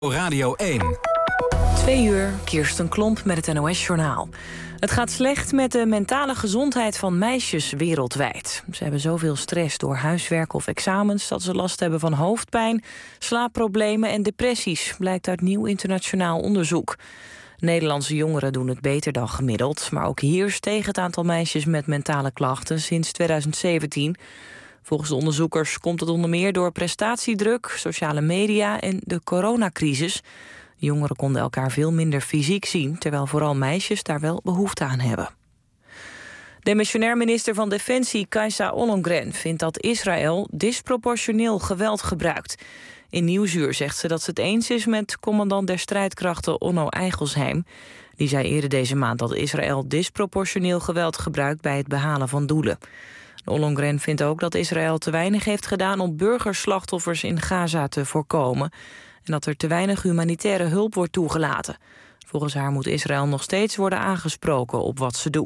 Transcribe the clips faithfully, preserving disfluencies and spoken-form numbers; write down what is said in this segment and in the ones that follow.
Radio één. Twee uur, Kirsten Klomp met het N O S-journaal. Het gaat slecht met de mentale gezondheid van meisjes wereldwijd. Ze hebben zoveel stress door huiswerk of examens dat ze last hebben van hoofdpijn, slaapproblemen en depressies, blijkt uit nieuw internationaal onderzoek. Nederlandse jongeren doen het beter dan gemiddeld, maar ook hier steeg het aantal meisjes met mentale klachten sinds tweeduizend zeventien. Volgens de onderzoekers komt het onder meer door prestatiedruk, sociale media en de coronacrisis. Jongeren konden elkaar veel minder fysiek zien, terwijl vooral meisjes daar wel behoefte aan hebben. Demissionair minister van Defensie Kajsa Ollongren vindt dat Israël disproportioneel geweld gebruikt. In Nieuwsuur zegt ze dat ze het eens is met commandant der strijdkrachten Onno Eigelsheim. Die zei eerder deze maand dat Israël disproportioneel geweld gebruikt bij het behalen van doelen. Ollongren vindt ook dat Israël te weinig heeft gedaan om burgerslachtoffers in Gaza te voorkomen en dat er te weinig humanitaire hulp wordt toegelaten. Volgens haar moet Israël nog steeds worden aangesproken op wat ze doen.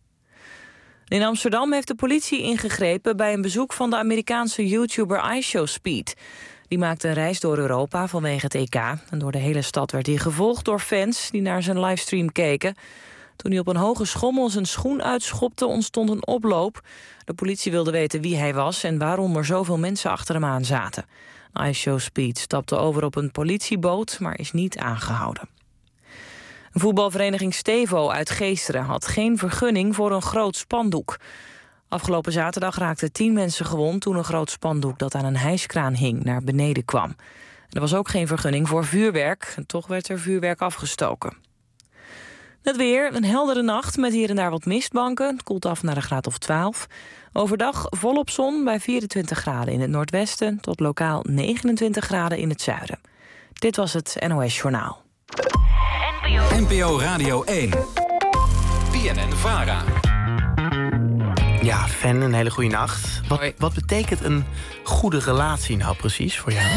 In Amsterdam heeft de politie ingegrepen bij een bezoek van de Amerikaanse YouTuber iShowSpeed. Die maakte een reis door Europa vanwege het E K. En door de hele stad werd hij gevolgd door fans die naar zijn livestream keken. Toen hij op een hoge schommel zijn schoen uitschopte, ontstond een oploop. De politie wilde weten wie hij was en waarom er zoveel mensen achter hem aan zaten. iShowSpeed stapte over op een politieboot, maar is niet aangehouden. Een voetbalvereniging Stevo uit Geesteren had geen vergunning voor een groot spandoek. Afgelopen zaterdag raakten tien mensen gewond toen een groot spandoek dat aan een hijskraan hing naar beneden kwam. Er was ook geen vergunning voor vuurwerk en toch werd er vuurwerk afgestoken. Het weer, een heldere nacht met hier en daar wat mistbanken. Het koelt af naar een graad of twaalf. Overdag volop zon bij vierentwintig graden in het noordwesten tot lokaal negenentwintig graden in het zuiden. Dit was het N O S-journaal. N P O Radio één. B N N-Vara. Ja, Fan, een hele goede nacht. Wat, wat betekent een goede relatie nou precies voor jou?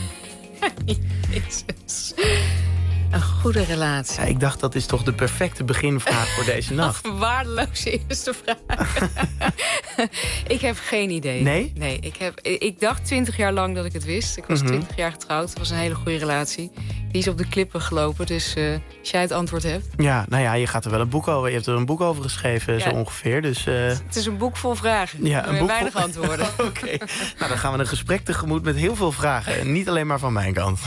Jezus. Een goede relatie. Ja, ik dacht, dat is toch de perfecte beginvraag voor deze nacht. Een waardeloze eerste vraag. Ik heb geen idee. Nee? Nee, ik, heb, ik dacht twintig jaar lang dat ik het wist. Ik was Mm-hmm. twintig jaar getrouwd. Het was een hele goede relatie. Die is op de klippen gelopen. Dus uh, als jij het antwoord hebt. Ja, nou ja, je gaat er wel een boek over. Je hebt er een boek over geschreven, Ja. zo ongeveer. Dus, uh... Het is een boek vol vragen. Ja, maar een boek weinig vol... antwoorden. Oké, okay. Nou, dan gaan we een gesprek tegemoet met heel veel vragen. En niet alleen maar van mijn kant.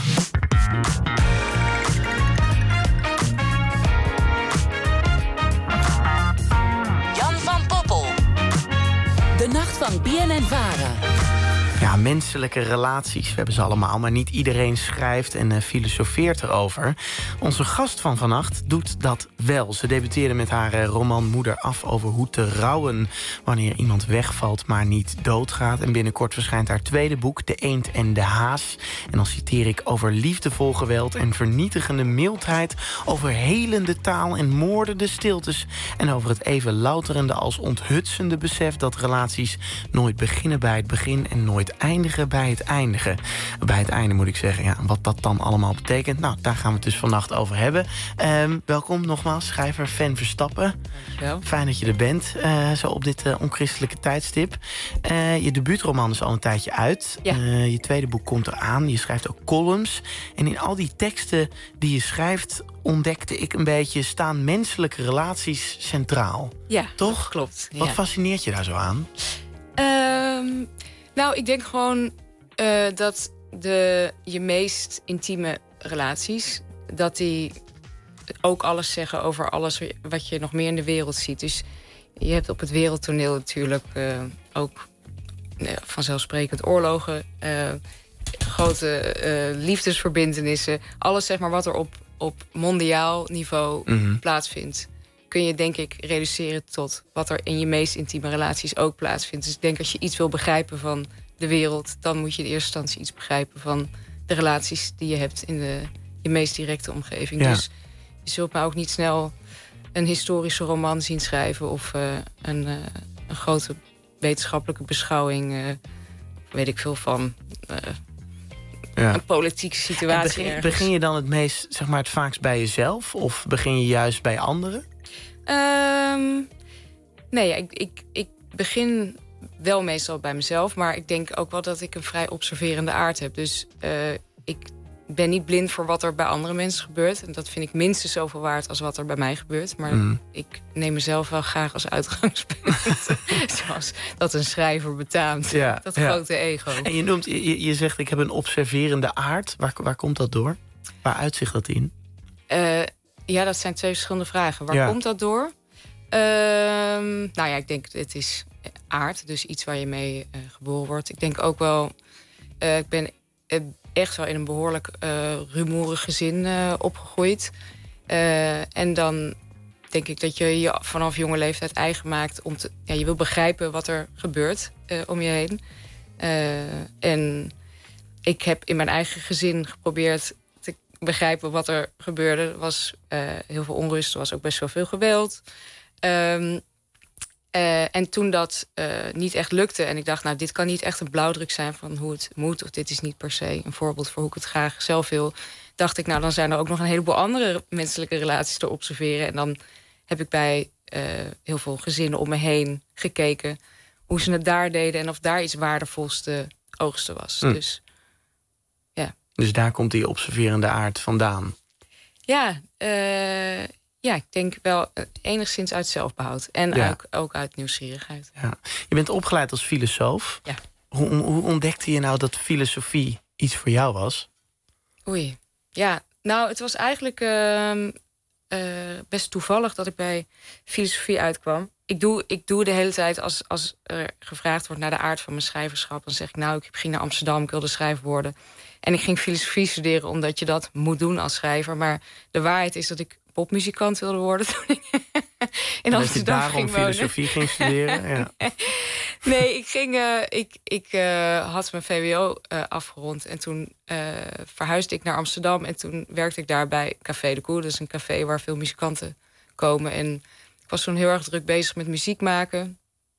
De nacht van B N N-Vara. Ja, menselijke relaties, we hebben ze allemaal, maar niet iedereen schrijft en uh, filosofeert erover. Onze gast van vannacht doet dat wel. Ze debuteerde met haar uh, roman Moeder af over hoe te rouwen wanneer iemand wegvalt, maar niet doodgaat. En binnenkort verschijnt haar tweede boek, De Eend en de Haas. En dan citeer ik over liefdevol geweld en vernietigende mildheid, over helende taal en moordende stiltes, en over het even louterende als onthutsende besef dat relaties nooit beginnen bij het begin en nooit eindigen bij het eindigen. Bij het einde moet ik zeggen, ja, wat dat dan allemaal betekent. Nou, daar gaan we het dus vannacht over hebben. Um, welkom nogmaals, schrijver Fan Verstappen. Dankjewel. Fijn dat je er bent, uh, zo op dit uh, onchristelijke tijdstip. Uh, je debuutroman is al een tijdje uit. Ja. Uh, je tweede boek komt eraan. Je schrijft ook columns. En in al die teksten die je schrijft, ontdekte ik een beetje, staan menselijke relaties centraal. Ja, toch? Klopt. Wat ja. fascineert je daar zo aan? Um, nou, ik denk gewoon uh, dat de, je meest intieme relaties, dat die ook alles zeggen over alles wat je nog meer in de wereld ziet. Dus je hebt op het wereldtoneel natuurlijk uh, ook uh, vanzelfsprekend oorlogen, uh, grote uh, liefdesverbintenissen. Alles zeg maar wat er op, op mondiaal niveau Mm-hmm. plaatsvindt, kun je denk ik reduceren tot wat er in je meest intieme relaties ook plaatsvindt. Dus ik denk als je iets wil begrijpen van de wereld, dan moet je in eerste instantie iets begrijpen van de relaties die je hebt in de je meest directe omgeving. Ja. Dus je zult me ook niet snel een historische roman zien schrijven of uh, een, uh, een grote wetenschappelijke beschouwing, uh, weet ik veel van, uh, Ja. een politieke En situatie. begin, ergens. begin je dan het meest, zeg maar, het vaakst bij jezelf? Of begin je juist bij anderen? Um, nee, ik, ik, ik begin wel meestal bij mezelf. Maar ik denk ook wel dat ik een vrij observerende aard heb. Dus uh, ik ben niet blind voor wat er bij andere mensen gebeurt. En dat vind ik minstens zoveel waard als wat er bij mij gebeurt. Maar Mm. ik neem mezelf wel graag als uitgangspunt. Zoals dat een schrijver betaamt. Ja, dat ja. grote ego. En je, noemt, je, je zegt, ik heb een observerende aard. Waar, waar komt dat door? Waar uitzicht dat in? Uh, ja, dat zijn twee verschillende vragen. Waar Ja. komt dat door? Um, nou ja, ik denk het is aard. Dus iets waar je mee uh, geboren wordt. Ik denk ook wel... Uh, ik ben uh, echt wel in een behoorlijk uh, rumoerig gezin uh, opgegroeid. Uh, en dan denk ik dat je je vanaf jonge leeftijd eigen maakt... om te, ja, je wil begrijpen wat er gebeurt uh, om je heen. Uh, en ik heb in mijn eigen gezin geprobeerd... begrijpen wat er gebeurde. Er was uh, heel veel onrust, er was ook best wel veel geweld. Um, uh, en toen dat uh, niet echt lukte... en ik dacht, nou, dit kan niet echt een blauwdruk zijn... van hoe het moet, of dit is niet per se een voorbeeld... voor hoe ik het graag zelf wil... dacht ik, nou, dan zijn er ook nog een heleboel andere menselijke relaties te observeren. En dan heb ik bij uh, heel veel gezinnen om me heen gekeken... hoe ze het daar deden en of daar iets waardevols te oogsten was. Hm. Dus... Dus daar komt die observerende aard vandaan. Ja, uh, ja, ik denk wel enigszins uit zelfbehoud. En ja. ook, ook uit nieuwsgierigheid. Ja. Je bent opgeleid als filosoof. Ja. Hoe, hoe ontdekte je nou dat filosofie iets voor jou was? Oei, ja. Nou, het was eigenlijk uh, uh, best toevallig dat ik bij filosofie uitkwam. Ik doe, ik doe de hele tijd, als, als er gevraagd wordt naar de aard van mijn schrijverschap... dan zeg ik, nou, ik ging naar Amsterdam, ik wilde schrijver worden... En ik ging filosofie studeren omdat je dat moet doen als schrijver. Maar de waarheid is dat ik popmuzikant wilde worden toen ik in Amsterdam ging wonen. Dat je daarom filosofie ging studeren? Ja. Nee, ik, ging, uh, ik, ik uh, had mijn V W O uh, afgerond. En toen uh, verhuisde ik naar Amsterdam. En toen werkte ik daar bij Café de Koe. Dat is een café waar veel muzikanten komen. En ik was toen heel erg druk bezig met muziek maken.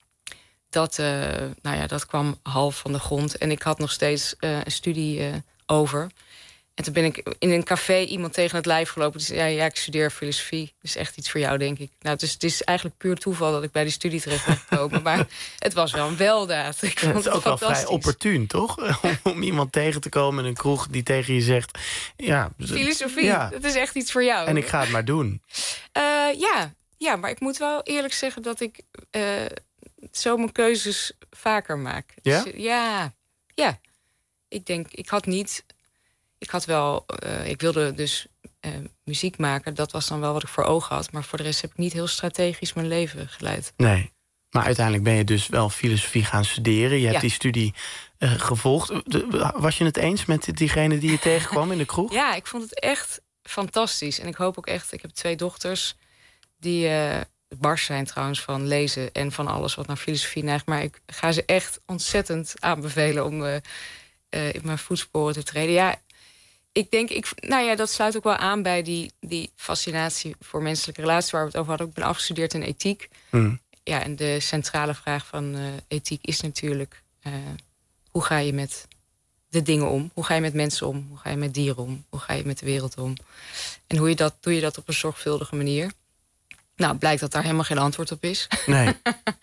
Dat, uh, nou ja, dat kwam half van de grond. En ik had nog steeds uh, een studie uh, over. En toen ben ik in een café iemand tegen het lijf gelopen. Die zei, ja, ja, ik studeer filosofie. Dat is echt iets voor jou, denk ik. Nou, dus het is eigenlijk puur toeval dat ik bij die studie terecht ben gekomen. Maar het was wel een weldaad. Ik vond het is ook wel vrij opportun, toch? Om, om iemand tegen te komen in een kroeg die tegen je zegt... Ja, filosofie, ja. dat is echt iets voor jou. En ik ga het maar doen. Uh, ja, ja, maar ik moet wel eerlijk zeggen dat ik... Uh, zo mijn keuzes vaker maak. Ja? Dus, ja, ja. Ik denk, ik had niet... Ik had wel... Uh, ik wilde dus uh, muziek maken. Dat was dan wel wat ik voor ogen had. Maar voor de rest heb ik niet heel strategisch mijn leven geleid. Nee. Maar uiteindelijk ben je dus wel filosofie gaan studeren. Je hebt ja. die studie uh, gevolgd. Was je het eens met diegene die je tegenkwam in de kroeg? Ja, ik vond het echt fantastisch. En ik hoop ook echt... Ik heb twee dochters die... Uh, bars zijn trouwens van lezen en van alles wat naar filosofie neigt. Maar ik ga ze echt ontzettend aanbevelen om uh, uh, in mijn voetsporen te treden. Ja, ik denk, ik, nou ja, dat sluit ook wel aan bij die, die fascinatie voor menselijke relaties waar we het over hadden. Ik ben afgestudeerd in ethiek. Mm. Ja, en de centrale vraag van uh, ethiek is natuurlijk... Uh, hoe ga je met de dingen om? Hoe ga je met mensen om? Hoe ga je met dieren om? Hoe ga je met de wereld om? En hoe je dat, doe je dat op een zorgvuldige manier? Nou, blijkt dat daar helemaal geen antwoord op is. Nee.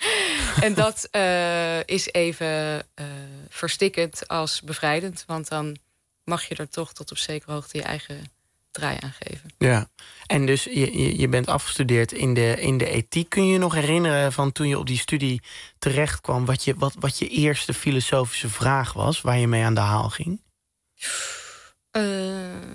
En dat uh, is even uh, verstikkend als bevrijdend. Want dan mag je er toch tot op zekere hoogte je eigen draai aan geven. Ja, en dus je, je bent afgestudeerd in de, in de ethiek. Kun je je nog herinneren van toen je op die studie terecht kwam... wat je, wat, wat je eerste filosofische vraag was, waar je mee aan de haal ging? Uh...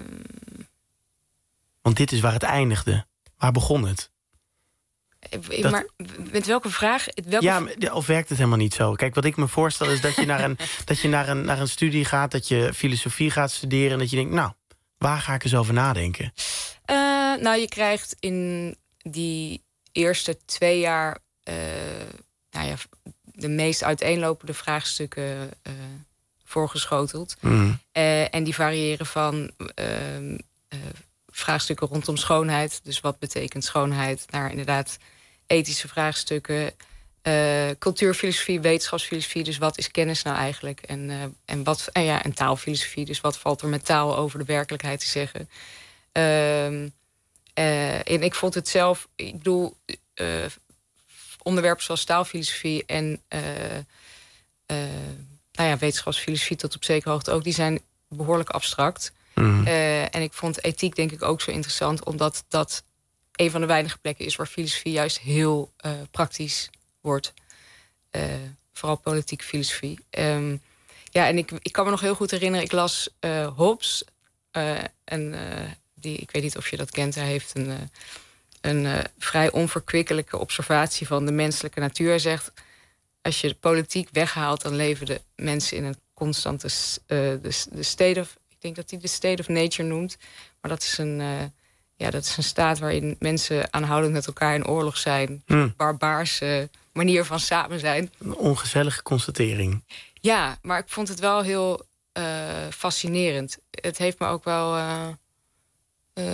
Want dit is waar het eindigde. Waar begon het? Dat... Maar met welke vraag? Welke... Ja, of werkt het helemaal niet zo? Kijk, wat ik me voorstel is dat je naar een, dat je naar een, naar een studie gaat... dat je filosofie gaat studeren en dat je denkt... nou, waar ga ik eens over nadenken? Uh, nou, je krijgt in die eerste twee jaar... Uh, nou ja, de meest uiteenlopende vraagstukken uh, voorgeschoteld. Mm. Uh, en die variëren van... Uh, uh, vraagstukken rondom schoonheid. Dus wat betekent schoonheid? Naar inderdaad ethische vraagstukken. Uh, cultuurfilosofie, wetenschapsfilosofie. Dus wat is kennis nou eigenlijk? En, uh, en, wat, en, ja, en taalfilosofie. Dus wat valt er met taal over de werkelijkheid te zeggen? Uh, uh, en ik vond het zelf... Ik bedoel, uh, onderwerpen zoals taalfilosofie... en uh, uh, nou ja, wetenschapsfilosofie tot op zekere hoogte ook... die zijn behoorlijk abstract... Mm. Uh, en ik vond ethiek denk ik ook zo interessant, omdat dat een van de weinige plekken is waar filosofie juist heel uh, praktisch wordt. Uh, vooral politieke filosofie. Um, ja, en ik, ik kan me nog heel goed herinneren, ik las uh, Hobbes. Uh, en uh, die, ik weet niet of je dat kent, hij heeft een, uh, een uh, vrij onverkwikkelijke observatie van de menselijke natuur. Hij zegt, als je de politiek weghaalt, dan leven de mensen in een constante uh, de, de state of, ik denk dat hij de state of nature noemt. Maar dat is een, uh, ja, dat is een staat waarin mensen aanhoudend met elkaar in oorlog zijn. Hmm. Barbaarse manier van samen zijn. Een ongezellige constatering. Ja, maar ik vond het wel heel uh, fascinerend. Het heeft me ook wel... Uh, uh,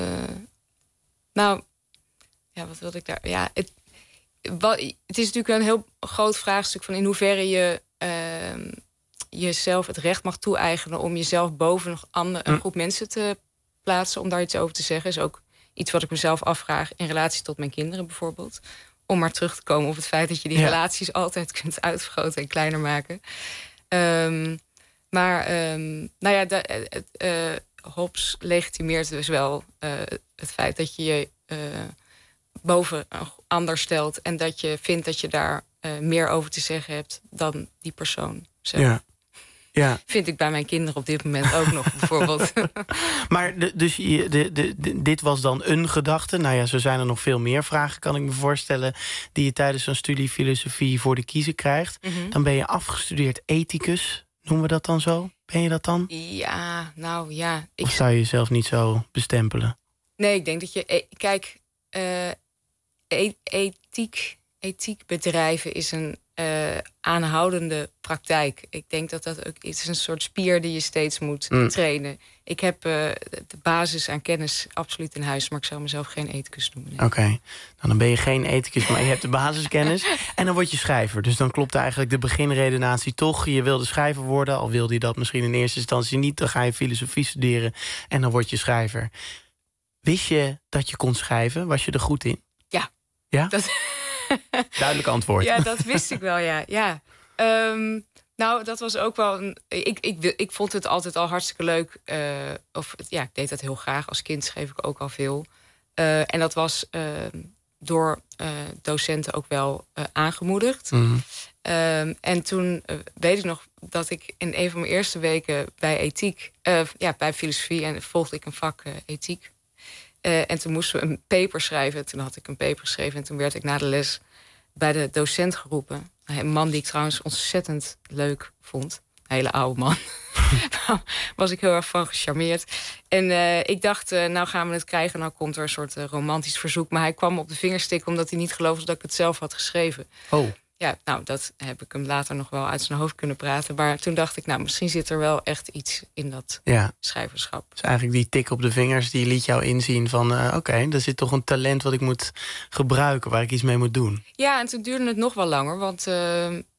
nou, ja, wat wilde ik daar... Ja, het, wat, het is natuurlijk een heel groot vraagstuk van in hoeverre je uh, jezelf het recht mag toe-eigenen om jezelf boven nog ander, een groep mensen te plaatsen, om daar iets over te zeggen. Is ook iets wat ik mezelf afvraag in relatie tot mijn kinderen bijvoorbeeld. Om maar terug te komen op het feit dat je die ja. relaties altijd kunt uitvergroten en kleiner maken. Um, maar, um, nou ja, de, uh, Hobbes legitimeert dus wel uh, het feit dat je je uh, boven een ander stelt en dat je vindt dat je daar uh, meer over te zeggen hebt dan die persoon zelf. Ja. Ja. Vind ik bij mijn kinderen op dit moment ook nog, bijvoorbeeld. Maar de, dus je, de, de, de, dit was dan een gedachte. Nou ja, zo zijn er nog veel meer vragen, kan ik me voorstellen, die je tijdens zo'n studie filosofie voor de kiezer krijgt. Mm-hmm. Dan ben je afgestudeerd ethicus. Noemen we dat dan zo? Ben je dat dan? Ja, nou ja. Ik... Of zou je jezelf niet zo bestempelen? Nee, ik denk dat je... E- kijk, uh, e- ethiek, ethiek bedrijven is een uh, aanhoudende praktijk. Ik denk dat dat ook is een soort spier die je steeds moet mm. trainen. Ik heb uh, de basis aan kennis absoluut in huis, maar ik zou mezelf geen ethicus noemen. Nee. Oké, okay. Nou, dan ben je geen ethicus, maar je hebt de basiskennis. En dan word je schrijver. Dus dan klopt eigenlijk de beginredenatie toch. Je wilde schrijver worden, al wilde je dat misschien in eerste instantie niet. Dan ga je filosofie studeren en dan word je schrijver. Wist je dat je kon schrijven? Was je er goed in? Ja. Ja? Dat... Duidelijk antwoord. Ja, dat wist ik wel, ja. ja. Um, nou, dat was ook wel... Een, ik, ik, ik vond het altijd al hartstikke leuk. Uh, of ja, ik deed dat heel graag. Als kind schreef ik ook al veel. Uh, en dat was uh, door uh, docenten ook wel uh, aangemoedigd. Mm-hmm. Um, en toen uh, weet ik nog dat ik in een van mijn eerste weken bij ethiek... Uh, ja, bij filosofie en volgde ik een vak uh, ethiek. Uh, en toen moesten we een paper schrijven. Toen had ik een paper geschreven en toen werd ik na de les bij de docent geroepen. Een man die ik trouwens ontzettend leuk vond. Een hele oude man. Was ik heel erg van gecharmeerd. En uh, ik dacht, uh, nou gaan we het krijgen. Nou komt er een soort uh, romantisch verzoek. Maar hij kwam op de vingers stikken omdat hij niet geloofde dat ik het zelf had geschreven. Oh. Ja, nou, dat heb ik hem later nog wel uit zijn hoofd kunnen praten. Maar toen dacht ik, nou, misschien zit er wel echt iets in dat ja. schrijverschap. Dus eigenlijk die tik op de vingers, die liet jou inzien van... Uh, oké, okay, er zit toch een talent wat ik moet gebruiken, waar ik iets mee moet doen. Ja, en toen duurde het nog wel langer. Want, uh, uh,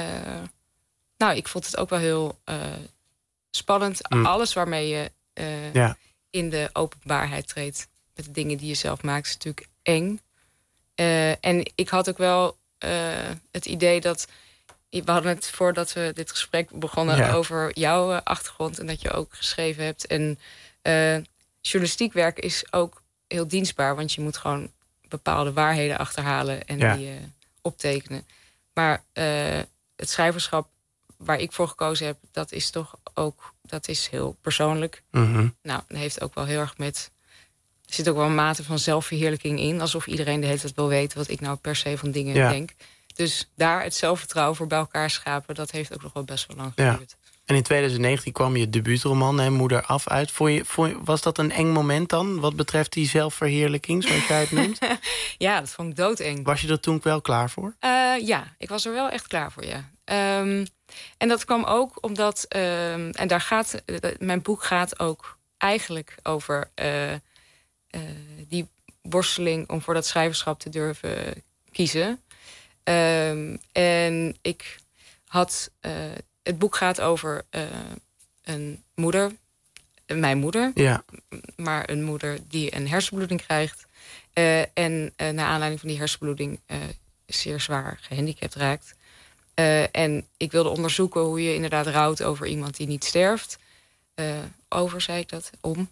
nou, ik vond het ook wel heel uh, spannend. Mm. Alles waarmee je uh, ja. in de openbaarheid treedt, met de dingen die je zelf maakt, is natuurlijk eng. Uh, en ik had ook wel... Uh, het idee dat... We hadden het voordat we dit gesprek begonnen... Ja. over jouw uh, achtergrond en dat je ook geschreven hebt. En uh, journalistiek werk is ook heel dienstbaar... want je moet gewoon bepaalde waarheden achterhalen... en ja. die uh, optekenen. Maar uh, het schrijverschap waar ik voor gekozen heb... dat is toch ook... dat is heel persoonlijk. Mm-hmm. Nou, dat heeft ook wel heel erg met... Er zit ook wel een mate van zelfverheerlijking in. Alsof iedereen de hele tijd wil weten wat ik nou per se van dingen ja. denk. Dus daar het zelfvertrouwen voor bij elkaar schapen... dat heeft ook nog wel best wel lang geduurd. Ja. En in twintig negentien kwam je debuutroman, hè, Moeder af, uit. Vond je, vond je, was dat een eng moment dan? Wat betreft die zelfverheerlijking, zoals jij het noemt? Ja, dat vond ik doodeng. Was je er toen wel klaar voor? Uh, ja, ik was er wel echt klaar voor, ja. Um, en dat kwam ook omdat... Um, en daar gaat... Uh, mijn boek gaat ook eigenlijk over... Uh, Uh, die worsteling om voor dat schrijverschap te durven kiezen. Um, en ik had... Uh, het boek gaat over uh, een moeder. Mijn moeder. Ja. Maar een moeder die een hersenbloeding krijgt. Uh, en uh, naar aanleiding van die hersenbloeding... Uh, zeer zwaar gehandicapt raakt. Uh, en ik wilde onderzoeken hoe je inderdaad rouwt over iemand die niet sterft. Uh, over, zei ik dat, om.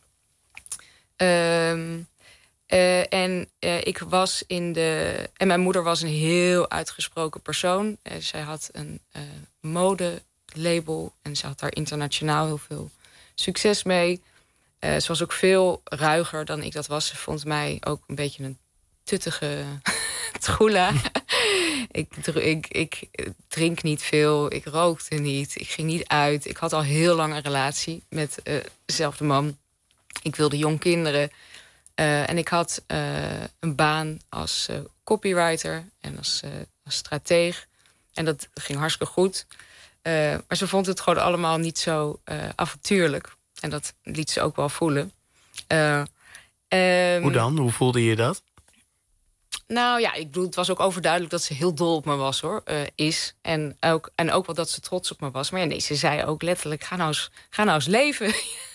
Um, uh, en uh, ik was in de... En mijn moeder was een heel uitgesproken persoon. Uh, zij had een uh, modelabel en ze had daar internationaal heel veel succes mee. Uh, ze was ook veel ruiger dan ik dat was. Ze vond mij ook een beetje een tuttige troela. ik, ik, ik drink niet veel, ik rookte niet, ik ging niet uit. Ik had al heel lang een relatie met uh, dezelfde man. Ik wilde jong kinderen. Uh, en ik had uh, een baan als uh, copywriter en als, uh, als strateeg. En dat ging hartstikke goed. Uh, maar ze vond het gewoon allemaal niet zo uh, avontuurlijk. En dat liet ze ook wel voelen. Uh, um, Hoe dan? Hoe voelde je dat? Nou ja, ik bedoel, het was ook overduidelijk dat ze heel dol op me was, hoor. Uh, is. En ook, en ook wel dat ze trots op me was. Maar ja, nee, ze zei ook letterlijk, ga nou eens, ga nou eens leven.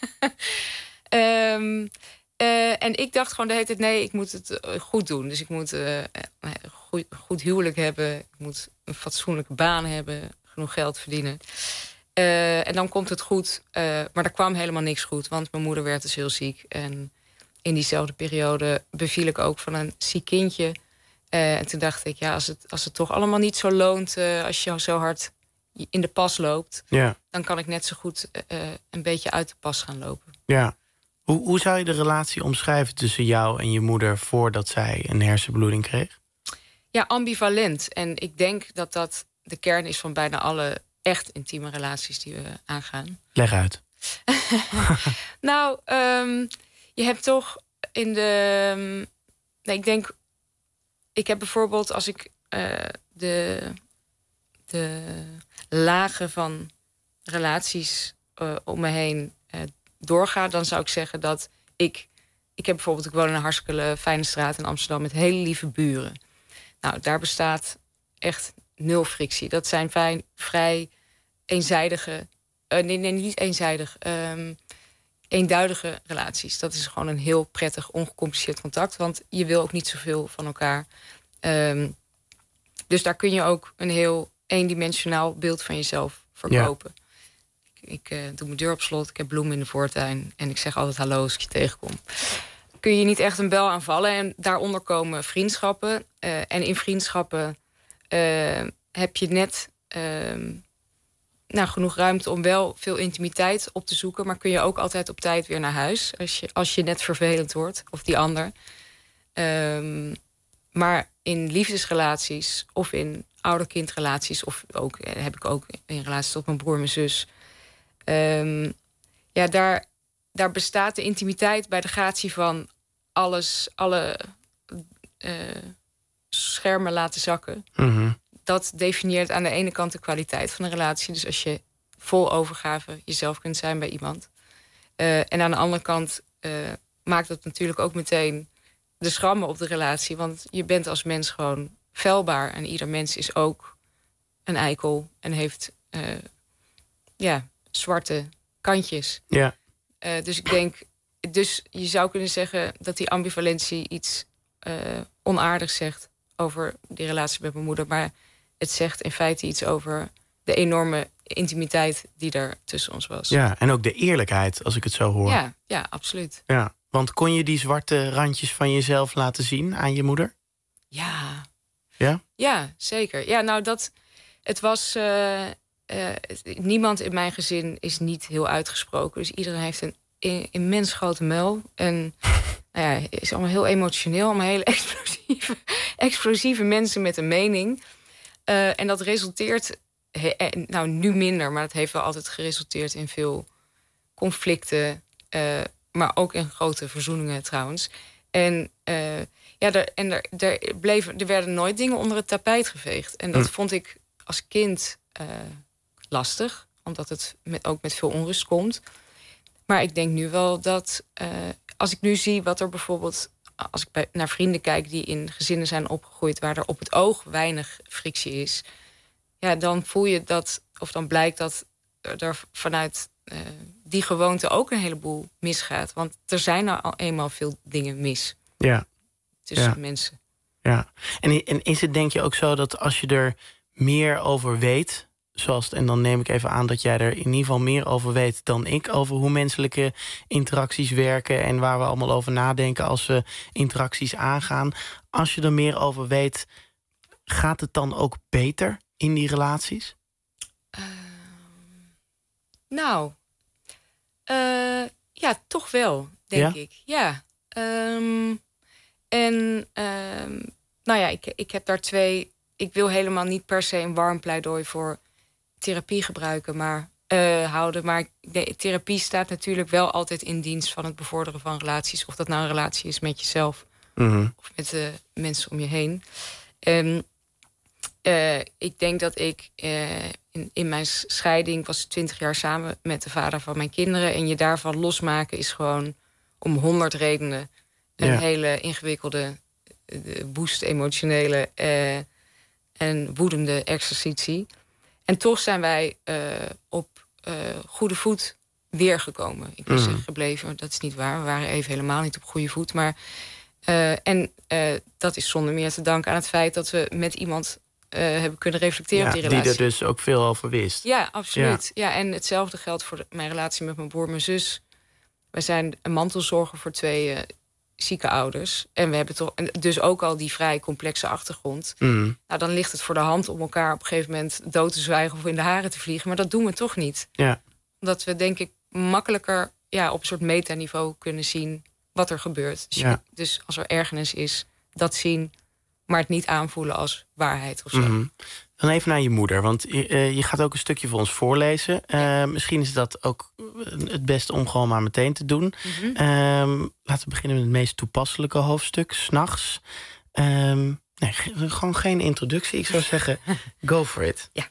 um, uh, en ik dacht gewoon de hele tijd, nee, ik moet het goed doen. Dus ik moet uh, een goed, goed huwelijk hebben. Ik moet een fatsoenlijke baan hebben. Genoeg geld verdienen. Uh, en dan komt het goed. Uh, maar er kwam helemaal niks goed. Want mijn moeder werd dus heel ziek. En in diezelfde periode beviel ik ook van een ziek kindje. Uh, en toen dacht ik, ja, als het, als het toch allemaal niet zo loont... Uh, als je zo hard in de pas loopt... Ja. dan kan ik net zo goed uh, een beetje uit de pas gaan lopen. Ja. Hoe, hoe zou je de relatie omschrijven tussen jou en je moeder... voordat zij een hersenbloeding kreeg? Ja, ambivalent. En ik denk dat dat de kern is van bijna alle echt intieme relaties die we aangaan. Leg uit. nou, um, je hebt toch in de... Um, nee, ik denk... Ik heb bijvoorbeeld, als ik uh, de, de lagen van relaties uh, om me heen uh, doorga... dan zou ik zeggen dat ik... Ik heb bijvoorbeeld, ik woon in een hartstikke fijne straat in Amsterdam... met hele lieve buren. Nou, daar bestaat echt nul frictie. Dat zijn fijn, vrij eenzijdige... Uh, nee, nee, niet eenzijdig... Um, eenduidige relaties. Dat is gewoon een heel prettig, ongecompliceerd contact. Want je wil ook niet zoveel van elkaar. Um, dus daar kun je ook een heel eendimensionaal beeld van jezelf verkopen. Ja. Ik, ik uh, doe mijn deur op slot, ik heb bloemen in de voortuin... en ik zeg altijd hallo als ik je tegenkom. Kun je niet echt een bel aanvallen. En daaronder komen vriendschappen. Uh, en in vriendschappen uh, heb je net... Uh, Nou, genoeg ruimte om wel veel intimiteit op te zoeken... maar kun je ook altijd op tijd weer naar huis... als je, als je net vervelend wordt, of die ander. Um, maar in liefdesrelaties of in ouder-kindrelaties... of ook heb ik ook in relatie tot mijn broer en mijn zus... Um, ja, daar, daar bestaat de intimiteit bij de gratie van... alles, alle uh, schermen laten zakken... Mm-hmm. Dat definieert aan de ene kant de kwaliteit van een relatie. Dus als je vol overgave jezelf kunt zijn bij iemand. Uh, en aan de andere kant uh, maakt dat natuurlijk ook meteen de schrammen op de relatie. Want je bent als mens gewoon feilbaar. En ieder mens is ook een eikel. En heeft uh, ja, zwarte kantjes. Ja. Uh, dus ik denk... Dus je zou kunnen zeggen dat die ambivalentie iets uh, onaardigs zegt... over die relatie met mijn moeder. Maar het zegt in feite iets over de enorme intimiteit die er tussen ons was. Ja, en ook de eerlijkheid, als ik het zo hoor. Ja, ja, absoluut. Ja, want kon je die zwarte randjes van jezelf laten zien aan je moeder? Ja. Ja? Ja, zeker. Ja, nou dat... Het was... Uh, uh, niemand in mijn gezin is niet heel uitgesproken. Dus iedereen heeft een immens grote muil. En... Nou ja, het is allemaal heel emotioneel. Allemaal hele explosieve, explosieve mensen met een mening. Uh, en dat resulteert... He, nou, nu minder, maar dat heeft wel altijd geresulteerd in veel conflicten. Uh, maar ook in grote verzoeningen trouwens. En, uh, ja, er, en er, er, bleven, er werden nooit dingen onder het tapijt geveegd. En dat hm. vond ik als kind uh, lastig. Omdat het met, ook met veel onrust komt. Maar ik denk nu wel dat... Uh, als ik nu zie wat er bijvoorbeeld... als ik bij, naar vrienden kijk die in gezinnen zijn opgegroeid... waar er op het oog weinig frictie is... ja, dan voel je dat... of dan blijkt dat er vanuit uh, die gewoonte ook een heleboel misgaat. Want er zijn nou al eenmaal veel dingen mis. Ja. Tussen ja. mensen. Ja. En, en is het denk je ook zo dat als je er meer over weet... zoals, en dan neem ik even aan dat jij er in ieder geval meer over weet dan ik, over hoe menselijke interacties werken en waar we allemaal over nadenken als we interacties aangaan. Als je er meer over weet, gaat het dan ook beter in die relaties? Uh, nou, uh, ja, toch wel, denk ja? ik. Ja. Um, en um, nou ja, ik, ik heb daar twee. Ik wil helemaal niet per se een warm pleidooi voor therapie gebruiken, maar uh, houden. Maar de therapie staat natuurlijk wel altijd in dienst van het bevorderen van relaties. Of dat nou een relatie is met jezelf mm-hmm. of met de mensen om je heen. Um, uh, ik denk dat ik uh, in, in mijn scheiding was twintig jaar samen met de vader van mijn kinderen. En je daarvan losmaken is gewoon om honderd redenen een ja. hele ingewikkelde, woest emotionele uh, en woedende exercitie. En toch zijn wij uh, op uh, goede voet weergekomen. Ik wil mm. zeggen gebleven, dat is niet waar. We waren even helemaal niet op goede voet. Maar, uh, en uh, dat is zonder meer te danken aan het feit dat we met iemand uh, hebben kunnen reflecteren ja, op die relatie. Die er dus ook veel over wist. Ja, absoluut. Ja. Ja, en hetzelfde geldt voor de, mijn relatie met mijn broer en mijn zus. Wij zijn een mantelzorger voor twee uh, zieke ouders. En we hebben toch dus ook al die vrij complexe achtergrond. Mm. Nou, dan ligt het voor de hand om elkaar op een gegeven moment dood te zwijgen of in de haren te vliegen. Maar dat doen we toch niet. Ja. Omdat we denk ik makkelijker ja, op een soort metaniveau kunnen zien wat er gebeurt. Dus, ja. je, dus als er ergernis is, dat zien, maar het niet aanvoelen als waarheid of zo. Mm-hmm. Dan even naar je moeder, want uh, je gaat ook een stukje voor ons voorlezen. Uh, ja. Misschien is dat ook het beste om gewoon maar meteen te doen. Mm-hmm. Um, laten we beginnen met het meest toepasselijke hoofdstuk, 's nachts. Um, nee, gewoon geen introductie. Ik zou zeggen, go for it. Ja.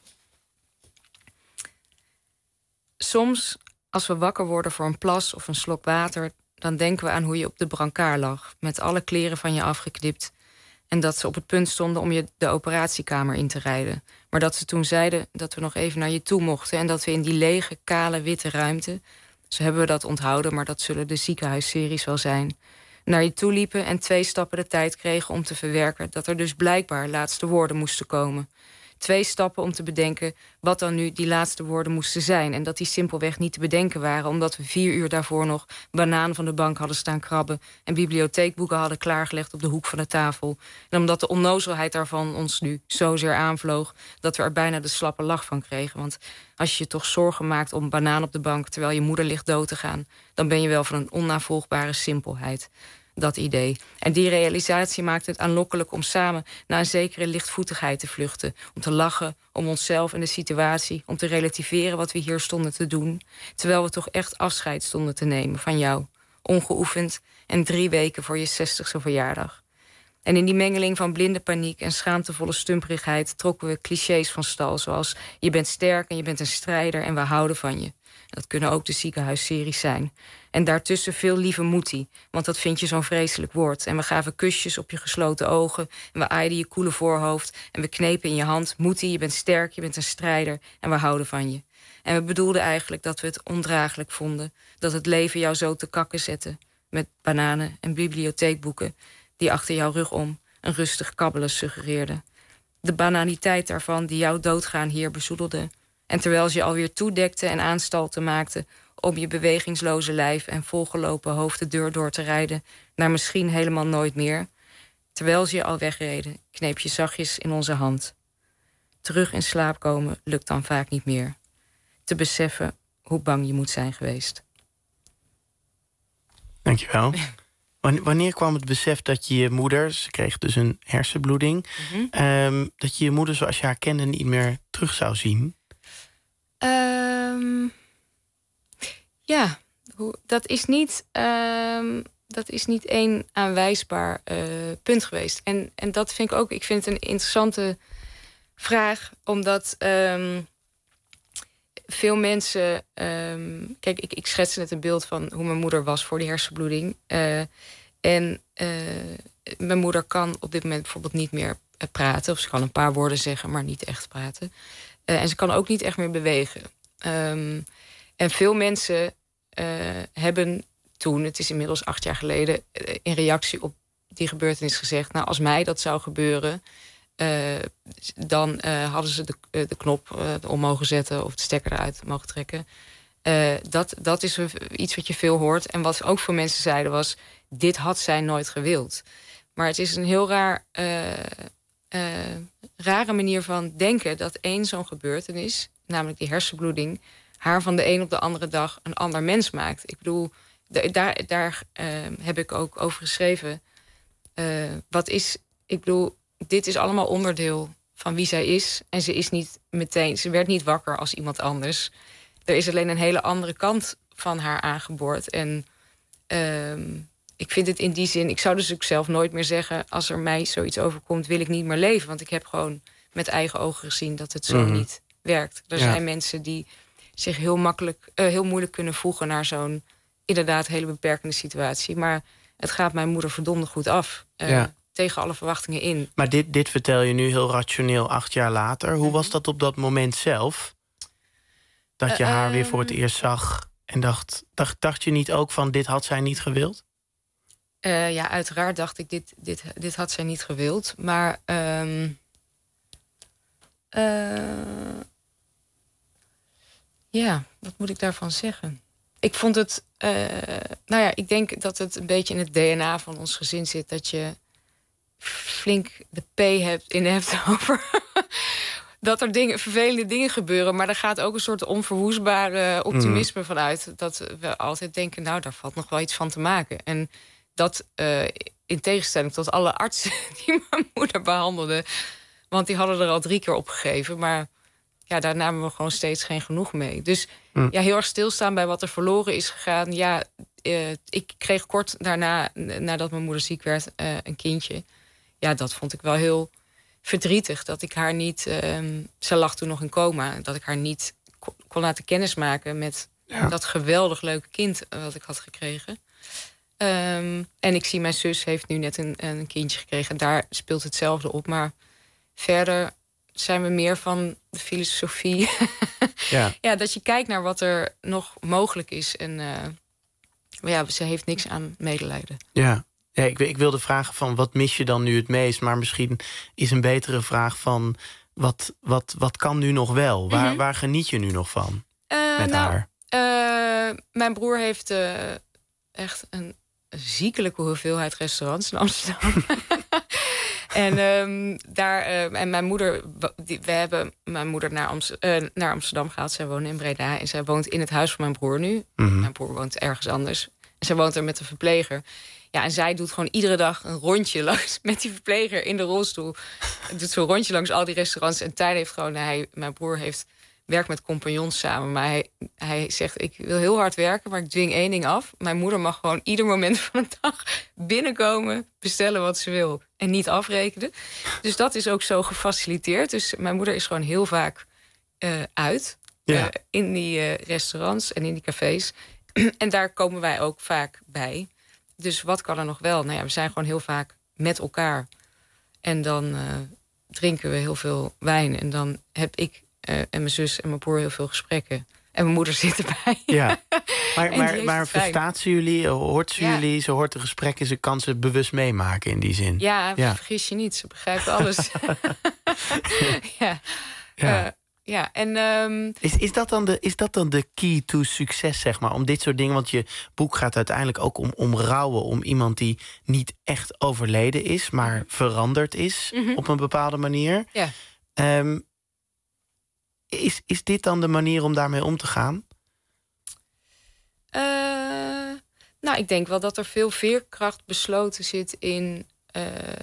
Soms, als we wakker worden voor een plas of een slok water, dan denken we aan hoe je op de brancard lag, met alle kleren van je afgeknipt, en dat ze op het punt stonden om je de operatiekamer in te rijden. Maar dat ze toen zeiden dat we nog even naar je toe mochten, en dat we in die lege, kale, witte ruimte, zo hebben we dat onthouden, maar dat zullen de ziekenhuisseries wel zijn, naar je toe liepen en twee stappen de tijd kregen om te verwerken dat er dus blijkbaar laatste woorden moesten komen. Twee stappen om te bedenken wat dan nu die laatste woorden moesten zijn. En dat die simpelweg niet te bedenken waren, omdat we vier uur daarvoor nog bananen van de bank hadden staan krabben en bibliotheekboeken hadden klaargelegd op de hoek van de tafel. En omdat de onnozelheid daarvan ons nu zozeer aanvloog dat we er bijna de slappe lach van kregen. Want als je je toch zorgen maakt om banaan op de bank terwijl je moeder ligt dood te gaan, dan ben je wel van een onnavolgbare simpelheid. Dat idee. En die realisatie maakt het aanlokkelijk om samen naar een zekere lichtvoetigheid te vluchten. Om te lachen om onszelf en de situatie. Om te relativeren wat we hier stonden te doen. Terwijl we toch echt afscheid stonden te nemen van jou. Ongeoefend en drie weken voor je zestigste verjaardag. En in die mengeling van blinde paniek en schaamtevolle stumperigheid trokken we clichés van stal. Zoals je bent sterk en je bent een strijder en we houden van je. Dat kunnen ook de ziekenhuisseries zijn. En daartussen veel lieve moetie, want dat vind je zo'n vreselijk woord. En we gaven kusjes op je gesloten ogen en we aaiden je koele voorhoofd en we knepen in je hand. Moetie, je bent sterk, je bent een strijder en we houden van je. En we bedoelden eigenlijk dat we het ondraaglijk vonden, dat het leven jou zo te kakken zette, met bananen en bibliotheekboeken die achter jouw rug om een rustig kabbelen suggereerden. De banaliteit daarvan die jouw doodgaan hier bezoedelde. En terwijl ze je alweer toedekte en aanstalten maakte om je bewegingsloze lijf en volgelopen hoofd de deur door te rijden naar misschien helemaal nooit meer, terwijl ze je al wegreden, kneep je zachtjes in onze hand. Terug in slaap komen lukt dan vaak niet meer. Te beseffen hoe bang je moet zijn geweest. Dankjewel. Wanneer kwam het besef dat je je moeder, ze kreeg dus een hersenbloeding, Mm-hmm. um, dat je je moeder zoals je haar kende niet meer terug zou zien? Um, ja, dat is niet, um, dat is niet één aanwijsbaar uh, punt geweest. En, en dat vind ik ook, ik vind het een interessante vraag, omdat um, veel mensen, um, kijk, ik, ik schets net een beeld van hoe mijn moeder was voor die hersenbloeding. Uh, en uh, mijn moeder kan op dit moment bijvoorbeeld niet meer praten, of ze kan een paar woorden zeggen, maar niet echt praten. Uh, en ze kan ook niet echt meer bewegen. Um, en veel mensen uh, hebben toen, het is inmiddels acht jaar geleden, uh, in reactie op die gebeurtenis gezegd, nou, als mij dat zou gebeuren, Uh, dan uh, hadden ze de, uh, de knop uh, om mogen zetten of de stekker eruit mogen trekken. Uh, dat, dat is iets wat je veel hoort. En wat ook veel mensen zeiden was, dit had zij nooit gewild. Maar het is een heel raar, uh, uh, rare manier van denken dat één zo'n gebeurtenis, namelijk die hersenbloeding, haar van de een op de andere dag een ander mens maakt. Ik bedoel, d- daar, daar uh, heb ik ook over geschreven. Uh, wat is, ik bedoel, dit is allemaal onderdeel van wie zij is. En ze is niet meteen, ze werd niet wakker als iemand anders. Er is alleen een hele andere kant van haar aangeboord. En uh, ik vind het in die zin, ik zou dus ook zelf nooit meer zeggen, als er mij zoiets overkomt, wil ik niet meer leven. Want ik heb gewoon met eigen ogen gezien dat het zo mm-hmm. niet werkt. Er ja. zijn mensen die zich heel makkelijk, uh, heel moeilijk kunnen voegen naar zo'n inderdaad hele beperkende situatie. Maar het gaat mijn moeder verdomde goed af. Uh, ja. Tegen alle verwachtingen in. Maar dit, dit vertel je nu heel rationeel acht jaar later. Hoe was dat op dat moment zelf? Dat je uh, haar weer voor het eerst zag en dacht, dacht... Dacht je niet ook van, dit had zij niet gewild? Uh, ja, uiteraard dacht ik, dit, dit, dit had zij niet gewild. Maar... Um, uh, ja, wat moet ik daarvan zeggen? Ik vond het... Uh, nou ja, ik denk dat het een beetje in het D N A van ons gezin zit, dat je flink de P hebt, in hebt over dat er dingen, vervelende dingen gebeuren. Maar er gaat ook een soort onverwoestbare optimisme mm. vanuit. Dat we altijd denken, nou, daar valt nog wel iets van te maken. En dat uh, in tegenstelling tot alle artsen die mijn moeder behandelden. Want die hadden er al drie keer opgegeven. Maar ja, daar namen we gewoon steeds geen genoeg mee. Dus mm. ja, heel erg stilstaan bij wat er verloren is gegaan. Ja, uh, ik kreeg kort daarna, nadat mijn moeder ziek werd, uh, een kindje. Ja, dat vond ik wel heel verdrietig. Dat ik haar niet... Um, ze lag toen nog in coma. Dat ik haar niet kon, kon laten kennismaken met ja. dat geweldig leuke kind wat ik had gekregen. Um, en ik zie mijn zus heeft nu net een, een kindje gekregen. En daar speelt hetzelfde op. Maar verder zijn we meer van de filosofie. ja. ja, dat je kijkt naar wat er nog mogelijk is. En uh, maar ja, ze heeft niks aan medelijden. Ja. Ja, ik, ik wilde vragen van wat mis je dan nu het meest? Maar misschien is een betere vraag van wat, wat, wat kan nu nog wel? Waar, mm-hmm. waar geniet je nu nog van uh, met nou, haar? Uh, mijn broer heeft uh, echt een ziekelijke hoeveelheid restaurants in Amsterdam. en, um, daar, uh, en mijn moeder, die, we hebben mijn moeder naar, Amst- uh, naar Amsterdam gehaald. Zij woont in Breda en zij woont in het huis van mijn broer nu. Mm-hmm. Mijn broer woont ergens anders. En zij woont er met een verpleger. Ja, en zij doet gewoon iedere dag een rondje langs met die verpleger in de rolstoel. Doet zo'n rondje langs al die restaurants. En Tijn heeft gewoon, hij, mijn broer heeft werkt met compagnons samen. Maar hij, hij zegt, ik wil heel hard werken, maar ik dwing één ding af. Mijn moeder mag gewoon ieder moment van de dag binnenkomen, bestellen wat ze wil en niet afrekenen. Dus dat is ook zo gefaciliteerd. Dus mijn moeder is gewoon heel vaak uh, uit ja. uh, in die uh, restaurants en in die cafés. En daar komen wij ook vaak bij. Dus wat kan er nog wel? Nou ja, we zijn gewoon heel vaak met elkaar. En dan uh, drinken we heel veel wijn. En dan heb ik uh, en mijn zus en mijn broer heel veel gesprekken. En mijn moeder zit erbij. Ja. Maar, maar, maar verstaat ze jullie? Hoort ze ja. jullie? Ze hoort de gesprekken. Ze kan ze bewust meemaken in die zin. Ja, ja. Vergis je niet. Ze begrijpt alles. ja. ja. Uh, Ja, en um... is, is, dat dan de, is dat dan de key to succes, zeg maar? Om dit soort dingen, want je boek gaat uiteindelijk ook om, om rouwen. Om iemand die niet echt overleden is, maar veranderd is mm-hmm. op een bepaalde manier. Ja. Um, is, is dit dan de manier om daarmee om te gaan? Uh, nou, ik denk wel dat er veel veerkracht besloten zit in... Uh...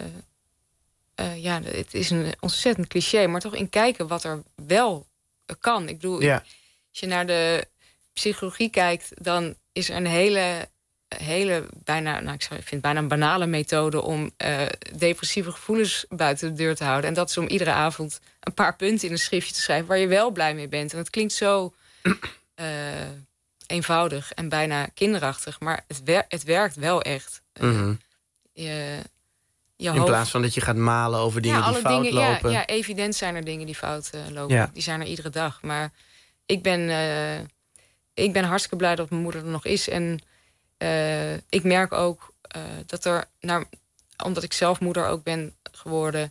Uh, ja, het is een ontzettend cliché, maar toch in kijken wat er wel kan. Ik bedoel, ja. als je naar de psychologie kijkt, dan is er een hele, hele bijna, nou, ik vind het bijna een banale methode om uh, depressieve gevoelens buiten de deur te houden. En dat is om iedere avond een paar punten in een schriftje te schrijven waar je wel blij mee bent. En het klinkt zo uh, eenvoudig en bijna kinderachtig, maar het, wer- het werkt wel echt. Uh, mm-hmm. je, Je in hoofd. Plaats van dat je gaat malen over dingen ja, die alle fout dingen, lopen. Ja, ja, evident zijn er dingen die fout uh, lopen. Ja. Die zijn er iedere dag. Maar ik ben, uh, ik ben hartstikke blij dat mijn moeder er nog is. En uh, ik merk ook uh, dat er... Nou, omdat ik zelf moeder ook ben geworden...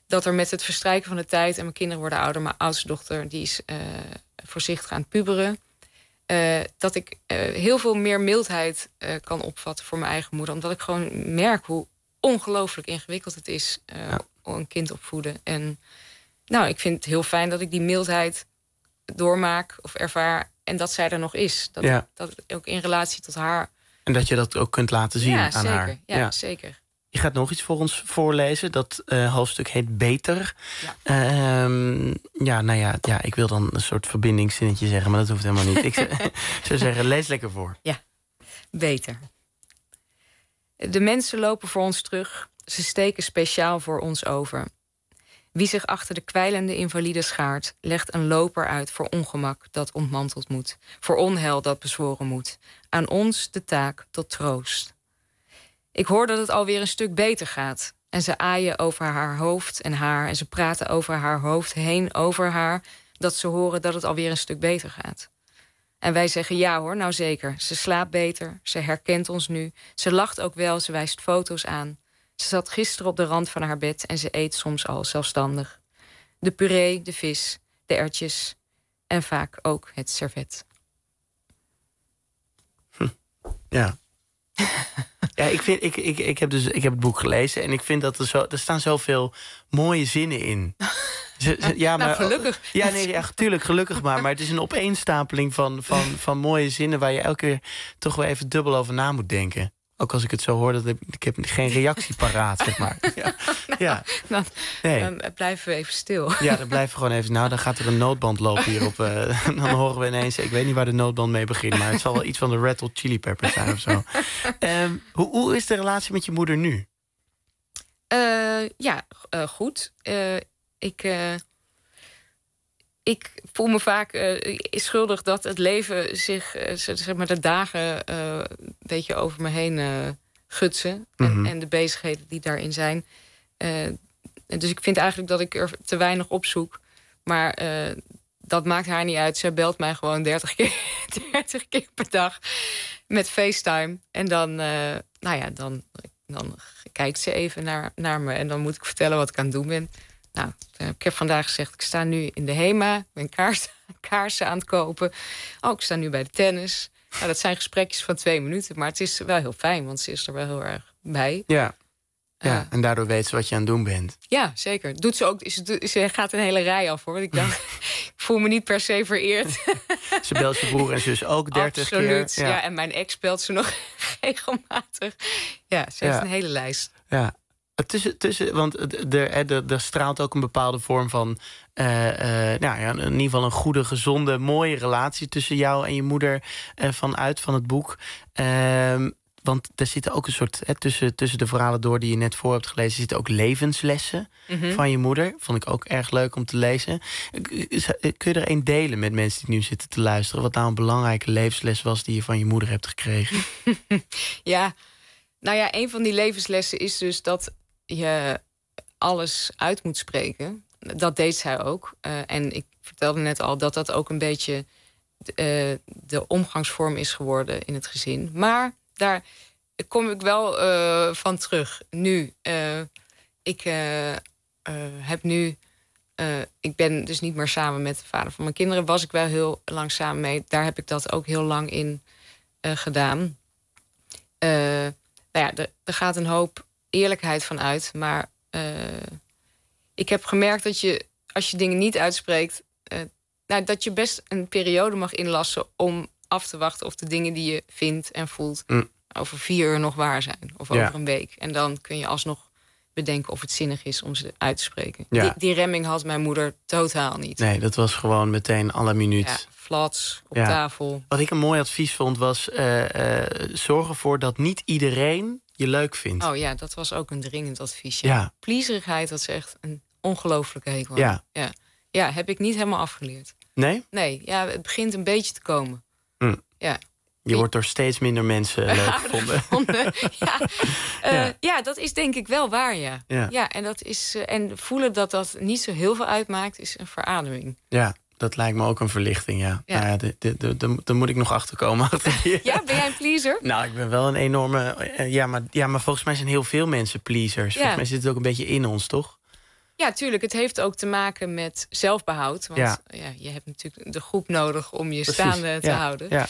dat er met het verstrijken van de tijd... en mijn kinderen worden ouder, mijn oudste dochter... die is uh, voorzichtig aan het puberen... Uh, dat ik uh, heel veel meer mildheid uh, kan opvatten voor mijn eigen moeder. Omdat ik gewoon merk hoe ongelooflijk ingewikkeld het is... Uh, ja. om een kind opvoeden. En nou, ik vind het heel fijn dat ik die mildheid doormaak of ervaar... en dat zij er nog is. Dat, ja. dat ook in relatie tot haar... En dat je dat ook kunt laten zien ja, aan zeker. haar. Ja, ja, zeker. Je gaat nog iets voor ons voorlezen. Dat uh, hoofdstuk heet Beter. Ja. Uh, ja, nou ja, ja, ik wil dan een soort verbindingszinnetje zeggen... maar dat hoeft helemaal niet. Ik zou zeggen, lees lekker voor. Ja, beter. De mensen lopen voor ons terug. Ze steken speciaal voor ons over. Wie zich achter de kwijlende invalide schaart... legt een loper uit voor ongemak dat ontmanteld moet. Voor onheil dat bezworen moet. Aan ons de taak tot troost. Ik hoor dat het alweer een stuk beter gaat. En ze aaien over haar hoofd en haar... en ze praten over haar hoofd heen over haar... dat ze horen dat het alweer een stuk beter gaat. En wij zeggen ja hoor, nou zeker. Ze slaapt beter, ze herkent ons nu. Ze lacht ook wel, ze wijst foto's aan. Ze zat gisteren op de rand van haar bed... en ze eet soms al zelfstandig. De puree, de vis, de erwtjes... en vaak ook het servet. Hm. Ja. Ja, ik, vind, ik, ik, ik, heb dus, ik heb het boek gelezen en ik vind dat er, zo, er staan zoveel mooie zinnen in. Z, z, ja, maar, nou, gelukkig. Ja, nee, ja, tuurlijk, gelukkig maar. Maar het is een opeenstapeling van, van, van mooie zinnen... waar je elke keer toch wel even dubbel over na moet denken. Ook als ik het zo hoor, dat ik, ik heb geen reactie paraat, zeg maar. Ja. Nou, ja. Dan, nee. dan blijven we even stil. Ja, dan blijven we gewoon even... Nou, dan gaat er een noodband lopen hier op... Uh, dan horen we ineens... Ik weet niet waar de noodband mee begint... maar het zal wel iets van de Red Hot Chili Peppers zijn of zo. Um, hoe, hoe is de relatie met je moeder nu? Uh, ja, uh, goed. Uh, ik... Uh... Ik voel me vaak uh, schuldig dat het leven zich, uh, zeg maar, de dagen uh, een beetje over me heen uh, gutsen. Mm-hmm. en, en de bezigheden die daarin zijn. Uh, dus ik vind eigenlijk dat ik er te weinig opzoek. Maar uh, dat maakt haar niet uit. Zij belt mij gewoon dertig keer, dertig keer per dag met FaceTime. En dan, uh, nou ja, dan, dan kijkt ze even naar, naar me. En dan moet ik vertellen wat ik aan het doen ben. Nou, ik heb vandaag gezegd, ik sta nu in de HEMA. Ik ben kaars, kaarsen aan het kopen. Oh, ik sta nu bij de tennis. Nou, dat zijn gesprekjes van twee minuten. Maar het is wel heel fijn, want ze is er wel heel erg bij. Ja, ja uh, en daardoor weet ze wat je aan het doen bent. Ja, zeker. Doet ze ook, ze, ze gaat een hele rij af, hoor. Want ik dacht, ik voel me niet per se vereerd. Ze belt je broer en zus ook dertig Absoluut, keer. Ja. ja, en mijn ex belt ze nog regelmatig. Ja, ze heeft ja. een hele lijst. Ja. Tussen, tussen, want er, er, er straalt ook een bepaalde vorm van... Uh, uh, nou ja, in ieder geval een goede, gezonde, mooie relatie... tussen jou en je moeder uh, vanuit van het boek. Uh, want er zitten ook een soort... Hè, tussen, tussen de verhalen door die je net voor hebt gelezen... zitten ook levenslessen mm-hmm. van je moeder. Vond ik ook erg leuk om te lezen. Kun je er een delen met mensen die nu zitten te luisteren? Wat nou een belangrijke levensles was... die je van je moeder hebt gekregen? Ja, nou ja, een van die levenslessen is dus dat... je alles uit moet spreken. Dat deed zij ook. Uh, en ik vertelde net al dat dat ook een beetje... Uh, de omgangsvorm is geworden in het gezin. Maar daar kom ik wel uh, van terug. Nu, uh, ik uh, uh, heb nu... Uh, ik ben dus niet meer samen met de vader van mijn kinderen. Was ik wel heel lang samen mee. Daar heb ik dat ook heel lang in uh, gedaan. Uh, nou ja, er, er gaat een hoop... eerlijkheid van uit, maar uh, ik heb gemerkt dat je, als je dingen niet uitspreekt, uh, nou, dat je best een periode mag inlassen om af te wachten of de dingen die je vindt en voelt mm. over vier uur nog waar zijn, of ja. over een week. En dan kun je alsnog bedenken of het zinnig is om ze uit te spreken. Ja. Die, die remming had mijn moeder totaal niet. Nee, dat was gewoon meteen alle minuut. Ja, flats, op ja. tafel. Wat ik een mooi advies vond was, uh, uh, zorg ervoor dat niet iedereen je leuk vindt. Oh ja, dat was ook een dringend advies. Ja. Ja. Pleaserigheid, dat is echt een ongelooflijke hekel. Ja. ja. Ja, heb ik niet helemaal afgeleerd. Nee? Nee, ja, het begint een beetje te komen. Mm. Ja. Je wordt door steeds minder mensen leuk gevonden. ja. Uh, ja. ja, dat is denk ik wel waar, ja. Ja, ja en, dat is, uh, en voelen dat dat niet zo heel veel uitmaakt, is een verademing. Ja. Dat lijkt me ook een verlichting, ja. ja. Nou ja, de, de, de, de, daar moet ik nog achterkomen. Ja, ben jij een pleaser? Nou, ik ben wel een enorme... Ja maar, ja, maar volgens mij zijn heel veel mensen pleasers. Ja. Volgens mij zit het ook een beetje in ons, toch? Ja, tuurlijk. Het heeft ook te maken met zelfbehoud. Want ja. Ja, je hebt natuurlijk de groep nodig om je Precies. staande te ja. houden. Ja.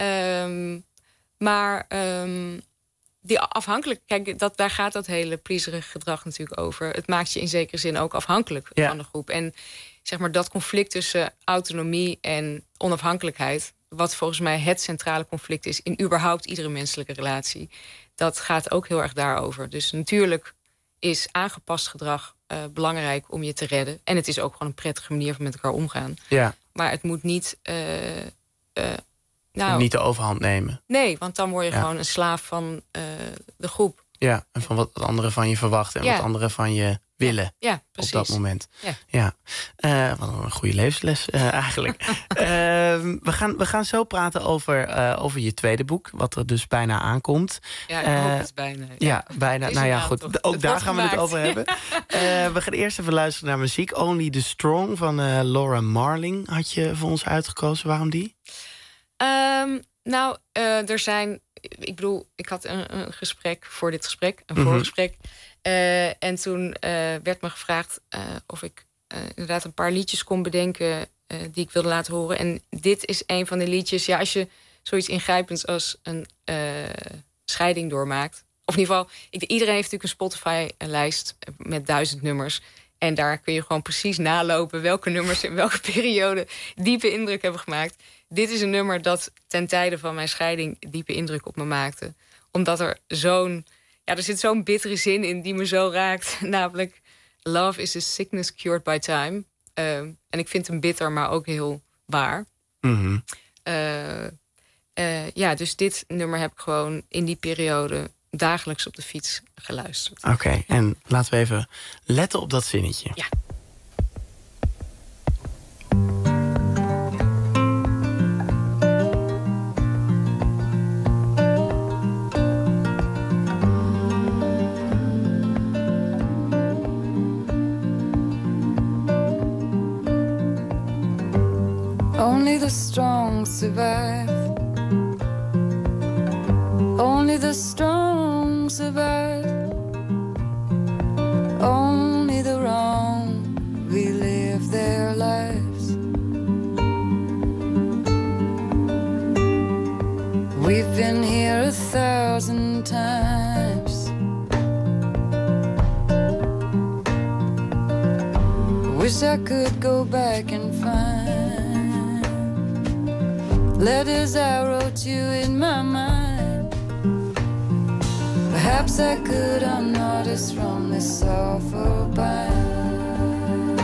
Um, maar um, die afhankelijk, kijk, dat, daar gaat dat hele pleaserige gedrag natuurlijk over. Het maakt je in zekere zin ook afhankelijk ja. van de groep. En zeg maar dat conflict tussen autonomie en onafhankelijkheid, wat volgens mij het centrale conflict is in überhaupt iedere menselijke relatie, dat gaat ook heel erg daarover. Dus natuurlijk is aangepast gedrag uh, belangrijk om je te redden. En het is ook gewoon een prettige manier van met elkaar omgaan. Ja. Maar het moet niet Uh, uh, nou, niet de overhand nemen. Nee, want dan word je ja. gewoon een slaaf van uh, de groep. Ja, en van wat anderen van je verwachten en ja. wat anderen van je willen. Ja, ja, precies. Op dat moment. Ja. ja. Uh, wat een goede levensles uh, eigenlijk. uh, we, gaan, we gaan zo praten over, uh, over je tweede boek, wat er dus bijna aankomt. Ja, ik uh, hoop het bijna. Ja, ja bijna. Nou ja, goed. Toch? Ook het daar gaan gemaakt. we het over hebben. uh, we gaan eerst even luisteren naar muziek. Only the Strong van uh, Laura Marling had je voor ons uitgekozen. Waarom die? Um, nou, uh, er zijn. Ik bedoel, ik had een, een gesprek voor dit gesprek, een mm-hmm. voorgesprek. Uh, en toen uh, werd me gevraagd uh, of ik uh, inderdaad een paar liedjes kon bedenken uh, die ik wilde laten horen. En dit is een van de liedjes. Ja, als je zoiets ingrijpends als een uh, scheiding doormaakt. Of in ieder geval, ik, iedereen heeft natuurlijk een Spotify-lijst met duizend nummers. En daar kun je gewoon precies nalopen welke nummers in welke periode diepe indruk hebben gemaakt. Dit is een nummer dat ten tijde van mijn scheiding diepe indruk op me maakte. Omdat er zo'n, ja, er zit zo'n bittere zin in die me zo raakt. Namelijk, love is a sickness cured by time. Uh, en ik vind hem bitter, maar ook heel waar. Mm-hmm. Uh, uh, ja, dus dit nummer heb ik gewoon in die periode dagelijks op de fiets geluisterd. Oké, okay, en laten we even letten op dat zinnetje. Ja. Only the strong survive. Only the strong survive. Only the wrong relive their lives. We've been here a thousand times. Wish I could go back and find letters I wrote you in my mind. Perhaps I could unnotice from this awful bind.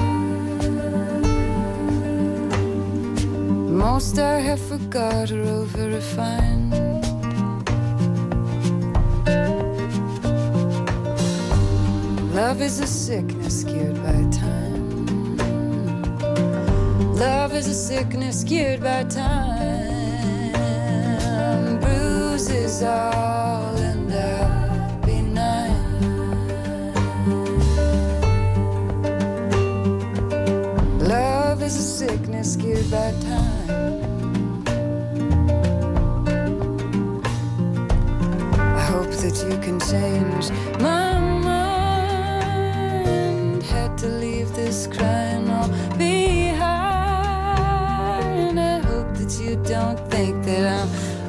Most I have forgot or over-refined. Love is a sickness cured by time. Love is a sickness cured by time. Bruises all and I'll be nine. Love is a sickness cured by time. I hope that you can change my mind. Had to leave this crying all behind. I hope that you don't think that I'm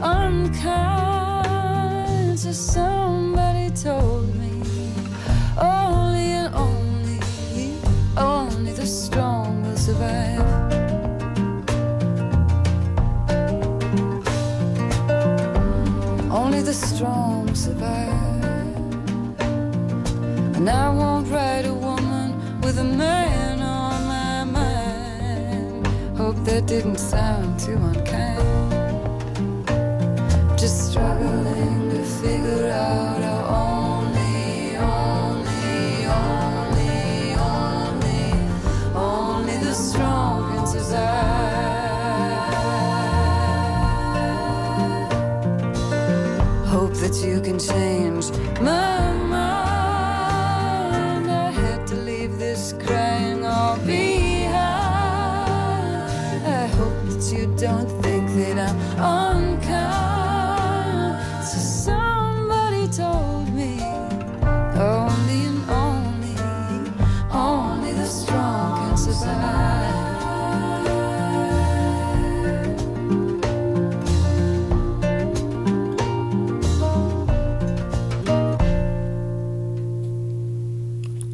unkind. So somebody told me only and only, only the strong will survive. Only the strong survive. And I won't write a woman with a man on my mind. Hope that didn't sound too unkind. Just struggling to figure out how only, only, only, only, only the strong can survive. Hope that you can change my mind. I had to leave this crying all behind. I hope that you don't think that I'm unkind. So somebody told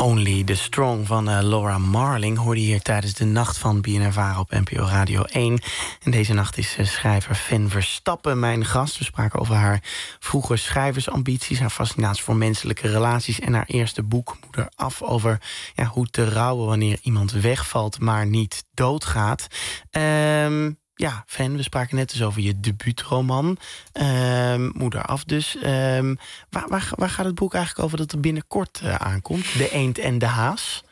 Only the Strong van uh, Laura Marling hoorde je hier tijdens de nacht van B N N Vara op N P O Radio één. En deze nacht is uh, schrijver Fen Verstappen mijn gast. We spraken over haar vroege schrijversambities, haar fascinatie voor menselijke relaties en haar eerste boek Moeder af, over ja, hoe te rouwen wanneer iemand wegvalt maar niet doodgaat. Um, Ja, Fen, we spraken net dus over je debuutroman. Um, Moeder af dus. Um, waar, waar, waar gaat het boek eigenlijk over dat er binnenkort uh, aankomt? De eend en de haas?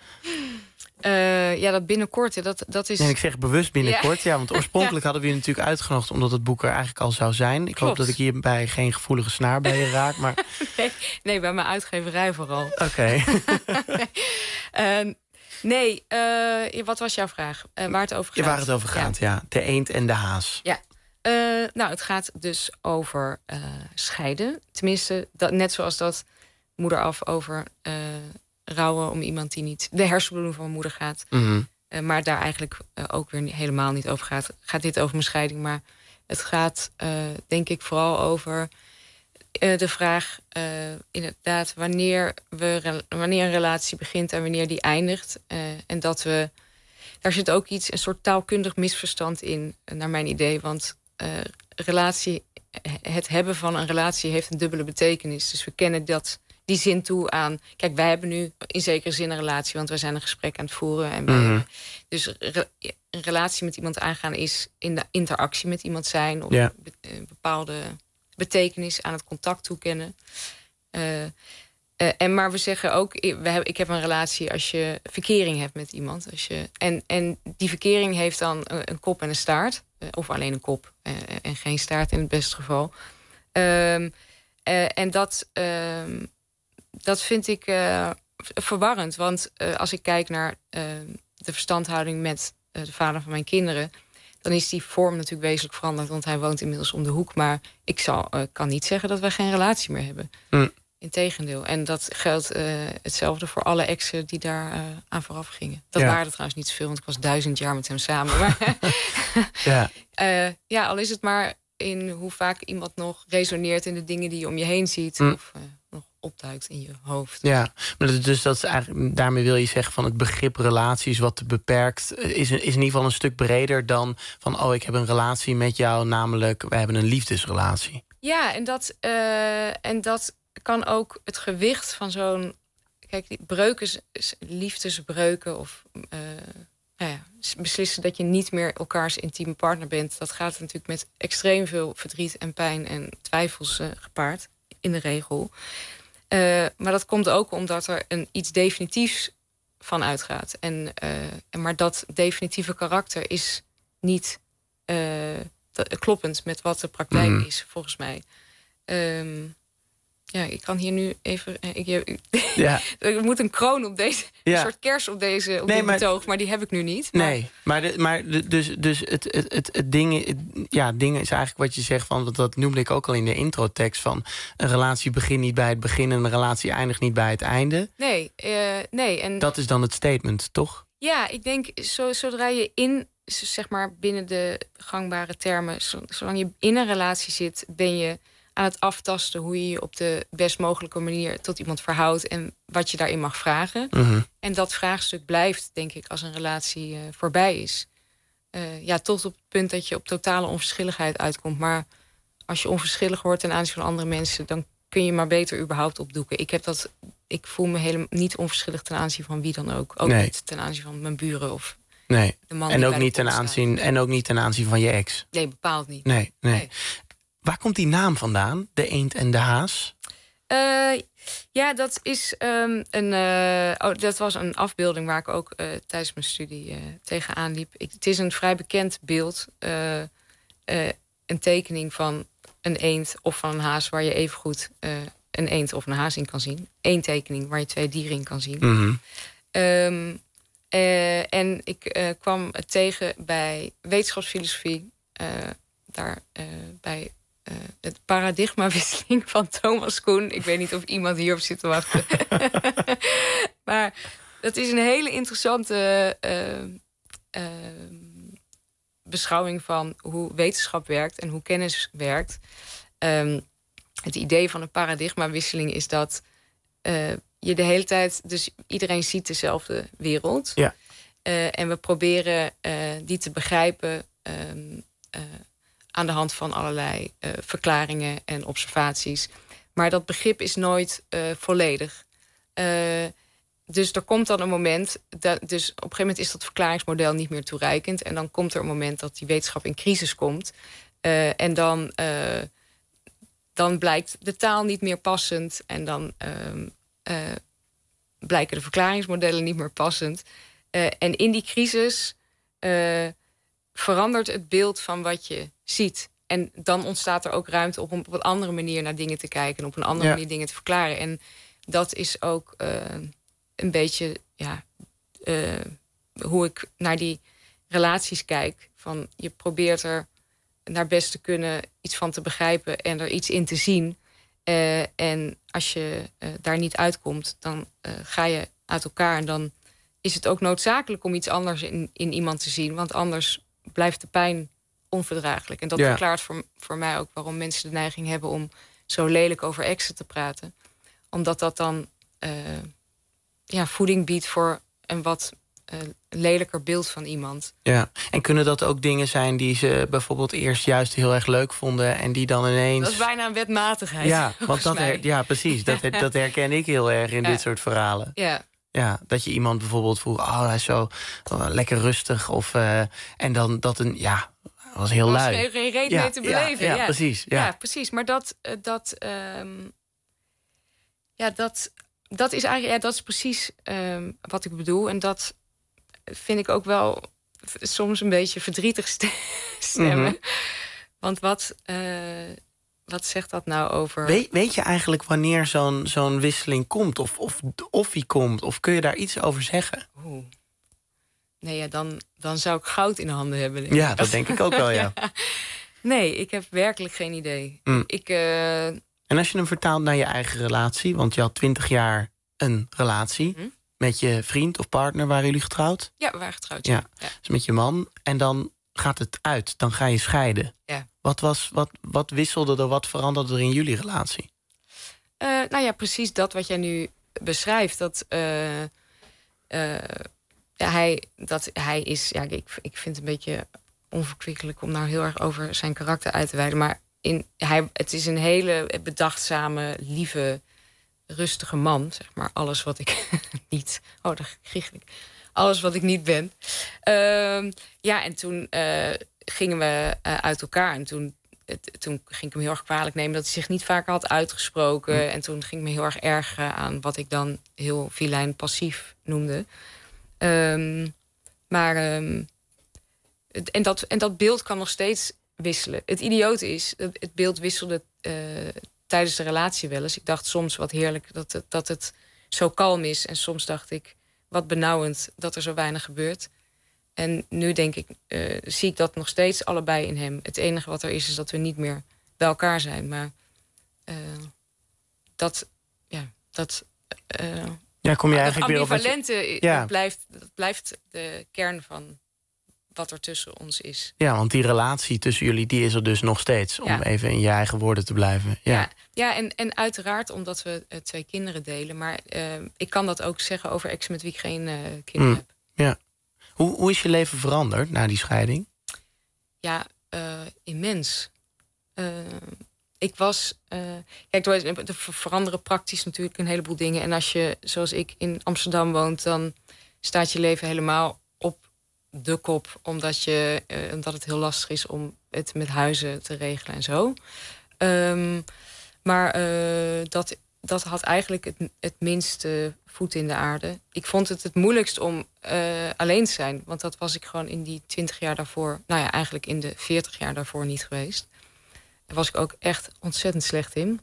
Uh, ja, dat binnenkort, dat, dat is... En ik zeg bewust binnenkort, ja, ja want oorspronkelijk ja. hadden we je natuurlijk uitgenodigd omdat het boek er eigenlijk al zou zijn. Ik Klopt. hoop dat ik hierbij geen gevoelige snaar bij je raak. Maar... nee, nee, bij mijn uitgeverij vooral. Oké. Okay. uh, Nee, uh, wat was jouw vraag? Uh, waar het over gaat? Ja, waar het over gaat, ja. ja. De eend en de haas. Ja. Uh, nou, het gaat dus over uh, scheiden. Tenminste, dat, net zoals dat Moeder af over uh, rouwen om iemand die niet de hersenbloeding van mijn moeder gaat. Mm-hmm. Uh, maar daar eigenlijk uh, ook weer helemaal niet over gaat. Gaat dit over mijn scheiding, maar het gaat uh, denk ik vooral over... Uh, de vraag, uh, inderdaad, wanneer, we, wanneer een relatie begint en wanneer die eindigt. Uh, en dat we, daar zit ook iets, een soort taalkundig misverstand in, uh, naar mijn idee. Want uh, relatie, het hebben van een relatie heeft een dubbele betekenis. Dus we kennen dat, die zin toe aan... Kijk, wij hebben nu in zekere zin een relatie, want wij zijn een gesprek aan het voeren. En wij, mm-hmm. Dus re, een relatie met iemand aangaan is in de interactie met iemand zijn. Of yeah. be, uh, bepaalde... betekenis aan het contact toekennen. Uh, uh, en maar we zeggen ook, we hebben, ik heb een relatie als je verkering hebt met iemand. Als je, en, en die verkering heeft dan een, een kop en een staart. Uh, of alleen een kop uh, en geen staart in het beste geval. Uh, uh, en dat, uh, dat vind ik uh, verwarrend. Want uh, als ik kijk naar uh, de verstandhouding met uh, de vader van mijn kinderen... dan is die vorm natuurlijk wezenlijk veranderd... want hij woont inmiddels om de hoek. Maar ik zal, uh, kan niet zeggen dat wij geen relatie meer hebben. Mm. Integendeel. En dat geldt uh, hetzelfde voor alle exen die daar uh, aan vooraf gingen. Dat ja. waren er trouwens niet zoveel, want ik was duizend jaar met hem samen. Maar ja. uh, ja, al is het maar in hoe vaak iemand nog resoneert... in de dingen die je om je heen ziet... Mm. of uh, nog opduikt in je hoofd. Ja, maar dus dat is eigenlijk, daarmee wil je zeggen van het begrip relatie is wat te beperkt. Is, is in ieder geval een stuk breder dan van... oh, ik heb een relatie met jou, namelijk wij hebben een liefdesrelatie. Ja, en dat, uh, en dat kan ook het gewicht van zo'n... Kijk, die breuken, liefdesbreuken of... Uh, nou ja, beslissen dat je niet meer elkaars intieme partner bent... dat gaat natuurlijk met extreem veel verdriet en pijn en twijfels uh, gepaard. In de regel. Uh, maar dat komt ook omdat er een iets definitiefs van uitgaat. En, uh, maar dat definitieve karakter is niet uh, kloppend met wat de praktijk mm. is, volgens mij. Um, ja, ik kan hier nu even... Ik, ik, ja. Er moet een kroon op deze... Ja. Een soort kers op deze op nee, dit maar, betoog, maar die heb ik nu niet. Maar, nee, maar, de, maar de, dus, dus het, het, het, het, ding, het ja, ding is eigenlijk wat je zegt... van dat noemde ik ook al in de introtekst... van een relatie begint niet bij het begin... en een relatie eindigt niet bij het einde. Nee, uh, nee. En, dat is dan het statement, toch? Ja, ik denk, zo, zodra je in... zeg maar binnen de gangbare termen... zolang je in een relatie zit, ben je... aan het aftasten hoe je je op de best mogelijke manier tot iemand verhoudt... en wat je daarin mag vragen. Mm-hmm. En dat vraagstuk blijft, denk ik, als een relatie uh, voorbij is. Uh, ja, tot op het punt dat je op totale onverschilligheid uitkomt. Maar als je onverschillig wordt ten aanzien van andere mensen... dan kun je maar beter überhaupt opdoeken. Ik, heb dat, ik voel me helemaal niet onverschillig ten aanzien van wie dan ook. Ook nee. niet ten aanzien van mijn buren of nee. de man en ook niet ten aanzien En ook niet ten aanzien van je ex. Nee, bepaald niet. Nee, nee. nee. Waar komt die naam vandaan? De eend en de haas? Uh, ja, dat is um, een. Uh, oh, dat was een afbeelding waar ik ook uh, tijdens mijn studie uh, tegenaan liep. Ik, het is een vrij bekend beeld. Uh, uh, een tekening van een eend of van een haas... waar je evengoed uh, een eend of een haas in kan zien. Eén tekening waar je twee dieren in kan zien. Mm-hmm. Um, uh, en ik uh, kwam het tegen bij wetenschapsfilosofie. Uh, daar uh, bij... Uh, het paradigmawisseling van Thomas Kuhn. Ik weet niet of iemand hierop zit te wachten. Maar dat is een hele interessante uh, uh, beschouwing van hoe wetenschap werkt en hoe kennis werkt. Um, het idee van een paradigmawisseling is dat uh, je de hele tijd... Dus iedereen ziet dezelfde wereld. Ja. Uh, en we proberen uh, die te begrijpen... Um, uh, aan de hand van allerlei uh, verklaringen en observaties. Maar dat begrip is nooit uh, volledig. Uh, dus er komt dan een moment... Dat, dus op een gegeven moment is dat verklaringsmodel niet meer toereikend. En dan komt er een moment dat die wetenschap in crisis komt. Uh, en dan, uh, dan blijkt de taal niet meer passend. En dan uh, uh, blijken de verklaringsmodellen niet meer passend. Uh, en in die crisis... Uh, verandert het beeld van wat je ziet. En dan ontstaat er ook ruimte om op een andere manier naar dingen te kijken... en op een andere ja. manier dingen te verklaren. En dat is ook uh, een beetje ja, uh, hoe ik naar die relaties kijk. Van je probeert er naar best te kunnen iets van te begrijpen... en er iets in te zien. Uh, en als je uh, daar niet uitkomt, dan uh, ga je uit elkaar. En dan is het ook noodzakelijk om iets anders in, in iemand te zien. Want anders... blijft de pijn onverdraaglijk. En dat ja. verklaart voor, voor mij ook waarom mensen de neiging hebben... om zo lelijk over exen te praten. Omdat dat dan uh, ja, voeding biedt voor een wat uh, lelijker beeld van iemand. Ja, en kunnen dat ook dingen zijn die ze bijvoorbeeld eerst juist heel erg leuk vonden... en die dan ineens... Dat is bijna een wetmatigheid. Ja, want dat her, ja precies. Dat, dat herken ik heel erg in ja. dit soort verhalen. Ja. Ja, dat je iemand bijvoorbeeld vroeg... oh, hij is zo oh, lekker rustig. Of, uh, en dan dat een... ja, was heel lui. Er was geen reden ja, mee te beleven. Ja, ja. ja, precies. Ja. ja, precies. Maar dat... Uh, dat um, ja, dat, dat is eigenlijk... Ja, dat is precies um, wat ik bedoel. En dat vind ik ook wel... soms een beetje verdrietig stemmen. Mm-hmm. Want wat... Uh, Wat zegt dat nou over... Weet, weet je eigenlijk wanneer zo'n zo'n wisseling komt? Of, of, of die komt? Of kun je daar iets over zeggen? Oeh. Nee, ja, dan, dan zou ik goud in de handen hebben. Denk ja, dat denk ik ook wel, ja. ja. Nee, ik heb werkelijk geen idee. Mm. Ik, uh... En als je hem vertaalt naar je eigen relatie... want je had twintig jaar een relatie... Hm? met je vriend of partner, waren jullie getrouwd? Ja, we waren getrouwd. Ja, ja. Dus met je man. En dan gaat het uit, dan ga je scheiden. Ja. Wat, was, wat, wat wisselde er, wat veranderde er in jullie relatie? Uh, nou ja, precies dat wat jij nu beschrijft. Dat, uh, uh, ja, hij, dat hij is... Ja, ik, ik vind het een beetje onverkwikkelijk... om nou heel erg over zijn karakter uit te wijden. Maar in, hij, het is een hele bedachtzame, lieve, rustige man. Zeg maar alles wat ik niet... Oh, dat giechelijk. Alles wat ik niet ben. Uh, ja, en toen... Uh, gingen we uh, uit elkaar. En toen, het, toen ging ik hem heel erg kwalijk nemen... dat hij zich niet vaker had uitgesproken. Mm. En toen ging ik me heel erg ergeren aan... wat ik dan heel vilijn passief noemde. Um, maar... Um, het, en, dat, en dat beeld kan nog steeds wisselen. Het idioot is... het, het beeld wisselde uh, tijdens de relatie wel eens. Ik dacht soms wat heerlijk dat het, dat het zo kalm is. En soms dacht ik wat benauwend dat er zo weinig gebeurt... En nu denk ik, uh, zie ik dat nog steeds allebei in hem. Het enige wat er is, is dat we niet meer bij elkaar zijn. Maar uh, dat, ja, dat... Uh, ja, kom je eigenlijk weer op... ambivalente, je... ja. dat, blijft, dat blijft de kern van wat er tussen ons is. Ja, want die relatie tussen jullie, die is er dus nog steeds. Om ja. even in je eigen woorden te blijven. Ja, ja, ja en, en uiteraard omdat we uh, twee kinderen delen. Maar uh, ik kan dat ook zeggen over ex met wie ik geen uh, kinderen mm. heb. Ja. Hoe, hoe is je leven veranderd na die scheiding? Ja, uh, immens. Uh, ik was... Uh, kijk, er veranderen praktisch natuurlijk een heleboel dingen. En als je, zoals ik, in Amsterdam woont... dan staat je leven helemaal op de kop. Omdat, je, uh, omdat het heel lastig is om het met huizen te regelen en zo. Um, maar uh, dat... dat had eigenlijk het, het minste voet in de aarde. Ik vond het het moeilijkst om uh, alleen te zijn. Want dat was ik gewoon in die twintig jaar daarvoor... nou ja, eigenlijk in de veertig jaar daarvoor niet geweest. Daar was ik ook echt ontzettend slecht in.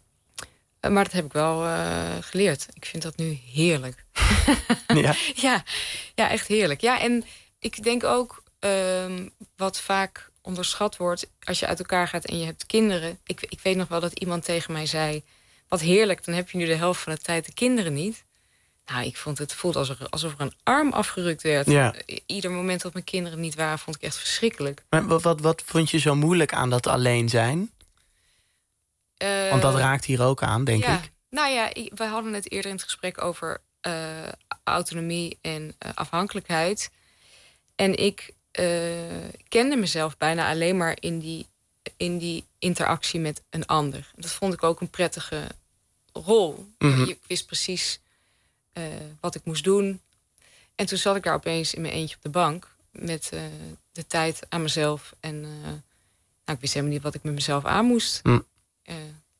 Uh, maar dat heb ik wel uh, geleerd. Ik vind dat nu heerlijk. Ja. ja, ja, echt heerlijk. Ja, en ik denk ook uh, wat vaak onderschat wordt... als je uit elkaar gaat en je hebt kinderen... Ik, ik weet nog wel dat iemand tegen mij zei... wat heerlijk, dan heb je nu de helft van de tijd de kinderen niet. Nou, ik vond het voelde alsof er, alsof er een arm afgerukt werd. Ja. Ieder moment dat mijn kinderen niet waren, vond ik echt verschrikkelijk. Maar wat, wat, wat vond je zo moeilijk aan dat alleen zijn? Uh, Want dat raakt hier ook aan, denk ja, ik. nou ja, we hadden het eerder in het gesprek over uh, autonomie en uh, afhankelijkheid. En ik uh, kende mezelf bijna alleen maar in die, in die interactie met een ander. Dat vond ik ook een prettige rol. Mm-hmm. Ik wist precies uh, wat ik moest doen. En toen zat ik daar opeens in mijn eentje op de bank met uh, de tijd aan mezelf. En uh, nou, ik wist helemaal niet wat ik met mezelf aan moest. Mm. Uh,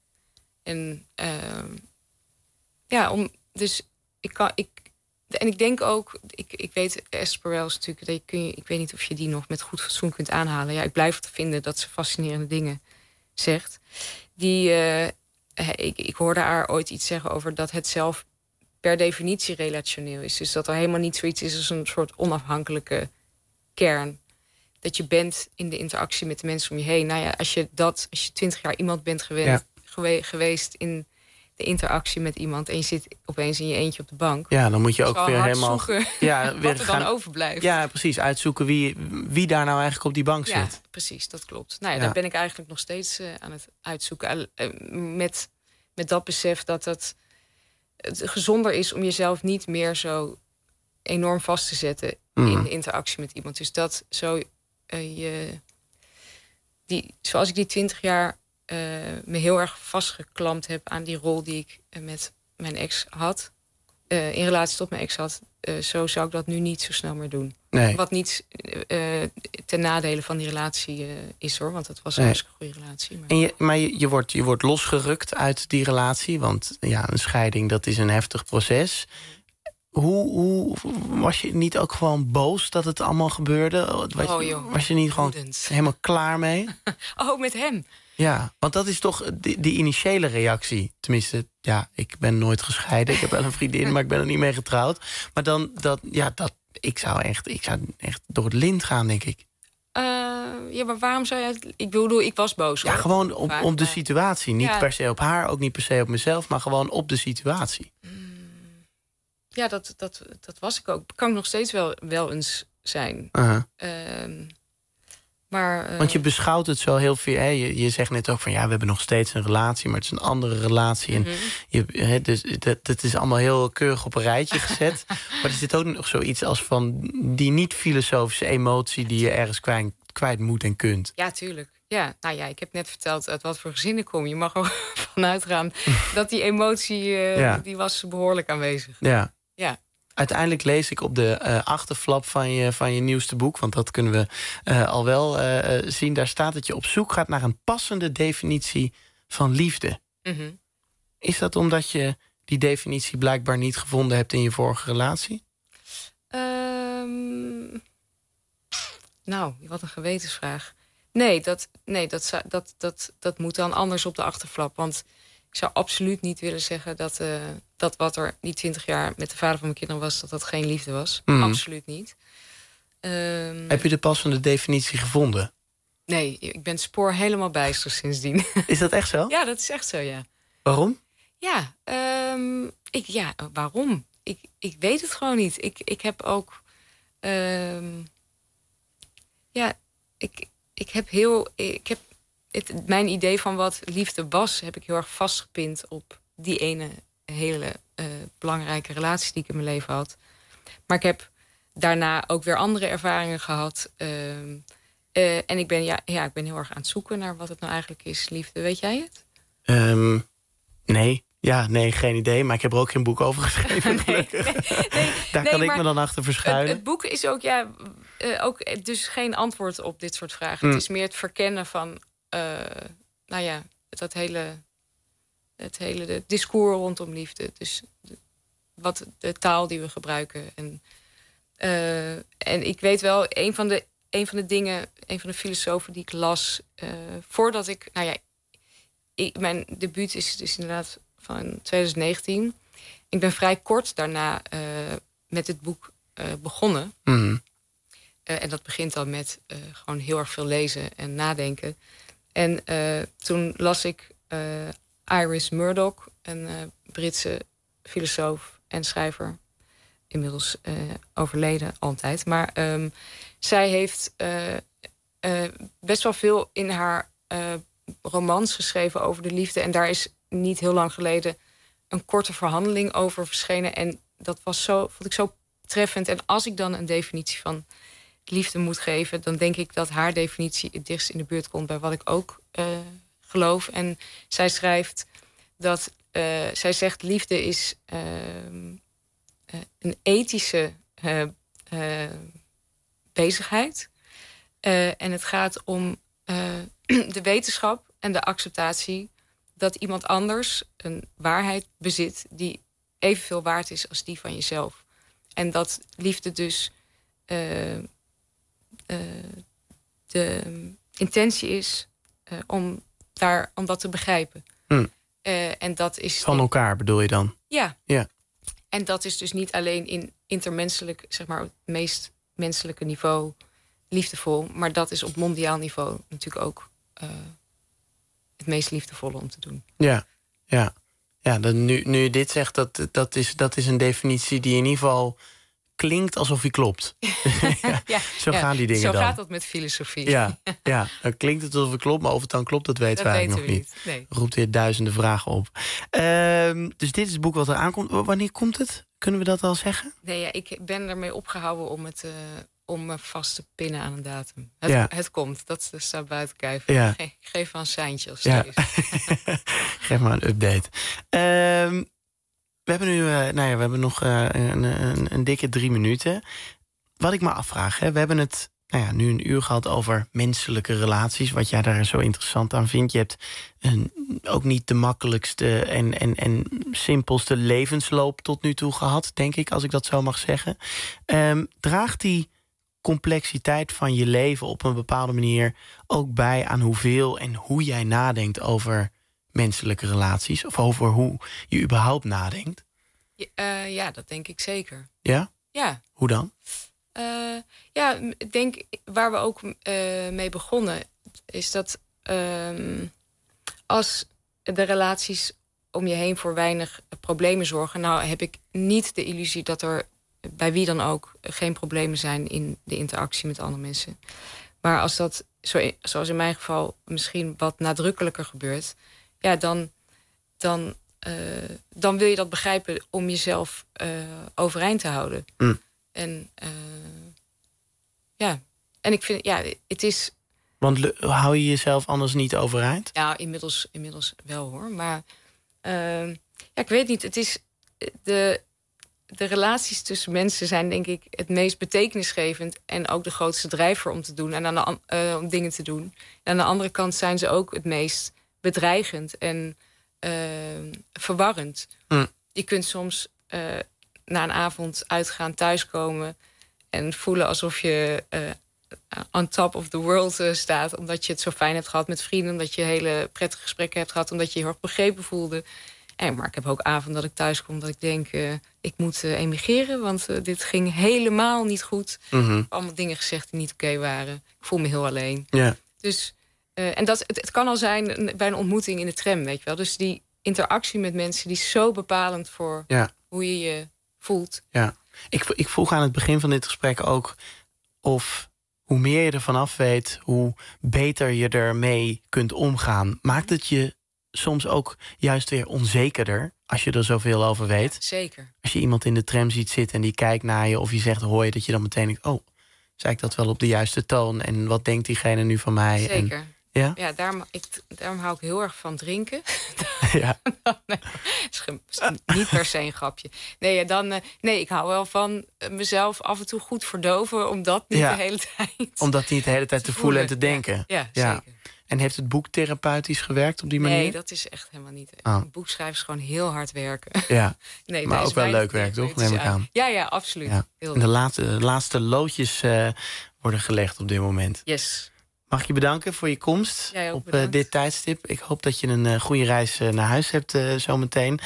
en uh, ja, om, dus ik kan... Ik, en ik denk ook, ik, ik weet, Esther Perel is natuurlijk, dat je kun je, ik weet niet of je die nog met goed fatsoen kunt aanhalen. Ja, ik blijf vinden dat ze fascinerende dingen zegt. Die, uh, ik, ik hoorde haar ooit iets zeggen over dat het zelf per definitie relationeel is. Dus dat er helemaal niet zoiets is als een soort onafhankelijke kern. Dat je bent in de interactie met de mensen om je heen. Nou ja, als je dat, als je twintig jaar iemand bent gewend, ja. gewe, geweest in de interactie met iemand en je zit opeens in je eentje op de bank. Ja, dan moet je ook weer helemaal zoeken ja, weer wat er gaan, dan overblijft. Ja, precies. Uitzoeken wie, wie daar nou eigenlijk op die bank ja, zit. Precies, dat klopt. Nou ja, ja. daar ben ik eigenlijk nog steeds uh, aan het uitzoeken. Uh, met, met dat besef dat het, het gezonder is om jezelf niet meer zo enorm vast te zetten mm. in de interactie met iemand. Dus dat zo uh, je die, zoals ik die twintig jaar Uh, me heel erg vastgeklampt heb aan die rol die ik uh, met mijn ex had. Uh, in relatie tot mijn ex had. Uh, zo zou ik dat nu niet zo snel meer doen. Nee. Wat niet uh, ten nadele van die relatie uh, is hoor. Want het was een nee. hartstikke goede relatie. Maar, en je, maar je, je, wordt, je wordt losgerukt uit die relatie. Want ja, een scheiding, dat is een heftig proces. Hoe, hoe was je niet ook gewoon boos dat het allemaal gebeurde? Was, oh, joh, was je niet gewoon Goedend. helemaal klaar mee? Oh, met hem? Ja, want dat is toch die, die initiële reactie. Tenminste, ja, ik ben nooit gescheiden. Ik heb wel een vriendin, maar ik ben er niet mee getrouwd. Maar dan, dat, ja, dat, ik zou echt, ik zou echt door het lint gaan, denk ik. Uh, ja, maar waarom zou je het... Ik bedoel, ik was boos. Ja, hoor. gewoon op, op de situatie. Niet ja. per se op haar, ook niet per se op mezelf, maar gewoon op de situatie. Ja, dat, dat, dat was ik ook. Kan ik nog steeds wel, wel eens zijn. Uh-huh. Uh, Maar, uh... Want je beschouwt het zo heel veel. Hè? Je, je zegt net ook van ja, we hebben nog steeds een relatie, maar het is een andere relatie. Mm-hmm. En je, hè, dus dat, dat is allemaal heel keurig op een rijtje gezet. Maar er zit ook nog zoiets als van die niet-filosofische emotie die je ergens kwijt, kwijt moet en kunt. Ja, tuurlijk. Ja, nou ja, ik heb net verteld uit wat voor gezin ik kom. Je mag er vanuit gaan dat die emotie, uh, ja. die was behoorlijk aanwezig. Ja. Ja. Uiteindelijk lees ik op de uh, achterflap van je, van je nieuwste boek, want dat kunnen we uh, al wel uh, zien. Daar staat dat je op zoek gaat naar een passende definitie van liefde. Mm-hmm. Is dat omdat je die definitie blijkbaar niet gevonden hebt in je vorige relatie? Um, nou, wat een gewetensvraag. Nee, dat, nee dat, dat, dat, dat moet dan anders op de achterflap. Want ik zou absoluut niet willen zeggen dat, uh, dat wat er die twintig jaar met de vader van mijn kinderen was, dat dat geen liefde was. Mm. Absoluut niet. Um, Heb je de passende definitie gevonden? Nee, ik ben het spoor helemaal bijster sindsdien. Is dat echt zo? Ja, dat is echt zo, ja. Waarom? Ja, um, ik, ja waarom? Ik, ik weet het gewoon niet. Ik, ik heb ook... Um, ja, ik, ik heb heel... Ik heb het, mijn idee van wat liefde was, heb ik heel erg vastgepind op die ene hele uh, belangrijke relatie die ik in mijn leven had. Maar ik heb daarna ook weer andere ervaringen gehad. Uh, uh, en ik ben, ja, ja, ik ben heel erg aan het zoeken naar wat het nou eigenlijk is, liefde. Weet jij het? Um, nee. Ja, nee, geen idee. Maar ik heb er ook geen boek over geschreven. nee, nee, nee, Daar nee, kan ik me dan achter verschuilen. Het, het boek is ook, ja, uh, ook dus geen antwoord op dit soort vragen. Mm. Het is meer het verkennen van, uh, nou ja, dat hele, het hele de discours rondom liefde. Dus de, wat de taal die we gebruiken. En, uh, en ik weet wel, een van de, een van de dingen, een van de filosofen die ik las, uh, voordat ik, nou ja, ik, mijn debuut is dus inderdaad van twintig negentien. Ik ben vrij kort daarna uh, met het boek uh, begonnen. Mm. Uh, en dat begint dan met uh, gewoon heel erg veel lezen en nadenken. En uh, toen las ik uh, Iris Murdoch, een uh, Britse filosoof en schrijver. Inmiddels uh, overleden, altijd. Maar um, zij heeft uh, uh, best wel veel in haar uh, romans geschreven over de liefde. En daar is niet heel lang geleden een korte verhandeling over verschenen. En dat was zo, vond ik zo treffend. En als ik dan een definitie van liefde moet geven, dan denk ik dat haar definitie het dichtst in de buurt komt bij wat ik ook uh, geloof. En zij schrijft dat uh, zij zegt liefde is uh, uh, een ethische uh, uh, bezigheid. Uh, en het gaat om uh, de wetenschap en de acceptatie dat iemand anders een waarheid bezit die evenveel waard is als die van jezelf. En dat liefde dus uh, uh, de intentie is uh, om, daar, om dat te begrijpen. Hmm. Uh, en dat is van elkaar bedoel je dan? Ja. ja. En dat is dus niet alleen in intermenselijk, zeg maar, het meest menselijke niveau liefdevol, maar dat is op mondiaal niveau natuurlijk ook uh, het meest liefdevolle om te doen. Ja, ja. ja dat nu, nu je dit zegt, dat, dat, is, dat is een definitie die in ieder geval klinkt alsof hij klopt. ja, ja, zo ja, gaan die dingen zo dan. Zo gaat dat met filosofie. Ja, ja, dan klinkt het alsof het klopt, maar of het dan klopt, dat weten dat we eigenlijk weten nog we niet. niet. Nee. Roept weer duizenden vragen op. Uh, dus dit is het boek wat er aankomt. Wanneer komt het? Kunnen we dat al zeggen? Nee, ja, ik ben ermee opgehouden om het uh, om me vast te pinnen aan een datum. Het, ja. het komt, dat staat buiten kijf. Ja. Ge geef maar een seintje als ja. het is. Geef maar een update. Uh, we hebben nu, uh, nou ja, we hebben nog uh, een, een, een dikke drie minuten. Wat ik me afvraag, hè, we hebben het nou ja, nu een uur gehad over menselijke relaties, wat jij daar zo interessant aan vindt. Je hebt een, ook niet de makkelijkste en, en, en simpelste levensloop tot nu toe gehad, denk ik, als ik dat zo mag zeggen. Um, draagt die complexiteit van je leven op een bepaalde manier ook bij aan hoeveel en hoe jij nadenkt over menselijke relaties? Of over hoe je überhaupt nadenkt? Ja, uh, ja, dat denk ik zeker. Ja? Ja. Hoe dan? Uh, ja, ik denk waar we ook uh, mee begonnen, is dat uh, als de relaties om je heen voor weinig problemen zorgen, nou heb ik niet de illusie dat er bij wie dan ook geen problemen zijn in de interactie met andere mensen. Maar als dat, zo, zoals in mijn geval, misschien wat nadrukkelijker gebeurt, ja, dan, dan, uh, dan wil je dat begrijpen om jezelf uh, overeind te houden. Mm. En uh, ja, en ik vind, ja, het is. Want hou je jezelf anders niet overeind? Ja, inmiddels, inmiddels wel hoor. Maar uh, ja, ik weet niet. Het is de, de relaties tussen mensen zijn denk ik het meest betekenisgevend en ook de grootste drijver om te doen en aan de, uh, om dingen te doen. En aan de andere kant zijn ze ook het meest bedreigend en uh, verwarrend. Hm. Je kunt soms uh, na een avond uitgaan, thuiskomen en voelen alsof je uh, on top of the world uh, staat, omdat je het zo fijn hebt gehad met vrienden, omdat je hele prettige gesprekken hebt gehad, omdat je je heel erg begrepen voelde. En, maar ik heb ook avonden dat ik thuis kom dat ik denk, uh, ik moet uh, emigreren, want uh, dit ging helemaal niet goed. Mm-hmm. Allemaal dingen gezegd die niet oké okay waren. Ik voel me heel alleen. Yeah. Dus, uh, en dat, het, het kan al zijn bij een ontmoeting in de tram, weet je wel. Dus die interactie met mensen, die is zo bepalend voor ja. hoe je je voelt. Ja, ik, ik vroeg aan het begin van dit gesprek ook of hoe meer je ervan af weet, hoe beter je ermee kunt omgaan. Maakt het je soms ook juist weer onzekerder als je er zoveel over weet? Ja, zeker. Als je iemand in de tram ziet zitten en die kijkt naar je of je zegt hoor je, dat je dan meteen denkt, oh, zei ik dat wel op de juiste toon? En wat denkt diegene nu van mij? Zeker. En, ja, ja daarom, ik, daarom hou ik heel erg van drinken. ja. nee, is niet per se een grapje. Nee, dan, nee, ik hou wel van mezelf af en toe goed verdoven, om dat niet ja. de hele tijd Om dat niet de hele tijd te, te voelen en te denken. Ja, ja, ja. zeker. En heeft het boek therapeutisch gewerkt op die manier? Nee, dat is echt helemaal niet. Oh. Een boek schrijven is gewoon heel hard werken. Ja, nee, maar ook wel leuk werk, toch? Neem ik aan. Ja, ja, absoluut. Ja. Heel en de laatste, de laatste loodjes uh, worden gelegd op dit moment. Yes. Mag ik je bedanken voor je komst op uh, dit tijdstip. Ik hoop dat je een uh, goede reis uh, naar huis hebt uh, zometeen.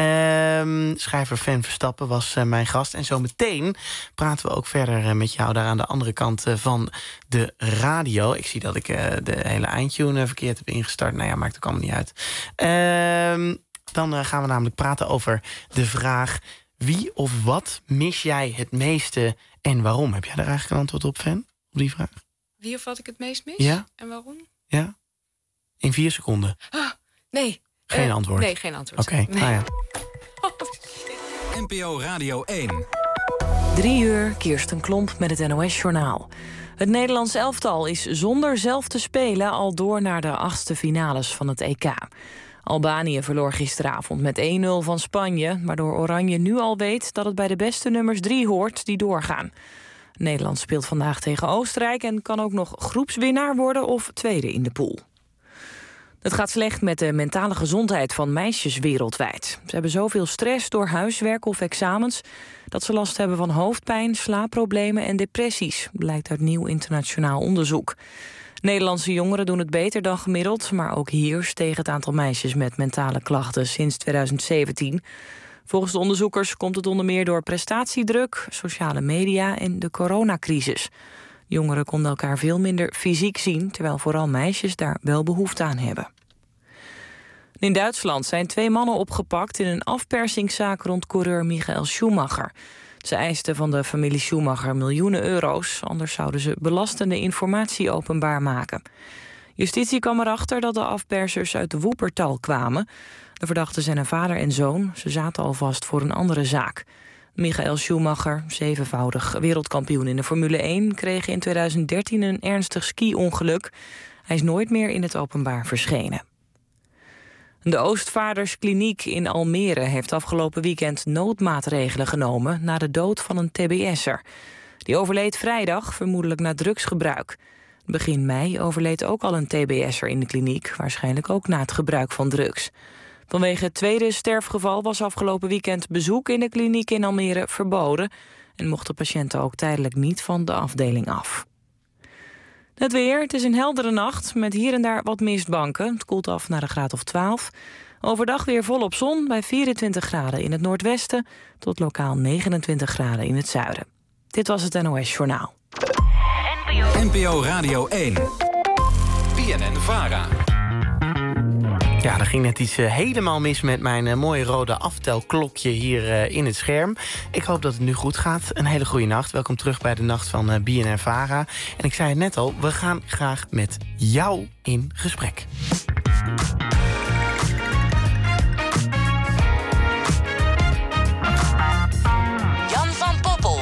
Uh, schrijver Van Verstappen was uh, mijn gast. En zometeen praten we ook verder uh, met jou daar aan de andere kant uh, van de radio. Ik zie dat ik uh, de hele eindtune uh, verkeerd heb ingestart. Nou ja, maakt ook allemaal niet uit. Uh, dan uh, gaan we namelijk praten over de vraag: wie of wat mis jij het meeste en waarom? Heb jij daar eigenlijk een antwoord op, Van, op die vraag? Wie of wat ik het meest mis? Ja. En waarom? Ja. In vier seconden. Ah, nee. Geen uh, antwoord? Nee, geen antwoord. Oké, okay. Nee. Nou ja. N P O Radio één. Drie uur, Kirsten Klomp met het N O S-journaal. Het Nederlands elftal is zonder zelf te spelen al door naar de achtste finales van het E K. Albanië verloor gisteravond met één nul van Spanje, waardoor Oranje nu al weet dat het bij de beste nummers drie hoort die doorgaan. Nederland speelt vandaag tegen Oostenrijk en kan ook nog groepswinnaar worden of tweede in de pool. Het gaat slecht met de mentale gezondheid van meisjes wereldwijd. Ze hebben zoveel stress door huiswerk of examens dat ze last hebben van hoofdpijn, slaapproblemen en depressies, blijkt uit nieuw internationaal onderzoek. Nederlandse jongeren doen het beter dan gemiddeld, maar ook hier steeg het aantal meisjes met mentale klachten sinds tweeduizend zeventien. Volgens de onderzoekers komt het onder meer door prestatiedruk, sociale media en de coronacrisis. Jongeren konden elkaar veel minder fysiek zien, terwijl vooral meisjes daar wel behoefte aan hebben. In Duitsland zijn twee mannen opgepakt in een afpersingszaak rond coureur Michael Schumacher. Ze eisten van de familie Schumacher miljoenen euro's, anders zouden ze belastende informatie openbaar maken. Justitie kwam erachter dat de afpersers uit de Wuppertal kwamen. De verdachten zijn een vader en zoon. Ze zaten al vast voor een andere zaak. Michael Schumacher, zevenvoudig wereldkampioen in de Formule één... kreeg in tweeduizend dertien een ernstig ski-ongeluk. Hij is nooit meer in het openbaar verschenen. De Oostvaarderskliniek in Almere heeft afgelopen weekend noodmaatregelen genomen na de dood van een T B S'er. Die overleed vrijdag, vermoedelijk na drugsgebruik. Begin mei overleed ook al een T B S'er in de kliniek, waarschijnlijk ook na het gebruik van drugs. Vanwege het tweede sterfgeval was afgelopen weekend bezoek in de kliniek in Almere verboden en mochten patiënten ook tijdelijk niet van de afdeling af. Het weer, het is een heldere nacht met hier en daar wat mistbanken. Het koelt af naar een graad of twaalf. Overdag weer volop zon bij vierentwintig graden in het noordwesten tot lokaal negenentwintig graden in het zuiden. Dit was het N O S Journaal. N P O Radio één. B N N Vara. Ja, er ging net iets uh, helemaal mis met mijn uh, mooie rode aftelklokje hier uh, in het scherm. Ik hoop dat het nu goed gaat. Een hele goede nacht. Welkom terug bij de nacht van uh, B N N Vara. En ik zei het net al, we gaan graag met jou in gesprek. Jan van Poppel.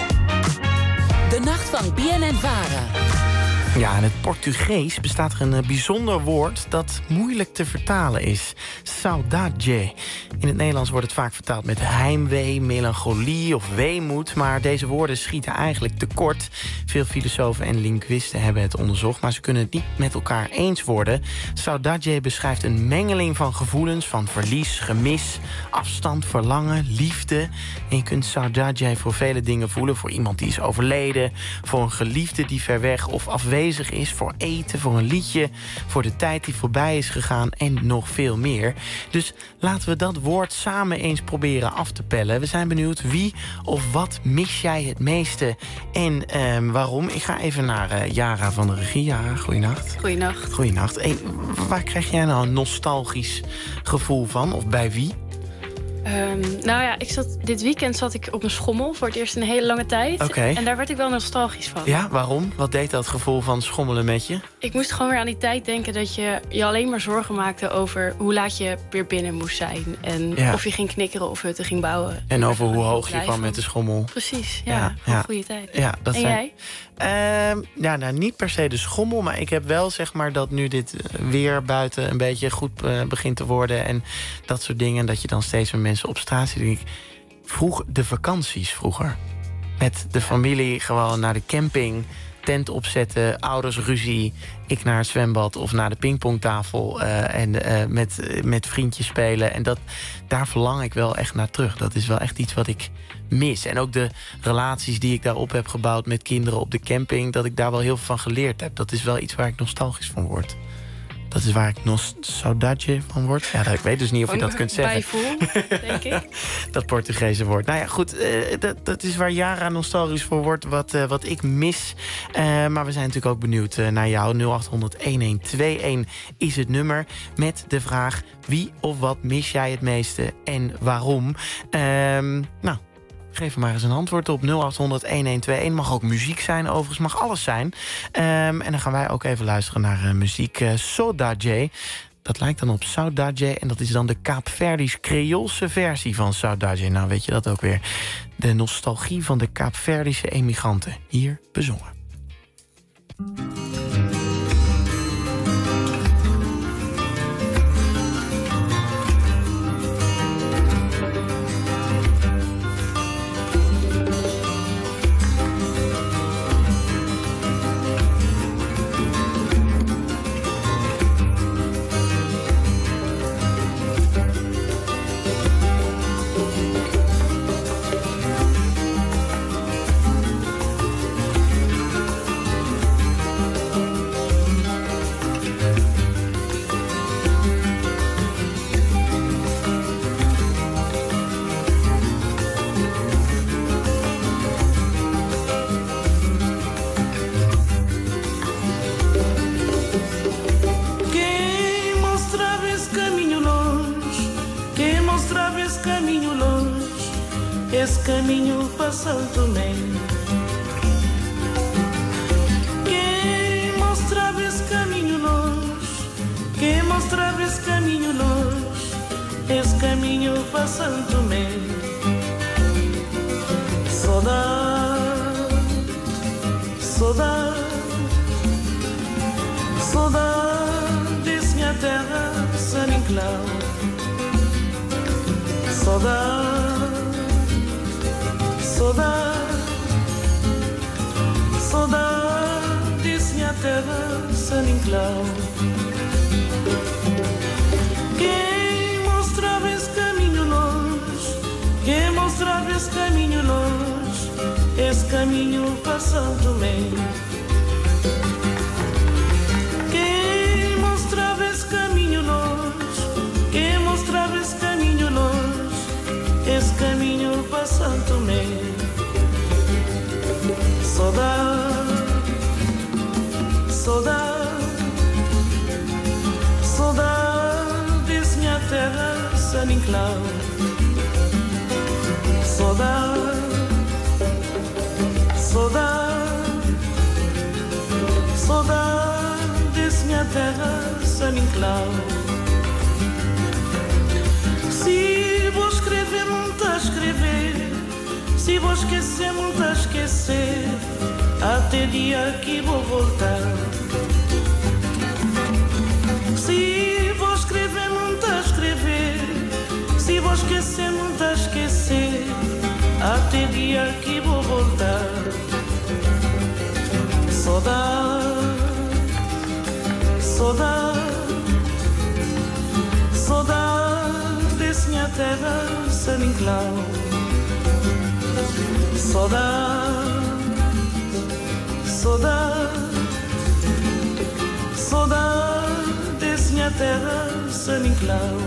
De nacht van B N N Vara. Ja, in het Portugees bestaat er een uh, bijzonder woord dat moeilijk te vertalen is. Saudade. In het Nederlands wordt het vaak vertaald met heimwee, melancholie of weemoed. Maar deze woorden schieten eigenlijk tekort. Veel filosofen en linguisten hebben het onderzocht, maar ze kunnen het niet met elkaar eens worden. Saudade beschrijft een mengeling van gevoelens van verlies, gemis, afstand, verlangen, liefde. En je kunt saudade voor vele dingen voelen. Voor iemand die is overleden, voor een geliefde die ver weg of afwezig is, voor eten, voor een liedje, voor de tijd die voorbij is gegaan en nog veel meer. Dus laten we dat woord samen eens proberen af te pellen. We zijn benieuwd wie of wat mis jij het meeste en eh, waarom. Ik ga even naar uh, Jara van de regie. Jara, goeienacht. Goeienacht. Goeienacht. Hey, waar krijg jij nou een nostalgisch gevoel van? Of bij wie? Um, nou ja, ik zat, dit weekend zat ik op een schommel voor het eerst in een hele lange tijd. Okay. En daar werd ik wel nostalgisch van. Ja, waarom? Wat deed dat gevoel van schommelen met je? Ik moest gewoon weer aan die tijd denken dat je je alleen maar zorgen maakte over hoe laat je weer binnen moest zijn. En ja. of je ging knikkeren of hutten ging bouwen. En over hoe hoog je kwam met de schommel. Precies, ja. ja, een ja. goede tijd. Ja, dat en zijn... jij? Uh, ja, nou, niet per se de schommel, maar ik heb wel zeg maar dat nu dit weer buiten een beetje goed uh, begint te worden en dat soort dingen, dat je dan steeds meer mensen op straat ziet. Vroeg de vakanties vroeger. Met de familie gewoon naar de camping, tent opzetten, ouders ruzie, ik naar het zwembad of naar de pingpongtafel uh, en uh, met, uh, met vriendjes spelen. En dat, daar verlang ik wel echt naar terug. Dat is wel echt iets wat ik mis. En ook de relaties die ik daarop heb gebouwd met kinderen op de camping, dat ik daar wel heel veel van geleerd heb. Dat is wel iets waar ik nostalgisch van word. Dat is waar ik nostalgisch van word. Ja, ik weet dus niet of je dat kunt zeggen. Bijvoel, denk ik. Dat Portugese woord. Nou ja, goed. Uh, dat, dat is waar Jara nostalgisch voor wordt. Wat, uh, wat ik mis. Uh, maar we zijn natuurlijk ook benieuwd uh, naar jou. nul acht honderd, een een twee een is het nummer. Met de vraag: wie of wat mis jij het meeste en waarom? Uh, nou. Geef er maar eens een antwoord op. nul acht honderd, een een twee een. Mag ook muziek zijn, overigens. Mag alles zijn. Um, en dan gaan wij ook even luisteren naar uh, muziek. Uh, Saudade. Dat lijkt dan op Saudade en dat is dan de Kaapverdisch Creoolse versie van Saudade. Nou, weet je dat ook weer. De nostalgie van de Kaapverdische emigranten. Hier bezongen. Esse caminho para Santo Tomé. Quem mostrava esse caminho longe, quem mostrava esse caminho longe, esse caminho para Santo Tomé. Saudade, saudade, saudade desse minha terra, San Inclau. Saudade. Saudade, saudade desse minha terra, San Inclau. Quem mostrava esse caminho longe, quem mostrava esse caminho longe, esse caminho para São Tomé. Quem mostrava esse caminho longe, quem mostrava esse caminho longe, esse caminho para São Tomé. Saudade, saudade, saudade desse minha terra, San Inclau. Saudade, saudade, saudade desse minha terra, San Inclau. Se vou escrever, não está a escrever. Se vou esquecer, não está a esquecer. Até dia que vou voltar. Se vou escrever, não está a escrever. Se vou esquecer, não está a esquecer. Até dia que vou voltar. Saudade, saudade, saudade desse minha terra, San Inclau. Saudade, saudade, saudade desse minha terra, San Inclau.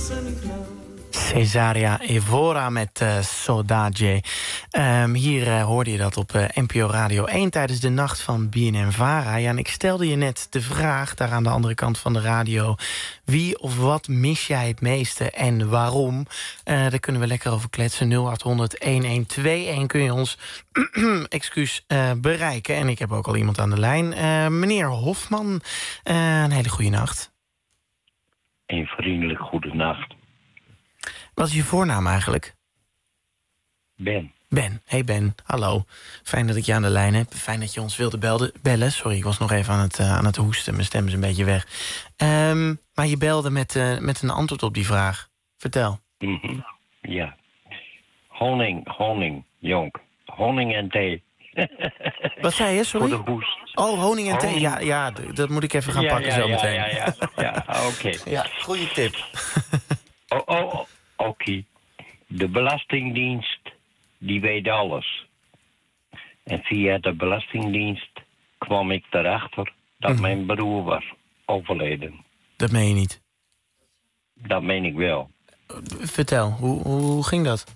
Cesaria Evora met uh, Saudade. Um, hier uh, hoorde je dat op uh, N P O Radio één tijdens de nacht van B N N Vara. Ja, en ik stelde je net de vraag, daar aan de andere kant van de radio... wie of wat mis jij het meeste en waarom? Uh, daar kunnen we lekker over kletsen. nul acht honderd elf tweeënhalf kun je ons excuus uh, bereiken. En ik heb ook al iemand aan de lijn. Uh, meneer Hofman, uh, een hele goede nacht. Een vriendelijk goede nacht. Wat is je voornaam eigenlijk? Ben. Ben. Hey Ben, hallo. Fijn dat ik je aan de lijn heb. Fijn dat je ons wilde belde, bellen. Sorry, ik was nog even aan het, uh, aan het hoesten. Mijn stem is een beetje weg. Um, maar je belde met, uh, met een antwoord op die vraag. Vertel. Mm-hmm. Ja. Honing, honing, jonk. Honing en thee. Wat zei je, sorry? Voor de hoest. Oh, honing en honing. thee. Ja, ja, dat moet ik even gaan ja, pakken ja, zo ja, meteen. Ja, ja, ja. ja oké. Okay. Ja, goede tip. oh, oh, oh. Oké. Okay. De Belastingdienst, die weet alles. En via de Belastingdienst kwam ik erachter dat mm. mijn broer was overleden. Dat meen je niet? Dat meen ik wel. Vertel, hoe, hoe ging dat?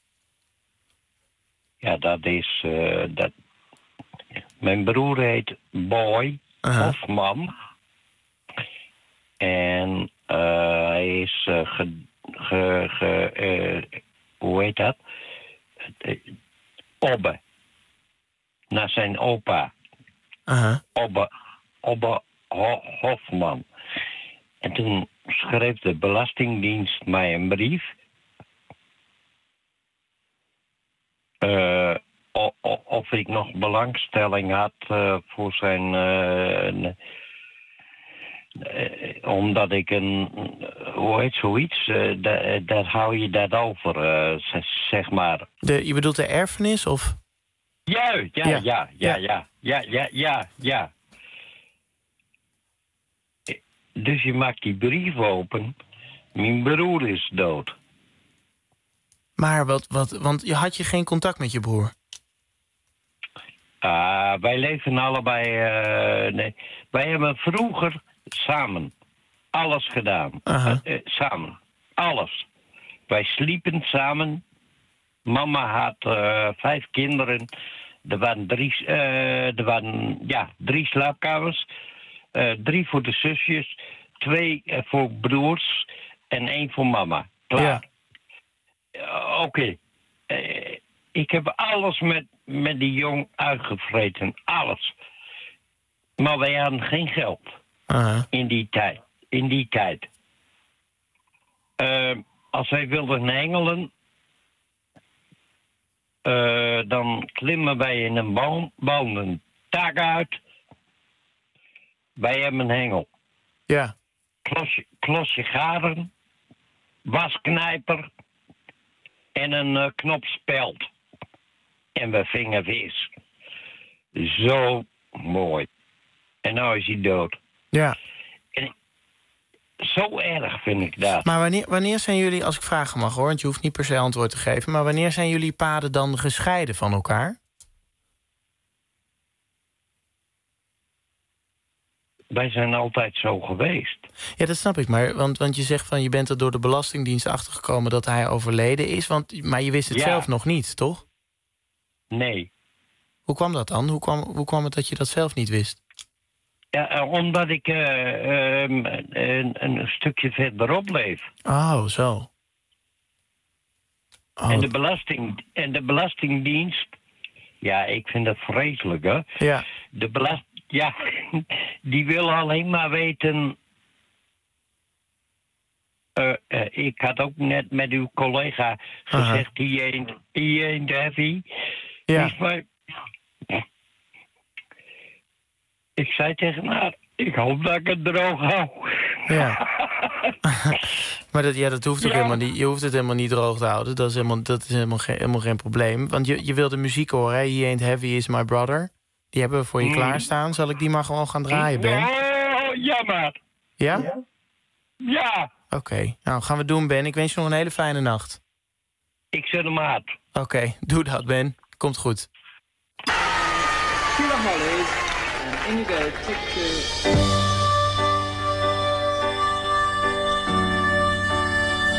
Ja, dat is... Uh, dat... Mijn broer heet Boy uh-huh. Hofman. En uh, hij is... Uh, ge, ge, ge, uh, hoe heet dat? Uh, Obbe. Naar zijn opa. Uh-huh. Obbe, Obbe Ho, Hofman. En toen schreef de Belastingdienst mij een brief... Uh, of ik nog belangstelling had uh, voor zijn... Uh, uh, omdat ik een... Hoe heet zoiets? Uh, dat, dat hou je dat over, uh, zeg maar. De, je bedoelt de erfenis, of? Ja, ja, ja, ja, ja, ja, ja, ja, ja, ja. Dus je maakt die brief open. Mijn broer is dood. Maar wat, wat, want je had je geen contact met je broer? Uh, wij leven allebei... Uh, nee. Wij hebben vroeger samen alles gedaan. Uh-huh. Uh, uh, samen. Alles. Wij sliepen samen. Mama had uh, vijf kinderen. Er waren drie, uh, er waren, ja, drie slaapkamers. Uh, drie voor de zusjes. Twee uh, voor broers. En één voor mama. Klaar. Ja. Uh, Oké. Okay. Uh, ik heb alles met, met die jong uitgevreten. Alles. Maar wij hadden geen geld. Uh-huh. In die tijd. In die tijd. Uh, als wij wilden hengelen... Uh, dan klimmen wij in een boom, bouwen een tak uit. Wij hebben een hengel. Ja. Klosje, klosje garen. Wasknijper. En een uh, knop speld. En we vingen vis. Zo mooi. En nou is hij dood. Ja. En zo erg vind ik dat. Maar wanneer, wanneer zijn jullie, als ik vragen mag hoor... want je hoeft niet per se antwoord te geven... maar wanneer zijn jullie paden dan gescheiden van elkaar? Wij zijn altijd zo geweest. Ja, dat snap ik. Maar want, want je zegt van je bent er door de Belastingdienst achtergekomen dat hij overleden is. Want, maar je wist het ja. zelf nog niet, toch? Nee. Hoe kwam dat dan? Hoe kwam, hoe kwam het dat je dat zelf niet wist? Ja, omdat ik uh, um, een, een stukje verderop leef. Oh, zo. Oh. En, de belasting, en de Belastingdienst... Ja, ik vind dat vreselijk, hè? Ja. De belast, ja, die wil alleen maar weten... Uh, uh, ik had ook net met uw collega gezegd... Uh-huh. He ain't, he ain't heavy. Ja. Maar, ik zei tegen haar... Ik hoop dat ik het droog hou. Ja. Maar dat, ja, dat hoeft ook ja. helemaal niet. Je hoeft het helemaal niet droog te houden. Dat is helemaal, dat is helemaal, geen, helemaal geen probleem. Want je, je wilde muziek horen, hè? He Ain't Heavy Is My Brother. Die hebben we voor je mm. klaarstaan. Zal ik die maar gewoon gaan draaien, Ben? Oh, ja, maar. Ja? Ja. ja. Oké, okay. Nou gaan we doen, Ben. Ik wens je nog een hele fijne nacht. Ik zet hem uit. Oké, okay. Doe dat, Ben. Komt goed. Sheila Hollies en Indigo Tick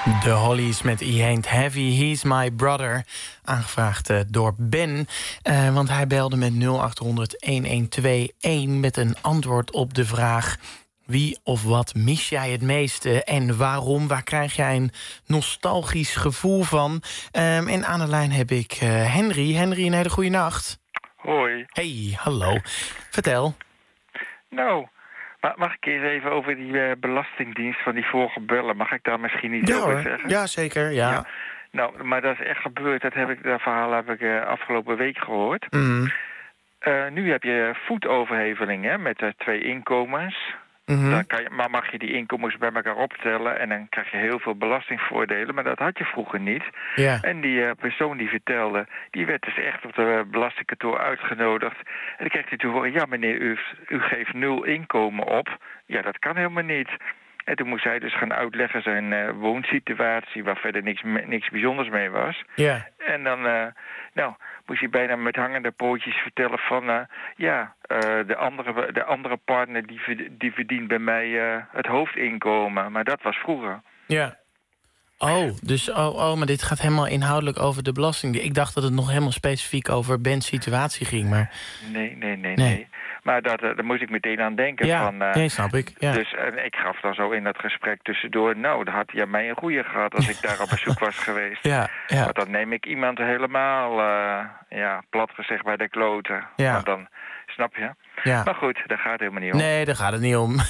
De Hollies met He Ain't Heavy, He's My Brother. Aangevraagd uh, door Ben, uh, want hij belde met nul acht honderd elf met een antwoord op de vraag: wie of wat mis jij het meeste en waarom? Waar krijg jij een nostalgisch gevoel van? Um, en aan de lijn heb ik uh, Henry. Henry, een hele goede nacht. Hoi. Hey, hallo. Vertel. Nou, mag ik eens even over die uh, belastingdienst van die vorige bellen? Mag ik daar misschien iets ja, over hoor. zeggen? Ja, zeker, ja. ja. Nou, maar dat is echt gebeurd. Dat, heb ik, dat verhaal heb ik uh, afgelopen week gehoord. Mm. Uh, nu heb je voetoverheveling hè, met uh, twee inkomens. Mm-hmm. Dan kan je, maar mag je die inkomens bij elkaar optellen en dan krijg je heel veel belastingvoordelen. Maar dat had je vroeger niet. Ja. En die uh, persoon die vertelde, die werd dus echt op de belastingkantoor uitgenodigd. En dan kreeg hij te horen, ja meneer, u, u geeft nul inkomen op. Ja, dat kan helemaal niet. En toen moest hij dus gaan uitleggen zijn uh, woonsituatie, waar verder niks, niks bijzonders mee was. Ja. En dan, uh, nou, moest hij bijna met hangende pootjes vertellen van, uh, ja, uh, de, andere, de andere partner die, die verdient bij mij uh, het hoofdinkomen. Maar dat was vroeger. Ja. Oh, dus oh, oh, maar dit gaat helemaal inhoudelijk over de belasting. Ik dacht dat het nog helemaal specifiek over Ben's situatie ging, maar... Nee, nee, nee, nee. nee. Maar dat, uh, daar moest ik meteen aan denken. Ja, van, uh, nee, snap ik. Ja. Dus uh, ik gaf dan zo in dat gesprek tussendoor, nou, dan had hij aan mij een goeie gehad als ik daar op bezoek was geweest. Ja, ja. Want dan neem ik iemand helemaal, uh, ja, plat gezegd bij de kloten. Ja. Want dan, snap je? Ja. Maar goed, daar gaat het helemaal niet om. Nee, daar gaat het niet om.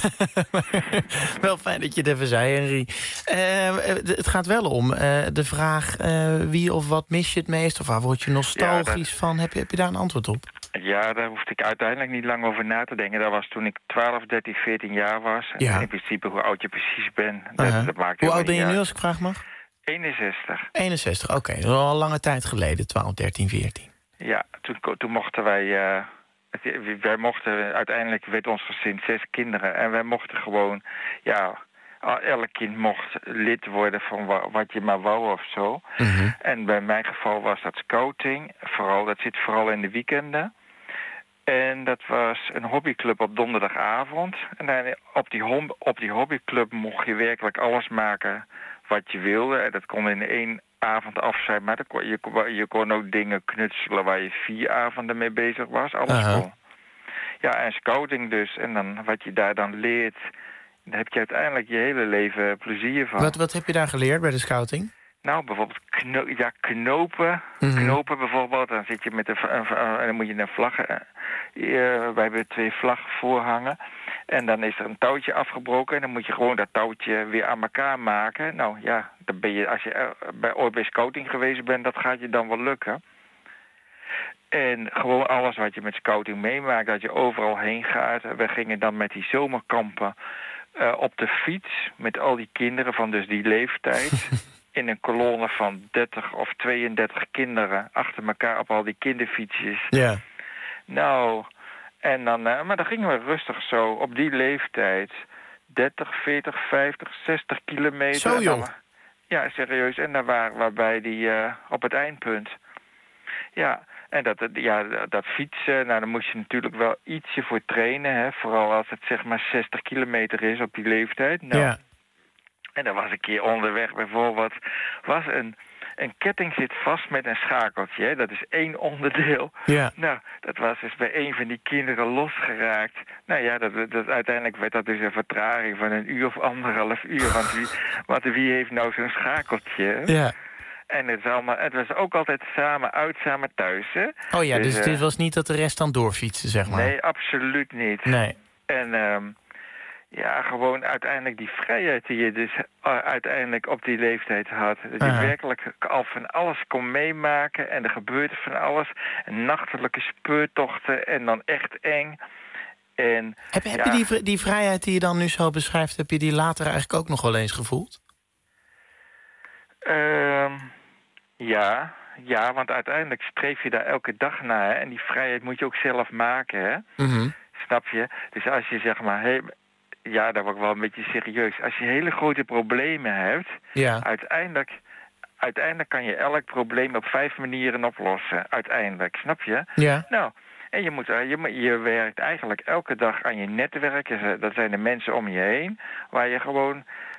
Wel fijn dat je het even zei, Henry. Uh, het gaat wel om uh, de vraag uh, wie of wat mis je het meest? Of waar word je nostalgisch ja, dat... van? Heb je, heb je daar een antwoord op? Ja, daar hoefde ik uiteindelijk niet lang over na te denken. Dat was toen ik twaalf, dertien, veertien jaar was. Ja. En in principe hoe oud je precies bent. Dat, uh-huh. dat maakt hoe oud ben je uit. nu, als ik vraag mag? eenenzestig. eenenzestig, oké. Okay. Dat is al een lange tijd geleden, twaalf, dertien, veertien. Ja, toen, toen mochten wij... Uh, wij mochten... Uiteindelijk werd ons gezin zes kinderen. En wij mochten gewoon... Ja, elk kind mocht lid worden van wat je maar wou of zo. Mm-hmm. En bij mijn geval was dat scouting. Vooral, dat zit vooral in de weekenden. En dat was een hobbyclub op donderdagavond. En dan op, die hom- op die hobbyclub mocht je werkelijk alles maken wat je wilde. En dat kon in één avond af zijn. Maar kon, je, je kon ook dingen knutselen waar je vier avonden mee bezig was. Alles uh-huh. kon. Ja, en scouting dus. En dan wat je daar dan leert, daar heb je uiteindelijk je hele leven plezier van. Wat, wat heb je daar geleerd bij de scouting? Nou, bijvoorbeeld kno- ja, knopen. Mm-hmm. Knopen bijvoorbeeld. Dan zit je met een, en dan moet je een vlag. Uh, wij hebben twee vlaggen voorhangen. En dan is er een touwtje afgebroken. En dan moet je gewoon dat touwtje weer aan elkaar maken. Nou ja, dan ben je, als je uh, bij, ooit bij scouting geweest bent, dat gaat je dan wel lukken. En gewoon alles wat je met scouting meemaakt, dat je overal heen gaat. We gingen dan met die zomerkampen uh, op de fiets met al die kinderen van dus die leeftijd. In een kolonne van dertig of tweeëndertig kinderen achter elkaar op al die kinderfietsjes. Ja. Nou, en dan, uh, maar dan gingen we rustig zo op die leeftijd. dertig, veertig, vijftig, zestig kilometer. Zo jong. Dan, ja, serieus. En dan waren we bij die uh, op het eindpunt. Ja, en dat, ja, dat fietsen, nou, daar moest je natuurlijk wel ietsje voor trainen. Hè? Vooral als het zeg maar zestig kilometer is op die leeftijd. Nou, ja. En dan was een keer onderweg bijvoorbeeld, was een, een ketting zit vast met een schakeltje. Hè? Dat is één onderdeel. Ja. Nou, dat was dus bij een van die kinderen losgeraakt. Nou ja, dat, dat, uiteindelijk werd dat dus een vertraging van een uur of anderhalf uur. Want wie, want wie heeft nou zo'n schakeltje? Ja. En het, is allemaal, het was ook altijd samen uit, samen thuis. Hè? Oh ja, dus, dus uh, dit was niet dat de rest dan doorfietsen, zeg maar? Nee, absoluut niet. Nee. En um, ja, gewoon uiteindelijk die vrijheid die je dus uh, uiteindelijk op die leeftijd had. Dat je uh-huh. werkelijk al van alles kon meemaken en er gebeurde van alles. En nachtelijke speurtochten en dan echt eng. En, heb heb ja, je die, die vrijheid die je dan nu zo beschrijft, heb je die later eigenlijk ook nog wel eens gevoeld? Um, ja, ja, want uiteindelijk streef je daar elke dag naar. Hè? En die vrijheid moet je ook zelf maken, hè? Mm-hmm. Snap je? Dus als je zeg maar... Hey, ja, dat wordt wel een beetje serieus. Als je hele grote problemen hebt... Ja. Uiteindelijk, uiteindelijk kan je elk probleem op vijf manieren oplossen. Uiteindelijk, snap je? Ja. Nou, en je, moet, je, je werkt eigenlijk elke dag aan je netwerk. Dat zijn de mensen om je heen. Waar je gewoon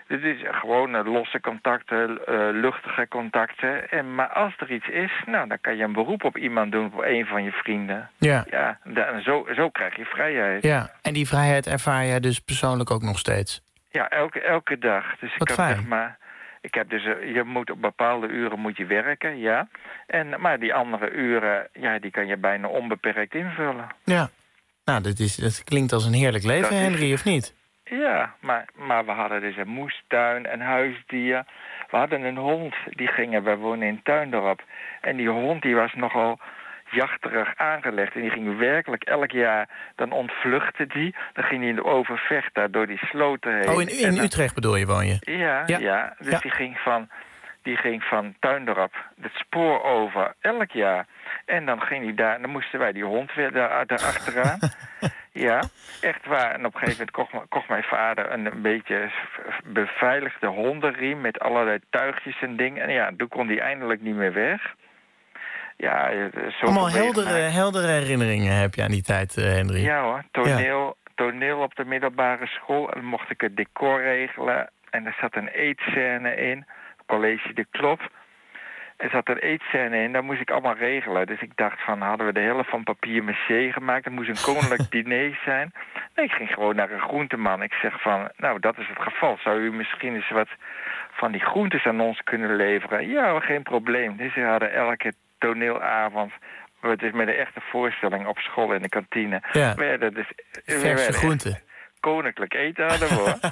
Dit is gewoon uh, losse contacten, uh, luchtige contacten. En, maar als er iets is, nou, dan kan je een beroep op iemand doen, op een van je vrienden. Ja. Ja, da- zo, zo krijg je vrijheid. Ja, en die vrijheid ervaar jij dus persoonlijk ook nog steeds? Ja, elke, elke dag. Dus Wat ik kan fijn. zeg maar... Ik heb dus, uh, je moet op bepaalde uren moet je werken, ja. En, maar die andere uren, ja, die kan je bijna onbeperkt invullen. Ja. Nou, dat, is, dat klinkt als een heerlijk leven, Dat is- Henry, of niet? Ja, maar, maar we hadden dus een moestuin, een huisdier. We hadden een hond, die gingen, we wonen in Tuindorp. En die hond die was nogal jachterig aangelegd. En die ging werkelijk elk jaar, dan ontvluchtte die. Dan ging hij in de Overvecht daar door die sloten heen. Oh, in, in En dan- Utrecht bedoel je, woon je? Ja, Ja. ja. Dus Ja. die ging van... Die ging van Tuindorp het spoor over, elk jaar. En dan ging hij daar, dan moesten wij die hond weer daar, daar achteraan. Ja, echt waar. En op een gegeven moment kocht, m- kocht mijn vader een, een beetje v- beveiligde hondenriem met allerlei tuigjes en dingen. En ja, toen kon hij eindelijk niet meer weg. Ja, eh, zo Allemaal heldere, heldere herinneringen heb je aan die tijd, uh, Henry. Ja hoor, toneel, toneel op de middelbare school. En dan mocht ik het decor regelen. En er zat een eetscène in. College de Klop. Er zat een eetscène in, daar moest ik allemaal regelen. Dus ik dacht van, hadden we de helft van papier maché gemaakt? Dat moest een koninklijk diner zijn. Nee, ik ging gewoon naar een groenteman. Ik zeg van, nou, dat is het geval. Zou u misschien eens wat van die groentes aan ons kunnen leveren? Ja, geen probleem. Dus we hadden elke toneelavond... Het is met een echte voorstelling op school in de kantine. Ja. Werden dus, Verse groenten. Koninklijk eten hadden we, hoor.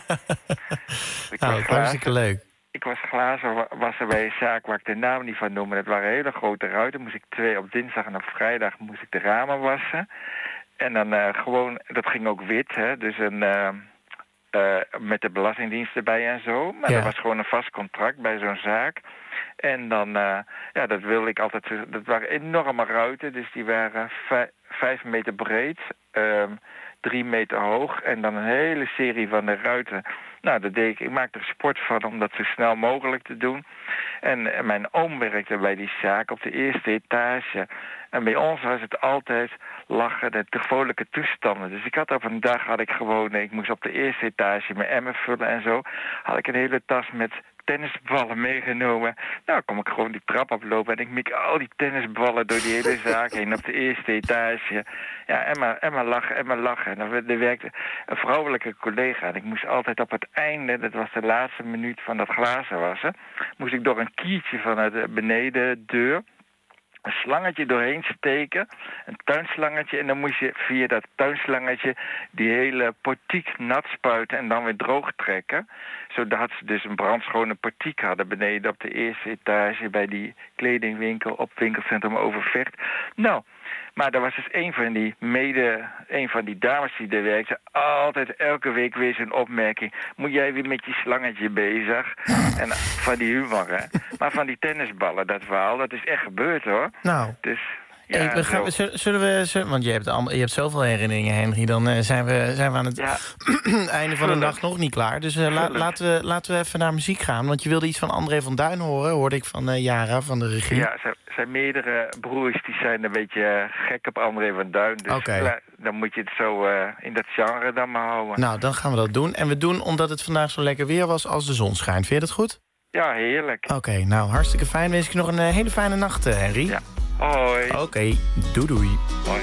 Ik Nou, was hartstikke leuk. Ik was glazenwasser bij een zaak waar ik de naam niet van noemde. Het waren hele grote ruiten. Moest ik twee op dinsdag en op vrijdag moest ik de ramen wassen. En dan uh, gewoon, dat ging ook wit, hè. Dus een, uh, uh, met de belastingdienst erbij en zo. Maar Ja. dat was gewoon een vast contract bij zo'n zaak. En dan, uh, ja, dat wilde ik altijd... Dat waren enorme ruiten, dus die waren vij, vijf meter breed... Um, drie meter hoog en dan een hele serie van de ruiten. Nou, dat deed ik. Ik maakte er sport van om dat zo snel mogelijk te doen. En, en mijn oom werkte bij die zaak op de eerste etage. En bij ons was het altijd lachen, de te vrolijke toestanden. Dus ik had op een dag, had ik gewoon, ik moest op de eerste etage mijn emmer vullen en zo. Had ik een hele tas met tennisballen meegenomen. Nou, kom ik gewoon die trap oplopen en ik mik al die tennisballen door die hele zaak heen op de eerste etage. Ja, en maar, en maar lachen, en maar lachen. En dan er werkte een vrouwelijke collega en ik moest altijd op het einde, dat was de laatste minuut van dat glazen wassen, moest ik door een kiertje vanuit de benedendeur een slangetje doorheen steken, een tuinslangetje, en dan moest je via dat tuinslangetje die hele portiek nat spuiten en dan weer droog trekken, zodat ze dus een brandschone portiek hadden beneden op de eerste etage bij die kledingwinkel op winkelcentrum Overvecht. Nou, maar er was dus een van die mede, een van die dames die er werkte, altijd elke week weer zo'n opmerking. Moet jij weer met je slangetje bezig? En van die humor, hè. Maar van die tennisballen, dat verhaal, dat is echt gebeurd, hoor. Nou, dus, ja, hey, we gaan, zo. zullen we... Zullen, want je hebt, allemaal, je hebt zoveel herinneringen, Henry. Dan uh, zijn, we, zijn we aan het Ja. einde van de dag nog niet klaar. Dus uh, la, laten, we, laten we even naar muziek gaan. Want je wilde iets van André van Duin horen, hoorde ik van uh, Jara, van de regie. Ja, er zijn meerdere broers die zijn een beetje uh, gek op André van Duin. Dus Okay. la, dan moet je het zo uh, in dat genre dan maar houden. Nou, dan gaan we dat doen. En we doen omdat het vandaag zo lekker weer was als de zon schijnt. Vind je dat goed? Ja, heerlijk. Oké, okay, nou, hartstikke fijn. Wens ik je nog een uh, hele fijne nacht, uh, Henry. Ja. Hoi. Oké, okay, doei doei. Hoi.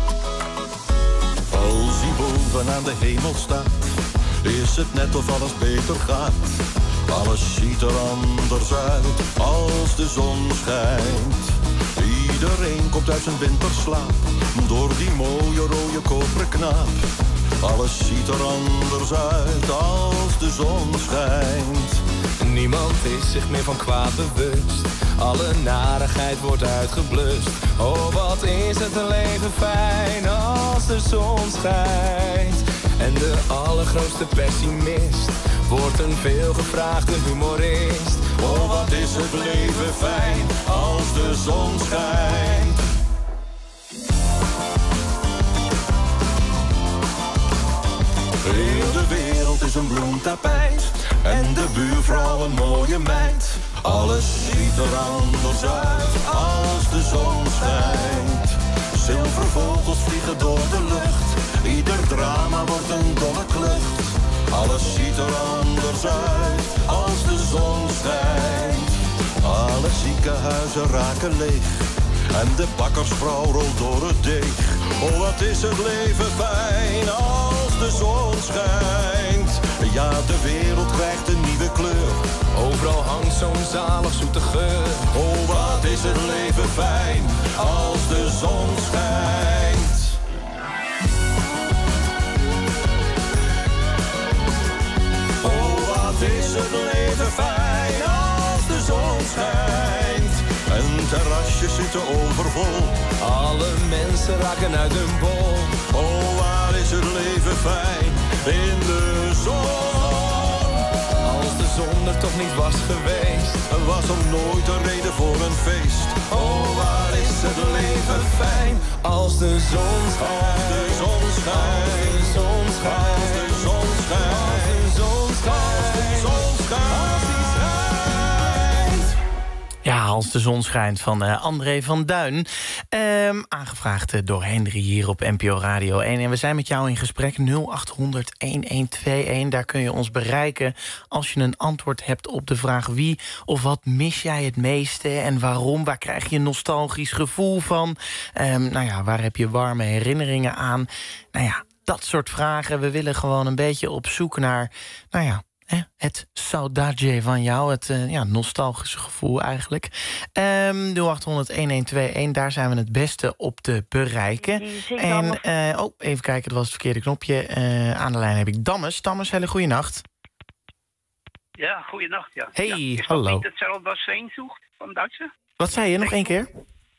Als hij boven aan de hemel staat, is het net of alles beter gaat. Alles ziet er anders uit als de zon schijnt. Iedereen komt uit zijn winterslaap door die mooie rode koperen knaap. Alles ziet er anders uit als de zon schijnt. Niemand is zich meer van kwaad bewust. Alle narigheid wordt uitgeblust. Oh, wat is het een leven fijn als de zon schijnt. En de allergrootste pessimist wordt een veelgevraagde humorist. Oh, wat is het leven fijn als de zon schijnt. Heel de wereld is een bloemtapijt en de buurvrouw een mooie meid. Alles ziet er anders uit als de zon schijnt. Zilvervogels vliegen door de lucht, ieder drama wordt een dolle klucht. Alles ziet er anders uit ziekenhuizen raken leeg. En de bakkersvrouw rolt door het deeg. Oh, wat is het leven fijn als de zon schijnt. Ja, de wereld krijgt een nieuwe kleur. Overal hangt zo'n zalig zoete geur. Oh, wat is het leven fijn als de zon schijnt. Oh, wat is het leven fijn als de zon schijnt. En terrasjes zitten overvol. Alle mensen raken uit hun bol. Oh, waar is het leven fijn in de zon. Als de zon er toch niet was geweest, was er nooit een reden voor een feest. Oh, waar is het leven fijn als de zon schijnt. Als de zon schijnt. Als de zon schijnt. Als de zon schijnt. Als de zon schijnt. Als de zon schijnt. Ja, als de zon schijnt van uh, André van Duin. Um, aangevraagd uh, door Henry hier op N P O Radio één. En we zijn met jou in gesprek nul acht honderd elf Daar kun je ons bereiken als je een antwoord hebt op de vraag wie of wat mis jij het meeste en waarom? Waar krijg je een nostalgisch gevoel van? Um, nou ja, waar heb je warme herinneringen aan? Nou ja, dat soort vragen. We willen gewoon een beetje op zoek naar, nou ja, het saudade van jou, het uh, ja, nostalgische gevoel eigenlijk. Um, nul acht honderd elf daar zijn we het beste op te bereiken. En, uh, oh, even kijken, dat was het verkeerde knopje. Uh, aan de lijn heb ik Dammes. Dammes, hele goede nacht. Ja, goeienacht, ja. Hey, ja, is hallo. Is dat niet hetzelfde als Sehnsucht van Duitse? Wat zei je, nog één keer?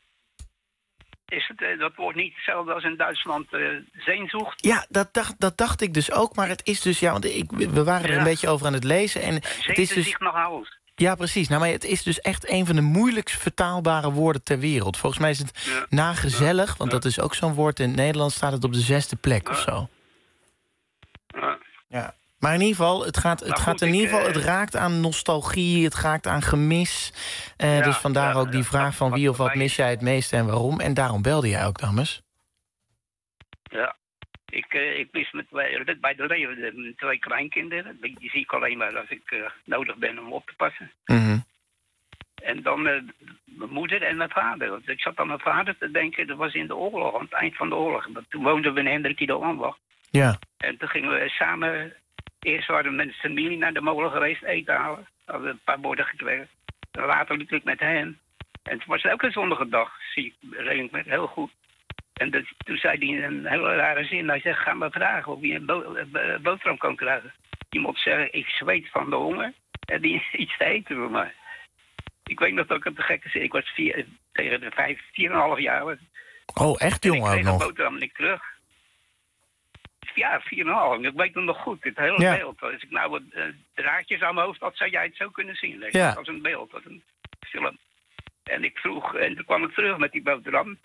Is het, uh, dat woord niet hetzelfde als in Duitsland uh, Sehnsucht? Ja, dat dacht, dat dacht ik dus ook, maar het is dus, ja, want ik, we waren er ja. een beetje over aan het lezen. En het is dus zich nog alles. Ja, precies. Nou, maar het is dus echt een van de moeilijkst vertaalbare woorden ter wereld. Volgens mij is het ja. na gezellig, ja. want ja. dat is ook zo'n woord. In het Nederlands staat het op de zesde plek ja. of zo. Ja. ja. Maar in ieder geval, het gaat, het, goed, gaat in ik, ieder geval, uh, het raakt aan nostalgie, het raakt aan gemis. Uh, ja, dus vandaar ja, ook die ja, vraag van wie of wat mis jij het meeste en waarom. En daarom belde jij ook, Dammes. Ja, ik, uh, ik mis met twee, bij de leven twee kleinkinderen. Die zie ik alleen maar als ik uh, nodig ben om op te passen. Mm-hmm. En dan uh, mijn moeder en mijn vader. Want ik zat aan mijn vader te denken, dat was in de oorlog, aan het eind van de oorlog. Toen woonden we in Hendrik de Ambacht. Ja. En toen gingen we samen, eerst waren we met de familie naar de molen geweest eten halen. We hadden een paar borden gekregen. Later natuurlijk met hen. En het was ook een zonnige dag, zie ik, reed ik heel goed. En dat, toen zei hij in een hele rare zin, hij zegt, ga maar vragen of je een bo- bo- boterham kan krijgen. Je moet zeggen, ik zweet van de honger en die iets te eten voor mij. Ik weet nog dat ik het te gekke zei, ik was vier, tegen de vijf, vier en een half jaar. Oh, echt jong ook nog? Ik kreeg een boterham en ik terug. Ja, vier en een half. Ik weet het nog goed, het hele ja. beeld. Als ik nou wat uh, draadjes aan mijn hoofd had, zou jij het zo kunnen zien. Dat ja. was een beeld, dat was een film. En ik vroeg, en toen kwam ik terug met die boterham.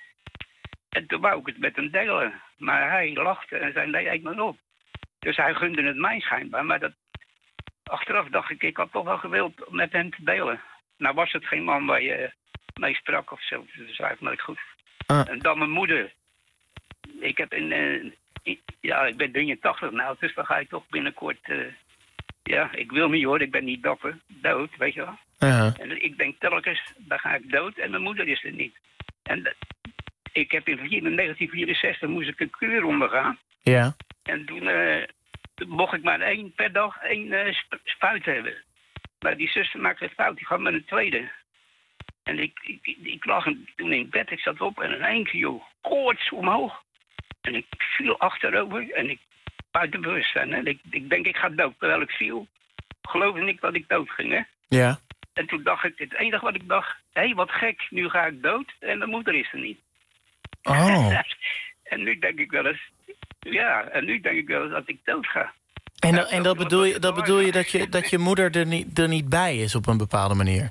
En toen wou ik het met hem delen. Maar hij lachte en zei, nee, eet maar op. Dus hij gunde het mij schijnbaar. Maar dat, achteraf dacht ik, ik had toch wel gewild om met hem te delen. Nou was het geen man waar je mee sprak of zo. Dus dat is eigenlijk nooit goed. Uh. En dan mijn moeder. Ik heb in... Uh, ik, ja, ik ben drieëntachtig nou, dus dan ga ik toch binnenkort... Uh, ja, ik wil niet hoor, ik ben niet dapper. Dood, weet je wel. Uh-huh. En ik denk telkens, dan ga ik dood en mijn moeder is er niet. En uh, ik heb in negentien vierenzestig moest ik een kuur ondergaan. Ja. En toen, uh, toen mocht ik maar één per dag één uh, sp- spuit hebben. Maar die zuster maakte een fout, die gaf me een tweede. En ik, ik, ik, ik lag toen in bed, ik zat op en in één keer, joh, koorts omhoog. En ik viel achterover en ik buiten bewustzijn. Hè. Ik, ik denk, ik ga dood. Terwijl ik viel, geloofde ik dat ik dood ging. Hè. Ja. En toen dacht ik, het enige wat ik dacht, hé, hey, wat gek, nu ga ik dood en mijn moeder is er niet. Oh. En nu denk ik wel eens, ja, en nu denk ik wel eens dat ik dood ga. En, ja, en dat, bedoel je, dat bedoel je dat je dat je moeder er niet, er niet bij is op een bepaalde manier?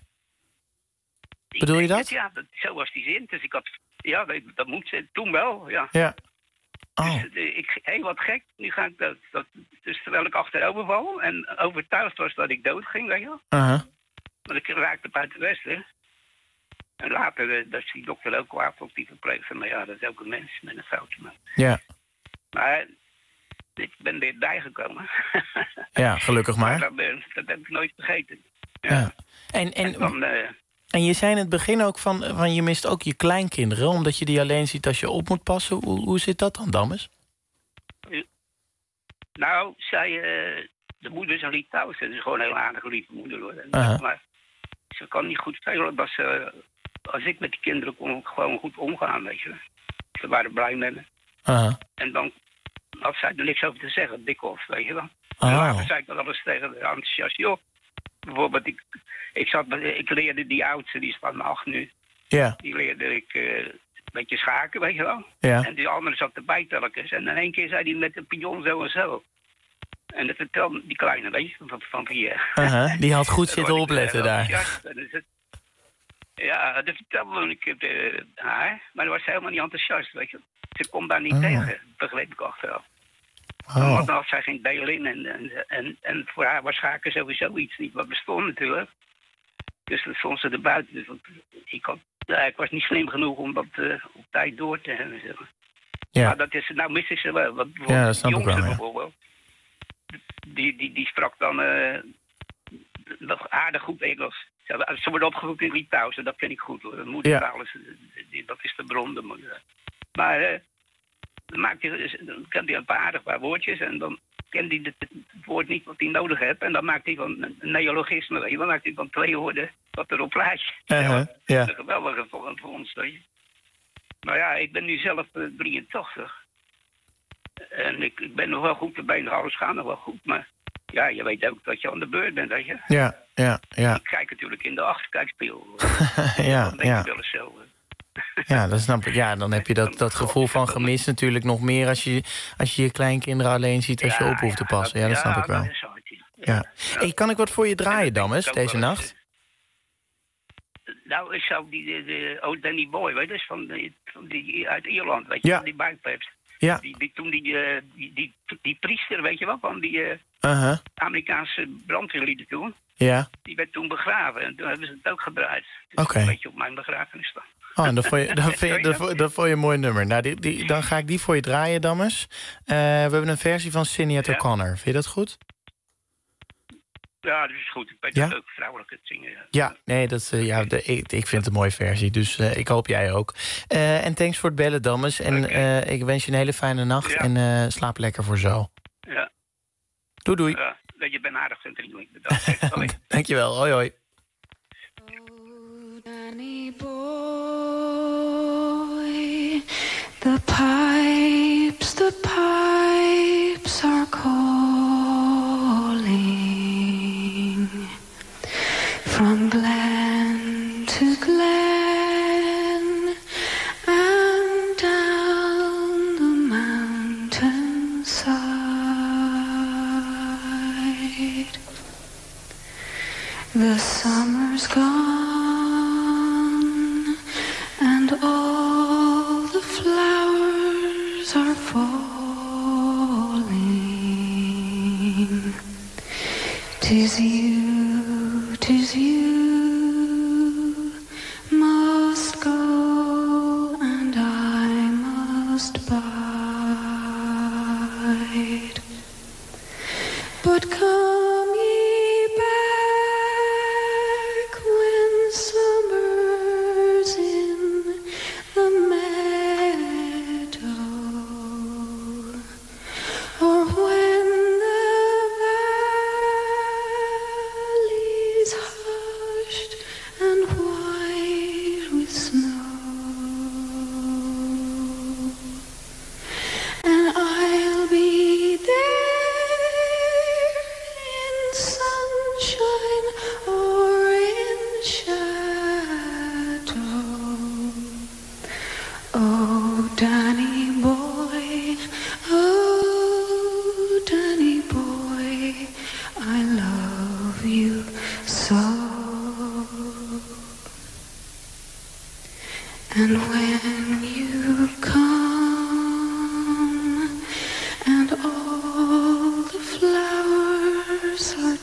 Ik bedoel je dat? Het, ja, dat, zo was die zin. Dus ik had, ja, dat, dat moet ze, toen wel, ja. Ja. Oh. Dus ik, hé, hey, wat gek, nu ga ik dood. Dat, dus terwijl ik achterover val en overtuigd was dat ik dood ging, weet je wel. Uh-huh. Maar ik raakte buiten het westen. En later, uh, dat is die dokter ook kwaad op die verpleegster. Maar ja, dat is ook een mens met een foutje. Maar, ja. maar ik ben weer bijgekomen. Ja, gelukkig maar. maar dat, uh, dat heb ik nooit vergeten. Ja. Ja. En, en, en dan, uh, En je zei in het begin ook van, van je mist ook je kleinkinderen, omdat je die alleen ziet als je op moet passen. Hoe, hoe zit dat dan, Dammes? Nou, zij, uh, de moeder is een Litouws. Dat is gewoon een heel aardige, lieve moeder, hoor. Uh-huh. Maar ze kan niet goed spelen. Dat ze, als ik met die kinderen kon gewoon goed omgaan, weet je. Ze waren blij met me. Uh-huh. En dan had zij er niks over te zeggen, dikhoff, weet je wel. Oh. En later zei ik dan alles tegen de enthousiast. Joh, bijvoorbeeld, ik, ik, zat, ik leerde die oudste, die is van acht nu. Ja. Die leerde ik uh, een beetje schaken, weet je wel. Ja. En die andere zat erbij telkens. En in één keer zei hij met een pion zo en zo. En dat vertelde die kleine, weet je, van, van vier. Uh-huh. Die had goed zitten opletten ik, uh, daar. Het, ja, dat vertelde ik uh, haar. Maar dat was helemaal niet enthousiast, weet je. Ze kon daar niet oh. tegen, begreep ik achteraf. Oh. Want dan had zij geen deel in. En, en, en, en voor haar was schaken sowieso iets niet wat bestond natuurlijk. Dus dat stond ze er buiten. Dus ik, had, ja, ik was niet slim genoeg om dat uh, op tijd door te hebben. Zeg maar. Ja. Maar dat is, nou mis ik ze wel. Want Ja, dat snap die ik wel, jongste ja. bijvoorbeeld. Die, die, die sprak dan uh, nog aardig goed Engels. Ze, ze wordt opgevoed in Litouws, dat ken ik goed hoor. De moedertaal is, die, dat is de bron. De, maar uh, dan, maakt hij, dan kent hij een paar aardig paar woordjes en dan kent hij het, het woord niet wat hij nodig heeft. En dan maakt hij van een neologisme, weet je. Dan maakt hij van twee woorden wat erop lijst. Uh-huh, ja. Een geweldige voor, voor ons, weet je. Maar ja, ik ben nu zelf uh, drieëntachtig. En ik, ik ben nog wel goed erbij, nog alles gaat nog wel goed. Maar ja, je weet ook dat je aan de beurt bent, weet je. Ja, ja, ja. Ik kijk natuurlijk in de achterkijkspiegel. ja, dan denk ja. ik wel eens zo. Ja, dat snap ik. Ja, dan heb je dat, dat gevoel van gemis natuurlijk nog meer als je als je, je kleinkinderen alleen ziet als je op hoeft te passen. Ja, dat snap ik wel. Dat is hard, ja. Ja. Hey, kan ik wat voor je draaien, Dammes, deze nacht? Nou, ik zou die, de, de Oh Danny Boy, weet je, dus van die, van die uit Ierland, weet je, Ja. van die bikepacks. Ja. Die, die, toen die, uh, die, die, die priester, weet je wel, van die uh, Uh-huh. Amerikaanse brandweerlieden toen, Ja. die werd toen begraven en toen hebben ze het ook gedraaid. Dus Oké. een beetje op mijn begrafenis staan. Oh, en dat vond je, dat vind je, dat vond, dat vond je een mooi nummer. Nou, die, die, dan ga ik die voor je draaien, Dammes. Uh, we hebben een versie van Sinead Ja. O'Connor. Vind je dat goed? Ja, dat is goed. Ik weet Ja? dat ook vrouwelijk het zingen. Ja. Ja, nee, dat, uh, ja, de, ik, ik vind het een mooie versie. Dus uh, ik hoop jij ook. Uh, en thanks voor het bellen, Dammes. En Oké. uh, ik wens je een hele fijne nacht. Ja. En uh, slaap lekker voor zo. Ja. Doei, doei. Ja, dat je bent aardig en vriendelijk. Bedankt. Allee. Dankjewel. Hoi, hoi. Danny boy, the pipes, the pipes are calling from glen to glen and down the mountainside. The summer's gone and all the flowers are falling. 'Tis you, 'tis you must go and I must bide. But come ye back when summer's in the meadow, or when the valley's hushed and white with snow, and I'll be there in sunshine or in shadow. Oh, Danny boy, oh, Danny boy, I love you so. And when you come and all the flowers are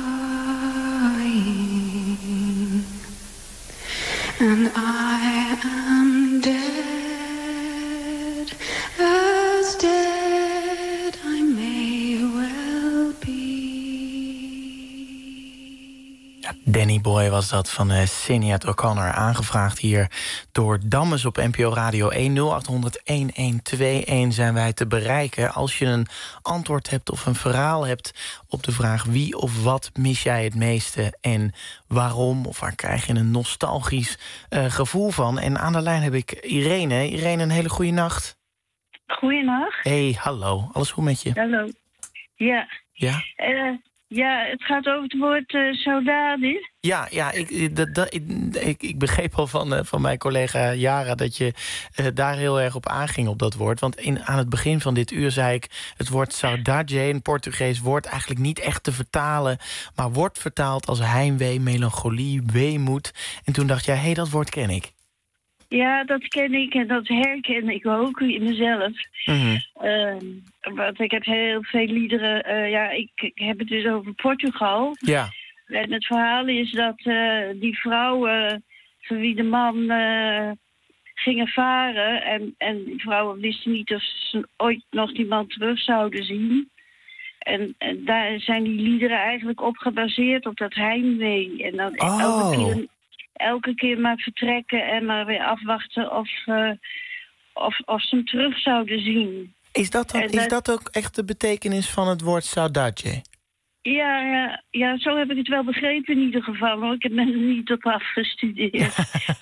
dying and I am dead, as dead I may well be. Danny Boy was dat van uh, Sinéad O'Connor. Aangevraagd hier door Dammes op N P O Radio één. nul acht honderd elf tweeëntwintig zijn wij te bereiken. Als je een antwoord hebt of een verhaal hebt op de vraag... wie of wat mis jij het meeste en waarom? Of waar krijg je een nostalgisch uh, gevoel van? En aan de lijn heb ik Irene. Irene, een hele goede nacht. Goeienacht. Hey, hallo. Alles goed met je? Hallo. Ja. Ja? Uh, Ja, het gaat over het woord uh, saudade. Ja, ja ik, dat, dat, ik, ik begreep al van, uh, van mijn collega Jara... dat je uh, daar heel erg op aanging op dat woord. Want in, aan het begin van dit uur zei ik... het woord saudade, een Portugees woord... eigenlijk niet echt te vertalen... maar wordt vertaald als heimwee, melancholie, weemoed. En toen dacht jij, hé, hey, dat woord ken ik. Ja, dat ken ik en dat herken ik ook in mezelf. Mm-hmm. Uh, want ik heb heel veel liederen... Uh, ja, ik, ik heb het dus over Portugal. Ja. En het verhaal is dat uh, die vrouwen... van wie de man uh, gingen varen... En, en die vrouwen wisten niet of ze ooit nog die man terug zouden zien. En, en daar zijn die liederen eigenlijk op gebaseerd, op dat heimwee. En dan oh. elke keer... Elke keer maar vertrekken en maar weer afwachten of, uh, of, of ze hem terug zouden zien. Is dat, dan, en, is uh, dat ook echt de betekenis van het woord saudade? Ja, ja, ja, zo heb ik het wel begrepen in ieder geval. Hoor. Ik heb er niet op afgestudeerd.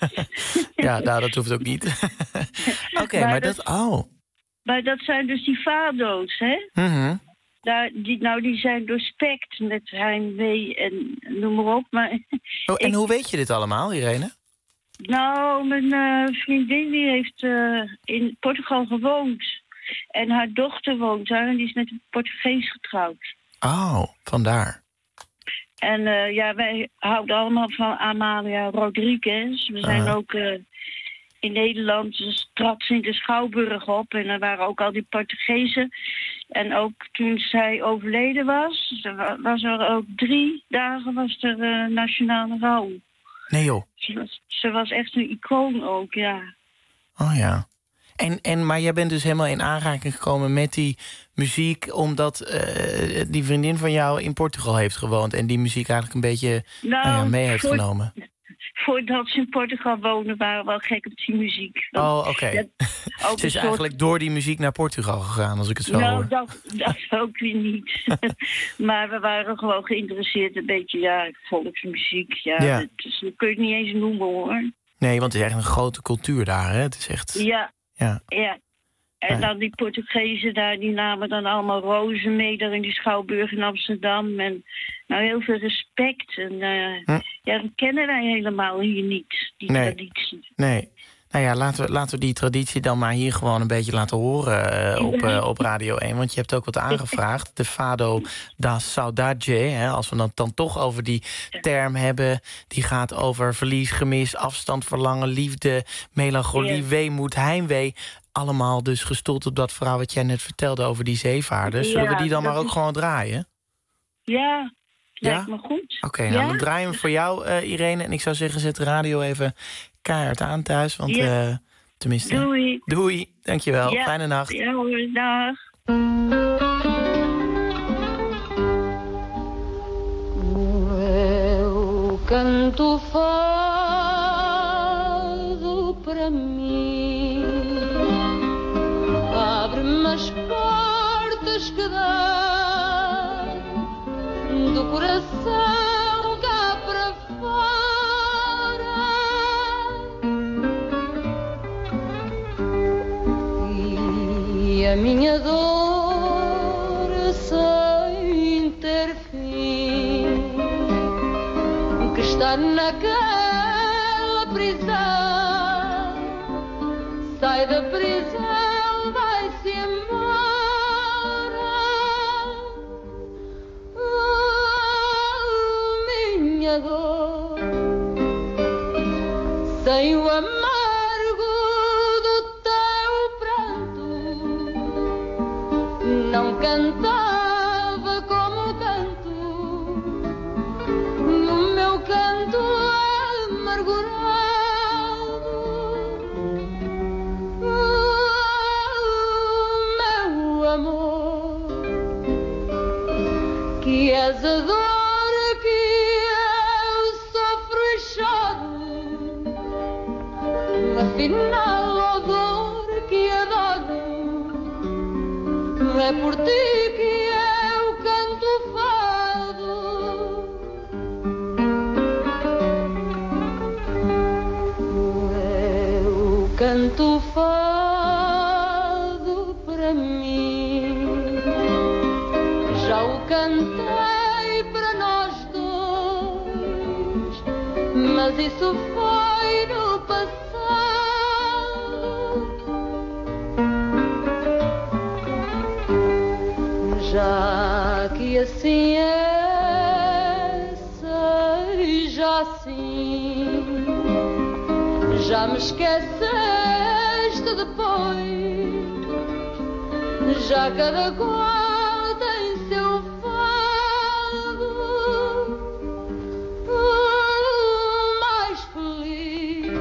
Ja, nou, dat hoeft ook niet. Oké, okay, maar, maar dat... Oh. Maar dat zijn dus die fado's, hè? Mm-hmm. Daar, die, nou, die zijn doorspekt met heimwee en noem maar op. Maar oh, en ik, hoe weet je dit allemaal, Irene? Nou, mijn uh, vriendin die heeft uh, in Portugal gewoond. En haar dochter woont daar en die is met een Portugees getrouwd. Oh, vandaar. En uh, ja, wij houden allemaal van Amalia Rodriguez. We zijn uh-huh. ook... Uh, in Nederland dus trad ze in de Schouwburg op. En er waren ook al die Portugezen. En ook toen zij overleden was... was er ook drie dagen was er uh, nationale rouw. Nee joh. Ze was, ze was echt een icoon ook, ja. Oh ja. En, en, maar jij bent dus helemaal in aanraking gekomen met die muziek... omdat uh, die vriendin van jou in Portugal heeft gewoond... en die muziek eigenlijk een beetje nou, nou ja, mee heeft voor... genomen. Voordat ze in Portugal wonen, waren we wel gek op die muziek. Oh, oké. Okay. Ze is soort... eigenlijk door die muziek naar Portugal gegaan, als ik het zo nou, hoor. Dat, dat ook weer niet. Maar we waren gewoon geïnteresseerd een beetje, ja, volksmuziek. Ja, ja. Dat, dus, dat kun je het niet eens noemen, hoor. Nee, want het is echt een grote cultuur daar, hè? Het is echt... Ja, ja. ja. En dan die Portugezen daar, die namen dan allemaal rozen mee daar in die Schouwburg in Amsterdam. En nou, heel veel respect. En uh, hm. ja, dat kennen wij helemaal hier niet, die nee. traditie. Nee. Nou ja, laten we, laten we die traditie dan maar hier gewoon een beetje laten horen uh, op, uh, op Radio één. Want je hebt ook wat aangevraagd. De Fado da Saudade, hè, als we het dan toch over die term hebben. Die gaat over verlies, gemis, afstand, verlangen, liefde, melancholie, ja. weemoed, heimwee. Allemaal dus gestoeld op dat verhaal wat jij net vertelde over die zeevaarders. Zullen ja, we die dan maar ook is... gewoon draaien? Ja, lijkt ja? me goed. Oké, okay, ja? nou, dan draaien we hem voor jou, uh, Irene. En ik zou zeggen, zet de radio even keihard aan thuis. Want ja. uh, tenminste... Doei. Doei, dankjewel. Ja. Fijne nacht. Ja hoor, dag. Eu canto fado pra mim, abre-me as portas que dão do coração cá para fora, e a minha dor sem ter fim, que está naquela prisão, sai da prisão, vai-se embora. Oh, minha dor, sem o amargo do teu pranto, não cantava como canto, no meu canto amargurado. Amor, que és a dor que eu afinal a dor que adoro é por ti que eu canto fado. Eu canto fado para mim, já o cantei para nós dois, mas isso foi no passado. Já que assim é, seja assim. Já me esqueceste depois, já cada qual tem seu fado. O mais feliz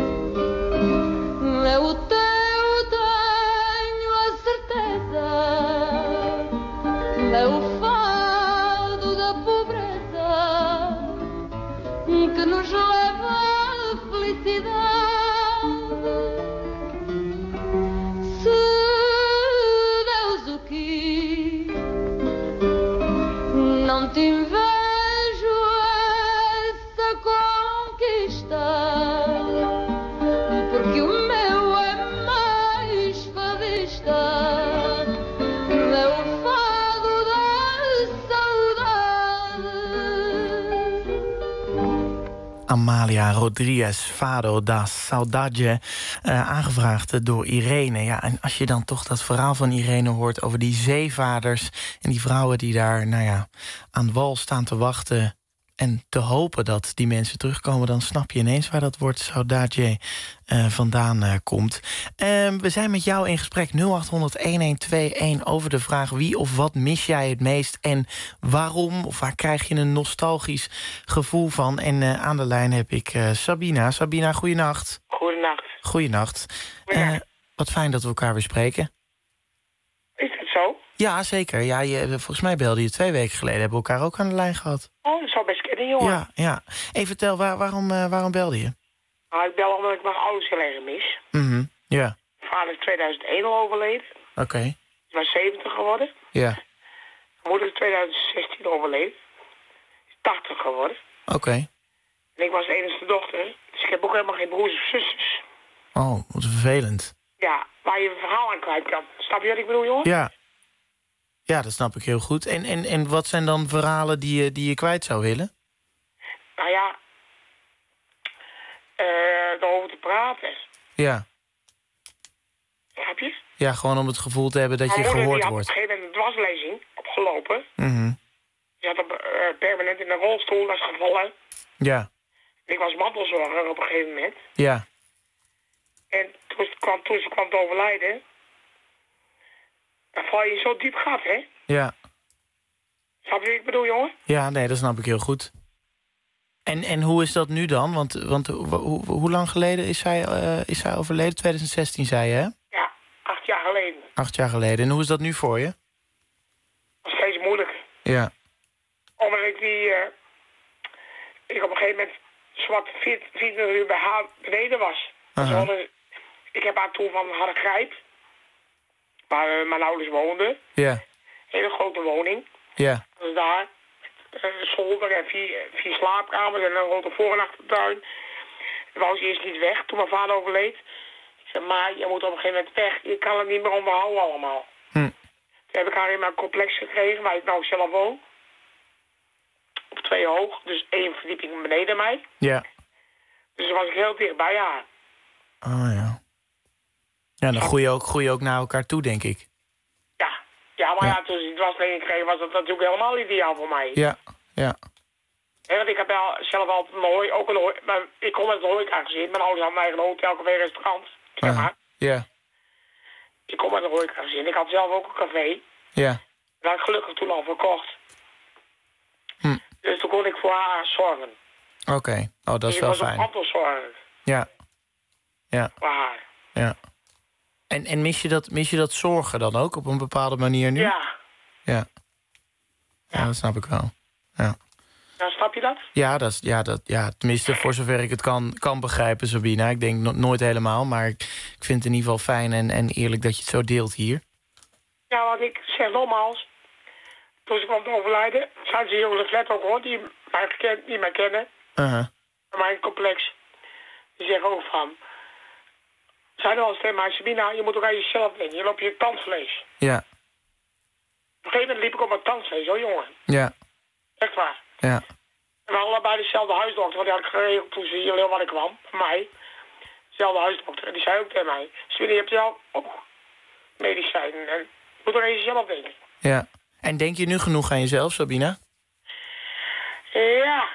é o teu, tenho a certeza. É o fado da pobreza que nos leva à felicidade. Se Deus o quis, não te invejo essa conquista, porque o meu é mais fadista. É o fado da saudade. Amalia Rodrigues, Fado da Saudade, uh, aangevraagd door Irene. Ja, en als je dan toch dat verhaal van Irene hoort over die zeevaders en die vrouwen die daar, nou ja, aan wal staan te wachten en te hopen dat die mensen terugkomen, dan snap je ineens waar dat woord Saudade uh, vandaan uh, komt. Uh, we zijn met jou in gesprek nul acht honderd elf twee een over de vraag wie of wat mis jij het meest en waarom, of waar krijg je een nostalgisch gevoel van. En uh, aan de lijn heb ik uh, Sabina. Sabina, goeienacht. Goedenacht. Goeienacht. Uh, wat fijn dat we elkaar weer spreken. Is het zo? Ja, zeker. Ja, je, volgens mij belde je twee weken geleden. Hebben we elkaar ook aan de lijn gehad. Oh, dat zou best kunnen, jongen. Ja, ja. Even vertel, waar, waarom, uh, waarom belde je? Nou, ik bel omdat ik mijn ouders heel erg mis. Mhm, ja. Mijn vader is tweeduizend één al overleden. Oké. Okay. Hij was zeventig geworden. Ja. Mijn moeder is tweeduizend zestien overleden. Is tachtig geworden. Oké. Okay. En ik was de enige dochter. Dus ik heb ook helemaal geen broers of zusters. Oh, wat vervelend. Ja, waar je een verhaal aan kwijt kan. Snap je wat ik bedoel, jongen? Ja. Ja, dat snap ik heel goed. En, en, en wat zijn dan verhalen die je, die je kwijt zou willen? Nou ja, uh, erover te praten. Ja. Snap je? Ja, gewoon om het gevoel te hebben dat Mijn je moeder, gehoord die wordt. had op een gegeven moment een dwarslezing opgelopen. Mm-hmm. Die had op, uh, permanent in een rolstoel, was gevallen. Ja. Ik was mantelzorger op een gegeven moment. Ja. En toen ze kwam, toen ze kwam te overlijden, dan val je in zo'n diep gat, hè? Ja. Snap je wat ik bedoel, jongen? Ja, nee, dat snap ik heel goed. En, en hoe is dat nu dan? Want, want ho, ho, hoe lang geleden is zij, uh, is zij overleden? twintig zestien, zei je, hè? Ja, acht jaar geleden. Acht jaar geleden. En hoe is dat nu voor je? Nog steeds moeilijk. Ja. Omdat ik die... Uh, ik op een gegeven moment zwart vierentwintig uur bij haar beneden was. Dus hadden, ik heb haar toen van Hardergrijp, waar uh, mijn ouders woonden. Ja. Hele grote woning. Ja. Dat is daar. Een zolder en vier, vier slaapkamers en een grote voor- en achtertuin. Dat wou ze eerst niet weg toen mijn vader overleed. Ik zei, maar je moet op een gegeven moment weg. Je kan het niet meer onderhouden allemaal. Hm. Toen heb ik haar in mijn complex gekregen, waar ik nou zelf woon. Op twee hoog, dus één verdieping beneden mij. Ja. Dus dan was ik heel dicht bij haar. Oh ja. Ja, dan groei je ook, groei je ook naar elkaar toe, denk ik. Ja, ja maar ja, ja toen ik dwarslezing kreeg was dat natuurlijk helemaal ideaal voor mij. Ja, ja. He, want ik heb wel zelf altijd een hooi, ook een hooi, maar ik kom uit een horecagezin. Mijn ouders hadden een eigen hotel, café, restaurant, zeg maar. Ja. Yeah. Ik kom uit een horecagezin. Ik had zelf ook een café. Ja. Yeah. Dat had ik gelukkig toen al verkocht. Hm. Dus toen kon ik voor haar zorgen. Oké, okay. Oh, dat is dus wel fijn. fijn. Ik was ook mantelzorger. Ja. Ja. Voor haar. Ja. En, en mis, je dat, mis je dat zorgen dan ook op een bepaalde manier nu? Ja. Ja. Ja, dat snap ik wel. Ja. Dan snap je je dat? Ja, dat is, ja, dat, ja, tenminste voor zover ik het kan, kan begrijpen, Sabina. Ik denk no- nooit helemaal, maar ik, ik vind het in ieder geval fijn en, en eerlijk dat je het zo deelt hier. Ja, want ik zeg nogmaals, toen ze kwam te overlijden, zijn ze heel de flat ook hoor, die mij, geken, die mij kennen, Uh-huh. mijn complex. Die zeggen ook van, zeiden wel eens tegen mij, Sabina, je moet ook aan jezelf denken, je loopt je tandvlees. Ja. Op een gegeven moment liep ik op mijn tandvlees, hoor jongen. Ja. Echt waar. Ja. En we hadden allebei dezelfde huisdokter, want die had ik geregeld toen ze hier heel wat ik kwam, bij mij. Dezelfde huisdokter. En die zei ook tegen mij, Sabina, je hebt jou ook medicijnen en je moet ook aan jezelf denken. Ja. En denk je nu genoeg aan jezelf, Sabina? Ja.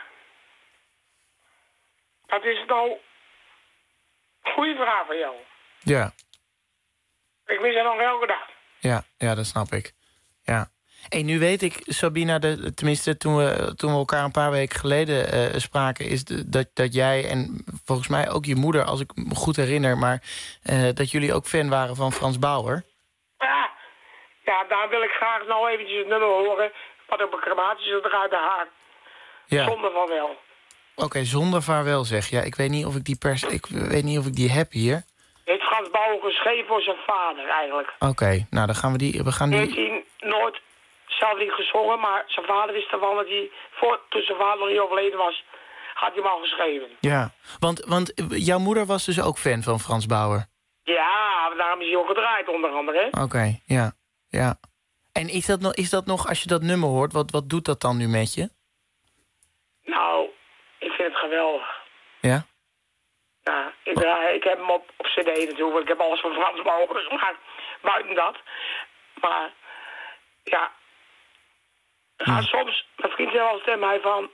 Dat is nou een goede vraag van jou. Ja. Ik mis er nog elke dag. Ja, ja, dat snap ik. Ja. En nu weet ik, Sabina, de, tenminste toen we, toen we elkaar een paar weken geleden uh, spraken, is de, dat, dat jij en volgens mij ook je moeder, als ik me goed herinner, maar uh, dat jullie ook fan waren van Frans Bauer. Ja. Ja, daar wil ik graag nou eventjes het nummer horen wat op een crematie zit eruit de haar. Ja. Zonder van wel. Oké, okay, zonder vaarwel zeg. Ja, ik weet niet of ik die pers, ik weet niet of ik die heb hier. Heeft Frans Bauer geschreven voor zijn vader eigenlijk. Oké, okay, nou dan gaan we die, we gaan die. Heeft hij nooit zelf niet gezongen, maar zijn vader wist ervan dat hij voor toen zijn vader nog niet overleden was, had hij hem al geschreven. Ja, want, want jouw moeder was dus ook fan van Frans Bauer. Ja, daarom is hij ook gedraaid onder andere. Oké, okay, ja, ja. En is dat nog, is dat nog, als je dat nummer hoort, wat, wat doet dat dan nu met je? Nou, ik vind het geweldig. Ja? Ja, ik, draai, ik heb hem op, op cd natuurlijk, ik heb alles van Frans Bauer gemaakt, buiten dat. Maar, ja, ja hm. soms, mijn vriend zei wel eens tegen mij van,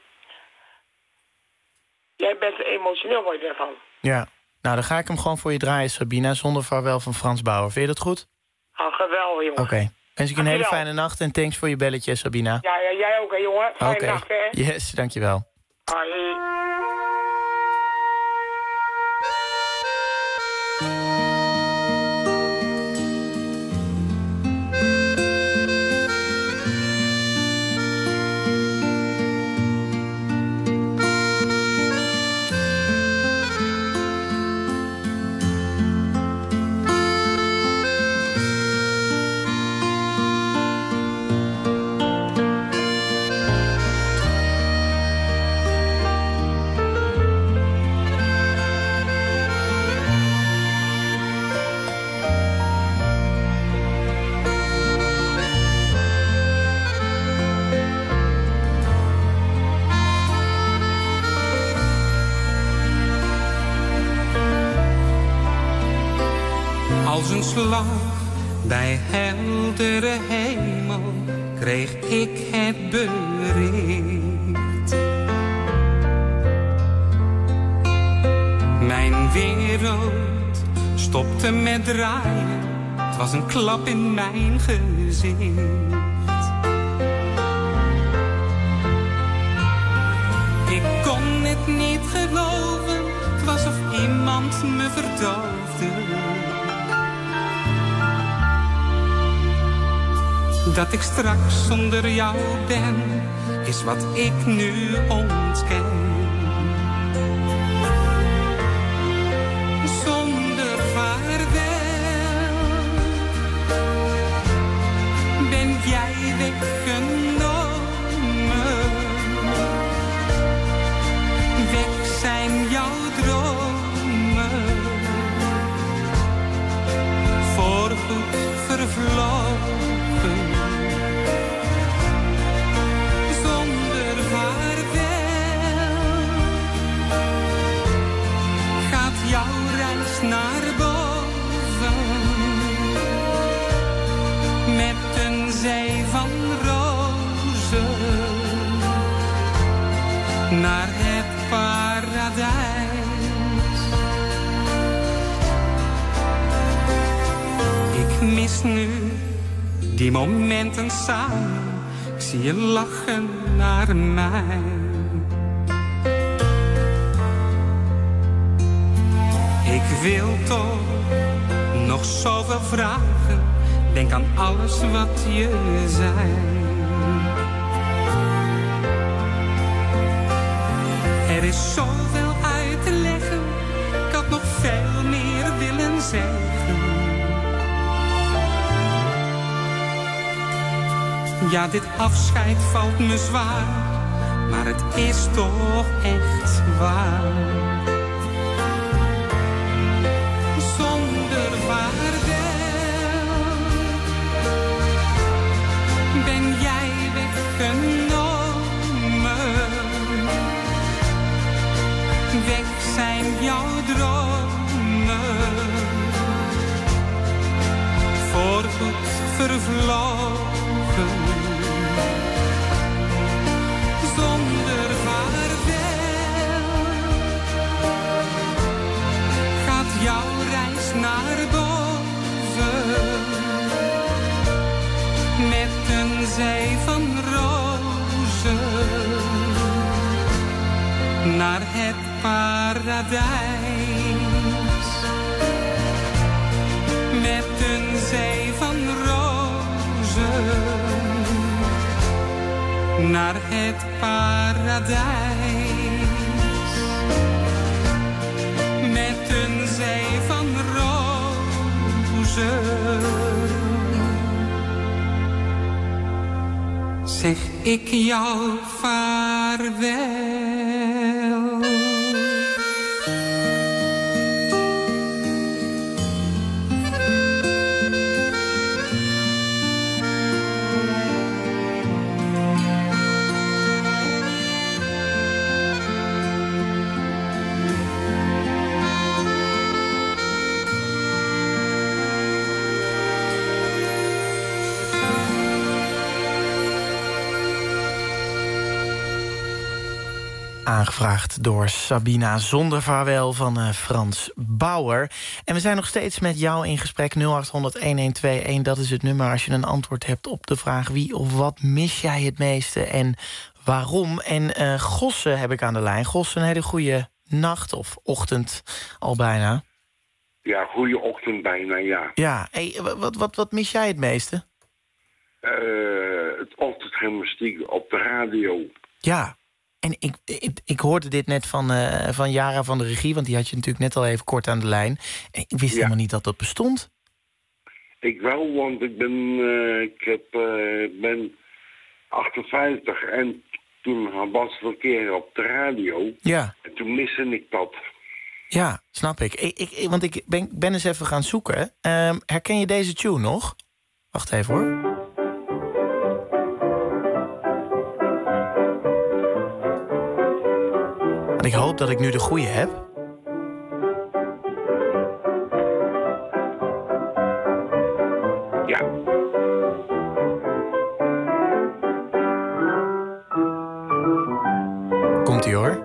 jij bent er emotioneel, word je ervan. Ja, nou dan ga ik hem gewoon voor je draaien, Sabina, zonder vaarwel van Frans Bauer. Vind je dat goed? Oh, geweldig, jongen. Oké. Okay. Wens ik een hele fijne nacht en thanks voor je belletje, Sabina. Ja, ja jij ook, hè, jongen. Fijne okay. nacht, hè. Yes, dankjewel. Hoi. Als een slag bij heldere hemel kreeg ik het bericht. Mijn wereld stopte met draaien, het was een klap in mijn gezicht. Ik kon het niet geloven, het was of iemand me verdoofde. Dat ik straks zonder jou ben, is wat ik nu ontken. Zonder vaarwel ben jij weggenomen. Weg zijn jouw dromen, voorgoed vervlogen. Naar boven met een zee van rozen naar het paradijs. Ik mis nu die momenten samen, ik zie je lachen naar mij. Ik wil toch nog zoveel vragen, denk aan alles wat je zei. is zoveel uit te leggen, ik had nog veel meer willen zeggen. Ja, dit afscheid valt me zwaar, maar het is toch echt waar. Zonder vaarwel ben jij weggenomen. Weg zijn jouw dromen, voorgoed vervlogen. Zonder vaarwel gaat jouw reis naar boven, met een zee van rozen naar het paradijs. Met een zee van rozen naar het paradijs. Met een zee van rozen zeg ik jou vaarwel. Aangevraagd door Sabina Zonder Vaarwel van uh, Frans Bauer. En we zijn nog steeds met jou in gesprek. nul acht honderd een een twee een, dat is het nummer als je een antwoord hebt op de vraag wie of wat mis jij het meeste en waarom. En uh, Gosse heb ik aan de lijn. Gosse, een hele goede nacht of ochtend al bijna. Ja, goede ochtend bijna, ja. Ja, hey, wat, wat, wat mis jij het meeste? Uh, het ochtendgymnastiek op de radio. Ja. En ik, ik, ik hoorde dit net van, uh, van Jara van de regie, want die had je natuurlijk net al even kort aan de lijn. En ik wist ja. helemaal niet dat dat bestond. Ik wel, want ik ben, uh, ik heb, uh, ben achtenvijftig en toen was het een keer op de radio. Ja. En toen miste ik dat. Ja, snap ik. ik, ik want ik ben, ben eens even gaan zoeken. Uh, herken je deze tune nog? Wacht even hoor. Ik hoop dat ik nu de goede heb. Ja. Komt-ie hoor.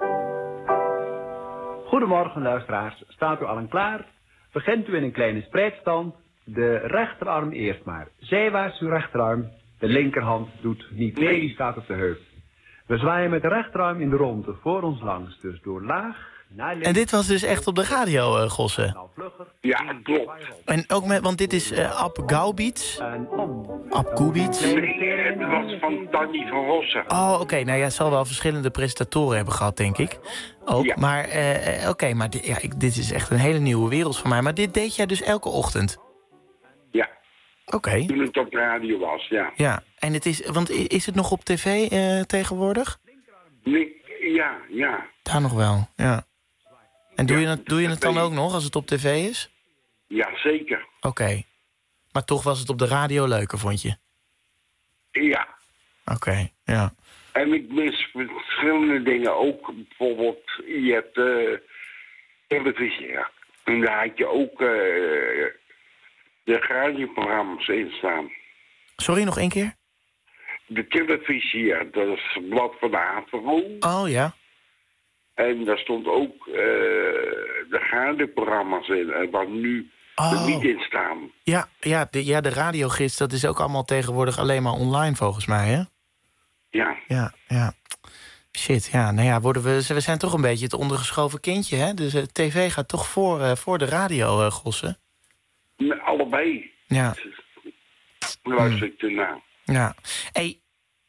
Goedemorgen luisteraars, staat u allen klaar? Begint u in een kleine spreidstand. De rechterarm eerst maar. Zijwaarts uw rechterarm. De linkerhand doet niet mee, die staat op de heup. We zwaaien met de rechterarm in de ronde voor ons langs, dus door laag naar links. En dit was dus echt op de radio, uh, Gosse? Ja, klopt. En ook met, want dit is uh, Ab Gaubits. Ab Gaubits. Nee, het was van Danny van Rossen. Oh, oké. Okay. Nou ja, het zal wel verschillende presentatoren hebben gehad, denk ik. Ook. Ja. Maar, uh, oké, okay, maar dit, ja, ik, dit is echt een hele nieuwe wereld voor mij. Maar dit deed jij dus elke ochtend? Ja. Oké. Okay. Toen het op de radio was, ja. Ja, en het is, want is het nog op tv uh, tegenwoordig? Nee, ja, ja. Daar nog wel, ja. En doe, ja, je, het, doe je het dan ook nog als het op tv is? Ja, zeker. Oké. Okay. Maar toch was het op de radio leuker, vond je? Ja. Oké, okay, ja. En ik mis verschillende dingen ook. Bijvoorbeeld, je hebt uh, televisie, ja. En daar had je ook uh, de radioprogramma's in staan. Sorry, nog één keer? De televisie, ja. Dat is het blad van de Avro. Oh, ja. En daar stond ook uh, de radioprogramma's in. En wat nu oh. er niet in staan. Ja, ja, de, ja, de radiogids, dat is ook allemaal tegenwoordig alleen maar online volgens mij, hè? Ja. Ja, ja. Shit, ja, nou ja, worden we, we zijn toch een beetje het ondergeschoven kindje, hè? Dus uh, tv gaat toch voor, uh, voor de radio, uh, Gosse? Allebei. Ja. Luister ik ernaar. Ja. Hey,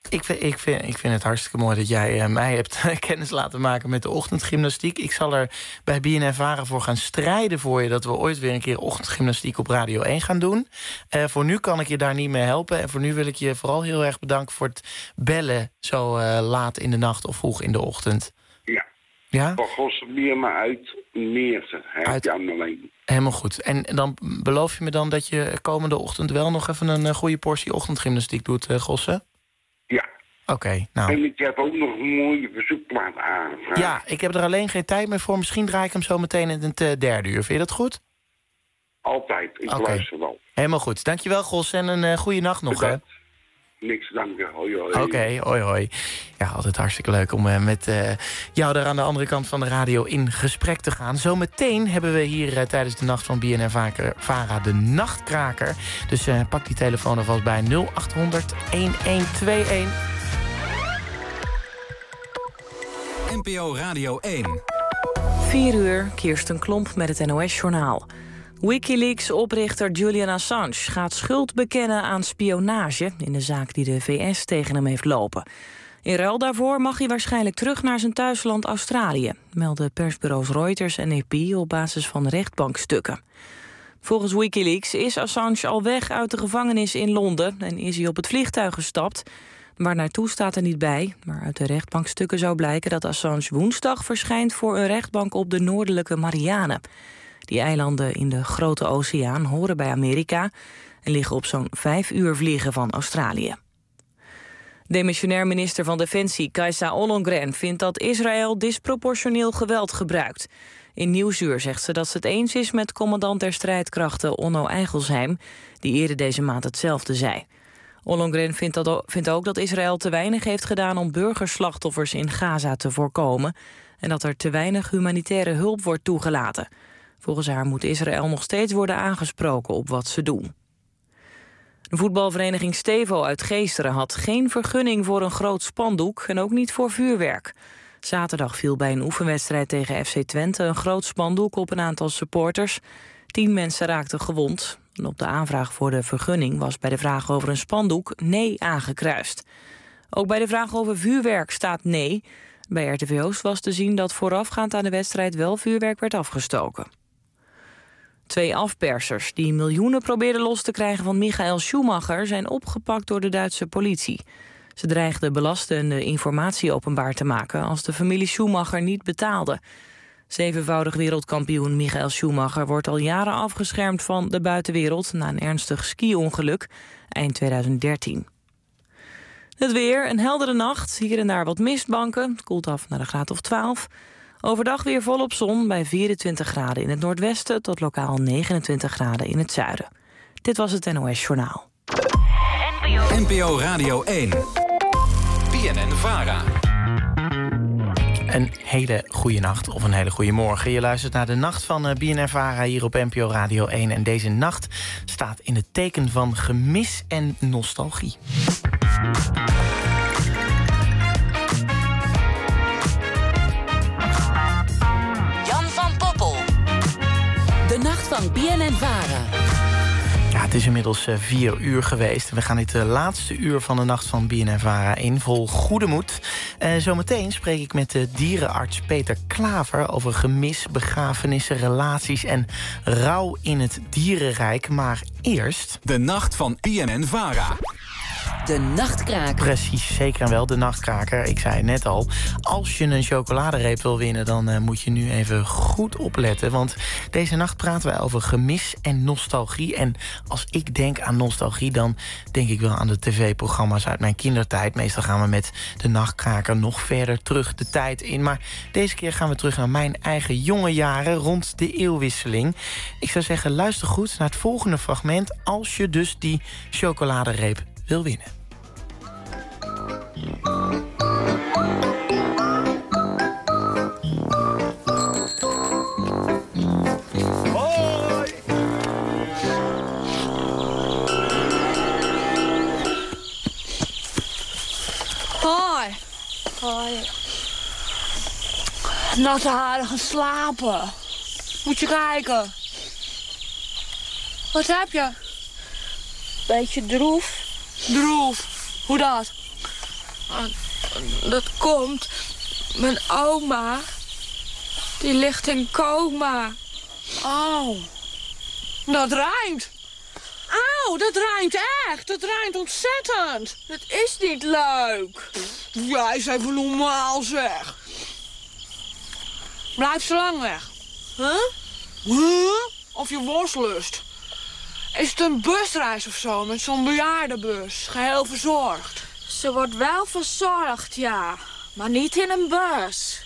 Ik vind, ik, vind, ik vind het hartstikke mooi dat jij uh, mij hebt kennis laten maken met de ochtendgymnastiek. Ik zal er bij B N N Vara voor gaan strijden voor je... dat we ooit weer een keer ochtendgymnastiek op Radio één gaan doen. Uh, voor nu kan ik je daar niet mee helpen. En voor nu wil ik je vooral heel erg bedanken voor het bellen... zo uh, laat in de nacht of vroeg in de ochtend. Ja. Ja? Van Gosselmeer maar uit Meersen. Uit alleen. Helemaal goed. En dan beloof je me dan dat je komende ochtend... wel nog even een uh, goede portie ochtendgymnastiek doet, uh, Gosse? Ja. Oké, okay, nou. En ik heb ook nog een mooie verzoekplaat aangevraagd. Ja, ik heb er alleen geen tijd meer voor. Misschien draai ik hem zo meteen in het uh, derde uur. Vind je dat goed? Altijd. Ik okay. luister wel. Helemaal goed. Dankjewel, Gos. En een uh, goede nacht nog, Bedankt. hè? Niks danken. Hoi, hoi. Oké, okay, hoi, hoi. Ja, altijd hartstikke leuk om uh, met uh, jou daar aan de andere kant van de radio in gesprek te gaan. Zometeen hebben we hier uh, tijdens de nacht van B N N Vara de Nachtkraker. Dus uh, pak die telefoon alvast bij nul acht honderd, elf tweeëntwintig. N P O Radio één. vier uur, Kirsten Klomp met het N O S-journaal. Wikileaks-oprichter Julian Assange gaat schuld bekennen aan spionage... in de zaak die de V S tegen hem heeft lopen. In ruil daarvoor mag hij waarschijnlijk terug naar zijn thuisland Australië... melden persbureaus Reuters en A P op basis van rechtbankstukken. Volgens Wikileaks is Assange al weg uit de gevangenis in Londen... en is hij op het vliegtuig gestapt... Waar naartoe staat er niet bij, maar uit de rechtbankstukken zou blijken... dat Assange woensdag verschijnt voor een rechtbank op de noordelijke Marianen. Die eilanden in de Grote Oceaan horen bij Amerika... en liggen op zo'n vijf uur vliegen van Australië. Demissionair minister van Defensie Kajsa Ollongren vindt dat Israël disproportioneel geweld gebruikt. In Nieuwsuur zegt ze dat ze het eens is met commandant der strijdkrachten Onno Eigelsheim... die eerder deze maand hetzelfde zei. Ollongren vindt, dat, vindt ook dat Israël te weinig heeft gedaan om burgerslachtoffers in Gaza te voorkomen... en dat er te weinig humanitaire hulp wordt toegelaten. Volgens haar moet Israël nog steeds worden aangesproken op wat ze doen. De voetbalvereniging Stevo uit Geesteren had geen vergunning voor een groot spandoek en ook niet voor vuurwerk. Zaterdag viel bij een oefenwedstrijd tegen F C Twente een groot spandoek op een aantal supporters. Tien mensen raakten gewond. En op de aanvraag voor de vergunning was bij de vraag over een spandoek nee aangekruist. Ook bij de vraag over vuurwerk staat nee. Bij R T V Oost was te zien dat voorafgaand aan de wedstrijd wel vuurwerk werd afgestoken. Twee afpersers die miljoenen probeerden los te krijgen van Michael Schumacher zijn opgepakt door de Duitse politie. Ze dreigden belastende informatie openbaar te maken als de familie Schumacher niet betaalde. Zevenvoudig wereldkampioen Michael Schumacher wordt al jaren afgeschermd van de buitenwereld na een ernstig ski-ongeluk eind tweeduizend dertien. Het weer, een heldere nacht, hier en daar wat mistbanken. Het koelt af naar een graad of twaalf. Overdag weer volop zon bij vierentwintig graden in het noordwesten... tot lokaal negenentwintig graden in het zuiden. Dit was het N O S-journaal. N P O Radio één. B N N Vara. Een hele goede nacht of een hele goede morgen. Je luistert naar de nacht van B N N Vara hier op N P O Radio één. En deze nacht staat in het teken van gemis en nostalgie. Jan van Poppel. De nacht van B N N Vara. Ja, het is inmiddels uh, vier uur geweest. We gaan dit uh, laatste uur van de nacht van B N N Vara in vol goede moed. Uh, zometeen spreek ik met de dierenarts Peter Klaver over gemis, begrafenissen, relaties en rouw in het dierenrijk. Maar eerst... De nacht van B N N Vara. De Nachtkraker. Precies, zeker en wel, de Nachtkraker. Ik zei het net al, als je een chocoladereep wil winnen... dan uh, moet je nu even goed opletten. Want deze nacht praten wij over gemis en nostalgie. En als ik denk aan nostalgie, dan denk ik wel aan de tv-programma's uit mijn kindertijd. Meestal gaan we met de Nachtkraker nog verder terug de tijd in. Maar deze keer gaan we terug naar mijn eigen jonge jaren rond de eeuwwisseling. Ik zou zeggen, luister goed naar het volgende fragment... als je dus die chocoladereep wil winnen. Hoi! Hoi. Hoi. Natte haren gaan slapen. Moet je kijken. Wat heb je? Beetje droef. Droef? Hoe dat? Dat komt. Mijn oma, die ligt in coma. Oh, dat rijmt. Auw, dat rijmt echt. Dat rijmt ontzettend. Dat is niet leuk. Jij is even normaal, zeg. Blijf zo lang weg. Huh? Huh? Of je worstlust. Is het een busreis of zo, met zo'n bejaardenbus? Geheel verzorgd. Ze wordt wel verzorgd, ja. Maar niet in een bus.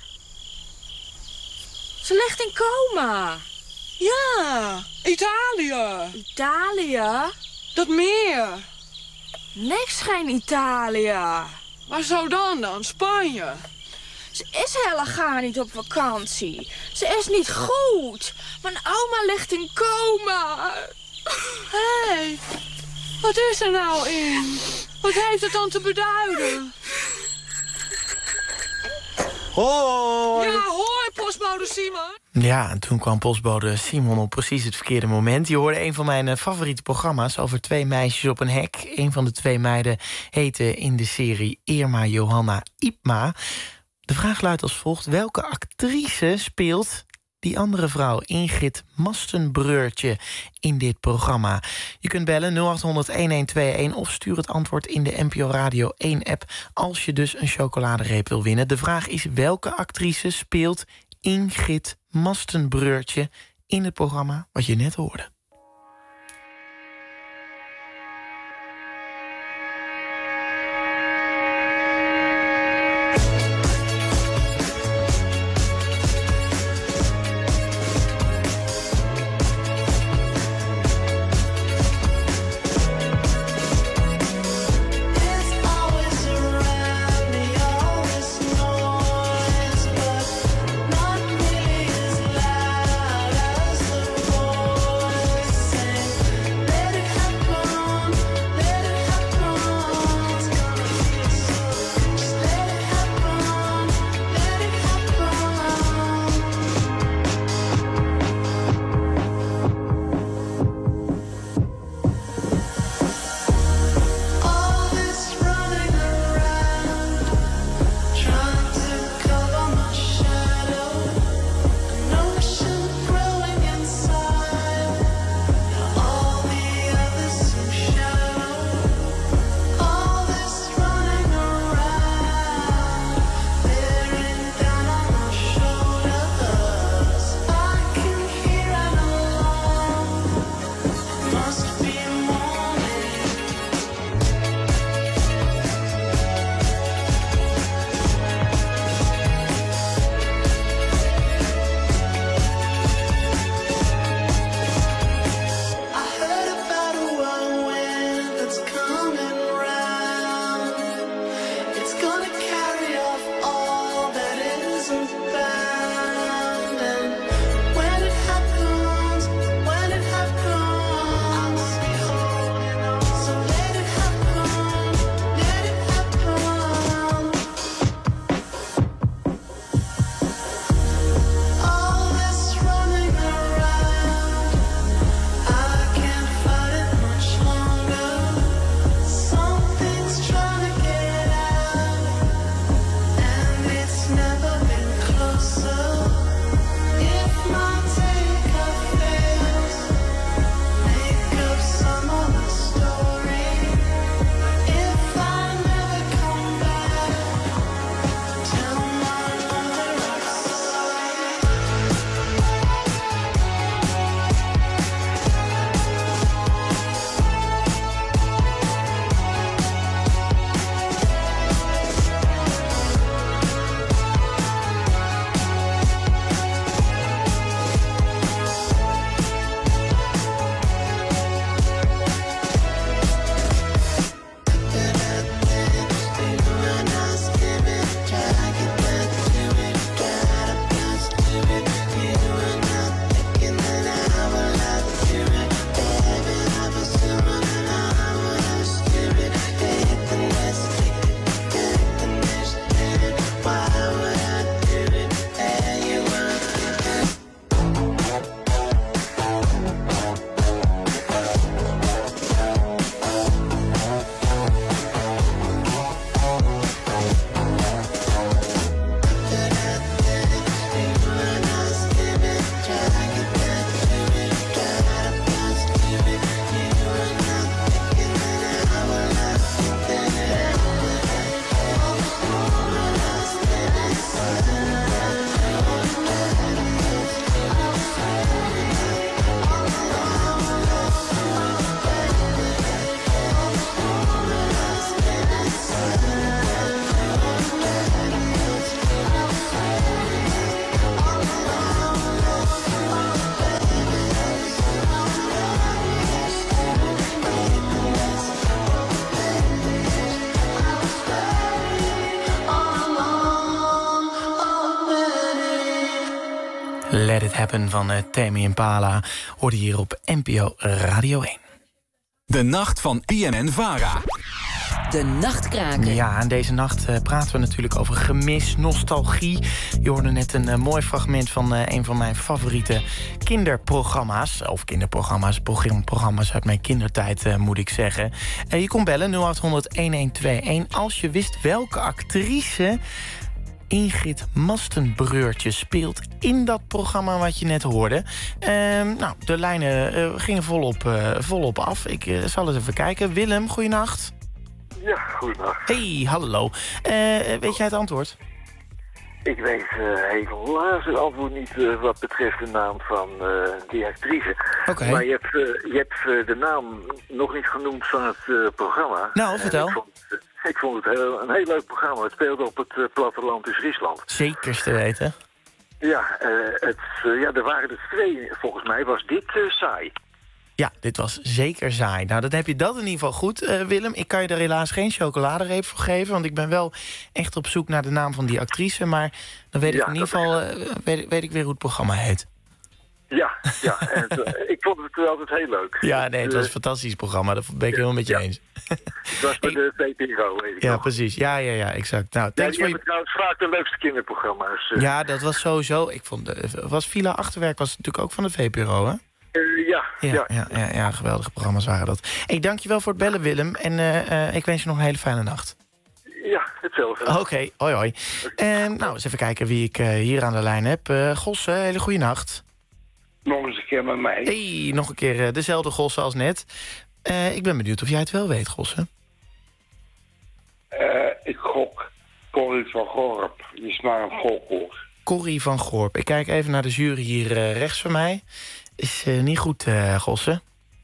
Ze ligt in coma. Ja, Italië. Italië? Dat meer. Niks geen Italië. Waar zou dan dan? Spanje? Ze is helemaal niet op vakantie. Ze is niet goed. Mijn oma ligt in coma. Hé, hey, wat is er nou in? Wat heeft het dan te beduiden? Hoi! Ja, hoi, postbode Simon. Ja, en toen kwam postbode Simon op precies het verkeerde moment. Je hoorde een van mijn uh, favoriete programma's over twee meisjes op een hek. Een van de twee meiden heette in de serie Irma Johanna Ipma. De vraag luidt als volgt: welke actrice speelt die andere vrouw, Ingrid Mastenbreurtje, in dit programma? Je kunt bellen nul acht honderd een een twee een of stuur het antwoord in de N P O Radio één app als je dus een chocoladereep wil winnen. De vraag is: welke actrice speelt Ingrid Mastenbreurtje in het programma wat je net hoorde? Let It Happen van uh, Tame Impala hoorde hier op N P O Radio één. De nacht van B N N Vara. De Nachtkraker. Ja, en deze nacht uh, praten we natuurlijk over gemis, nostalgie. Je hoorde net een uh, mooi fragment van uh, een van mijn favoriete kinderprogramma's. Of kinderprogramma's, programma's uit mijn kindertijd, uh, moet ik zeggen. Uh, je kon bellen nul acht honderd, een een twee een als je wist welke actrice Ingrid Mastenbreurtje speelt in dat programma wat je net hoorde. Uh, nou, de lijnen uh, gingen volop, uh, volop af. Ik uh, zal eens even kijken. Willem, goeienacht. Ja, goedendag. Hey, hallo. Uh, weet jij het antwoord? Ik weet uh, helaas het antwoord niet uh, wat betreft de naam van uh, die actrice. Okay. Maar je hebt, uh, je hebt uh, de naam nog niet genoemd van het uh, programma. Nou, vertel. Ik vond, uh, ik vond het heel, een heel leuk programma. Het speelde op het uh, platteland in Friesland. Zekers te weten. Ja, uh, het, uh, ja, er waren er twee. Volgens mij was dit uh, saai. Ja, dit was zeker saai. Nou, dan heb je dat in ieder geval goed, uh, Willem. Ik kan je er helaas geen chocoladereep voor geven, want ik ben wel echt op zoek naar de naam van die actrice. Maar dan weet ik ja, in ieder geval uh, weet, weet ik weer hoe het programma heet. Ja, ja. En het, uh, ik vond het altijd heel leuk. Ja, nee, het was een fantastisch programma. Dat ben ik helemaal met je ja. eens. Het was bij de V P R O, weet ik Ja, nog. precies. Ja, ja, ja, exact. Nou, ja, thanks die voor hebben trouwens vaak de leukste kinderprogramma's. Uh. Ja, dat was sowieso. Ik vond, uh, was Villa Achterwerk was natuurlijk ook van de V P R O, hè? Uh, ja, ja, ja. Ja, ja, ja, geweldige programma's waren dat. Hey, dankjewel voor het bellen, Willem. En uh, uh, ik wens je nog een hele fijne nacht. Ja, hetzelfde. Oké, okay, hoi hoi. En nou, eens even kijken wie ik uh, hier aan de lijn heb. Uh, Gosse, hele goede nacht. Nog eens een keer met mij. Hey, nog een keer uh, dezelfde Gosse als net. Uh, ik ben benieuwd of jij het wel weet, Gosse. Uh, ik gok Corrie van Gorp. Die is maar een gok, hoor. Corrie van Gorp. Ik kijk even naar de jury hier uh, rechts van mij. Is uh, niet goed, uh, Gosse.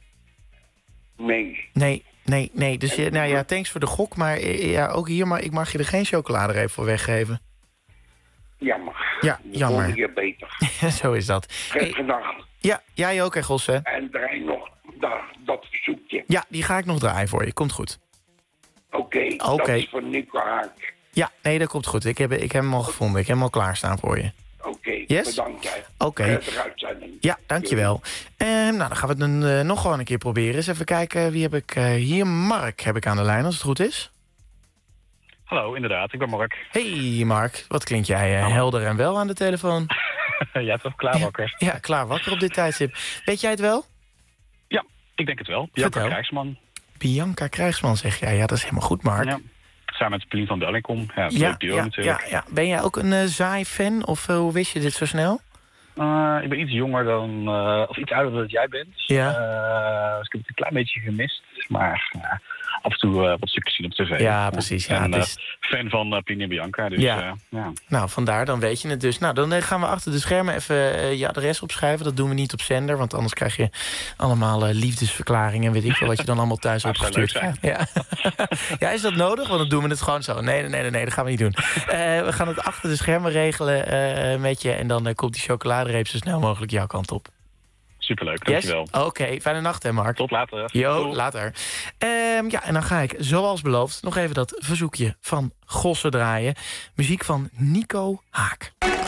Nee. Nee, nee, nee. Dus uh, nou ja, thanks voor de gok. Maar uh, ja, ook hier, maar ik mag je er geen chocoladereep voor weggeven. Jammer. Ja, jammer. Volgende keer beter. Zo is dat. Gedag. Hey, ja, jij ook, hè, Gosse. En draai nog dat, dat verzoekje. Ja, die ga ik nog draaien voor je. Komt goed. Oké, okay, okay. Dat is van Nico Haak. Ja, nee, dat komt goed. Ik heb, ik heb hem al gevonden. Ik heb hem al klaarstaan voor je. Oké, okay, yes? bedankt. Oké. Okay. Ja, dankjewel. Uh, nou, dan gaan we het dan, uh, nog gewoon een keer proberen. Eens even kijken, wie heb ik uh, hier? Mark heb ik aan de lijn, als het goed is. Hallo, inderdaad, ik ben Mark. Hey Mark, wat klinkt jij uh, helder en wel aan de telefoon? Jij bent toch klaar wakker? Ja, ja, klaar wakker op dit tijdstip. Weet jij het wel? Ja, ik denk het wel. Bianca Krijgsman. Bianca Krijgsman, zeg jij. Ja, dat is helemaal goed, Mark. Ja. Samen met Pelien van Bellinkom. Ja, ja, duo ja, natuurlijk. Ja, ja. Ben jij ook een uh, Zai-fan? Of uh, hoe wist je dit zo snel? Uh, ik ben iets jonger dan... Uh, of iets ouder dan dat jij bent. Ja. Uh, dus ik heb het een klein beetje gemist. Maar uh, af en toe uh, wat stukjes zien op tv. Ja, precies. Ja, en het is... uh, fan van uh, Pelien en Bianca. Dus, ja. Uh, ja. Nou, vandaar, dan weet je het dus. Nou, dan uh, gaan we achter de schermen even uh, je adres opschrijven. Dat doen we niet op zender, want anders krijg je allemaal uh, liefdesverklaringen... en weet ik veel wat je dan allemaal thuis opgestuurd krijgt. Ja. Ja, is dat nodig? Want dan doen we het gewoon zo. Nee, nee, nee, nee, dat gaan we niet doen. Uh, we gaan het achter de schermen regelen uh, met je... en dan uh, komt die chocoladereep zo snel mogelijk jouw kant op. Superleuk, dankjewel. Yes? Oké, okay, fijne nacht hè, Mark. Tot later. Jo, Doei. later. Um, ja, en dan ga ik, zoals beloofd, nog even dat verzoekje van Gosse draaien. Muziek van Nico Haak.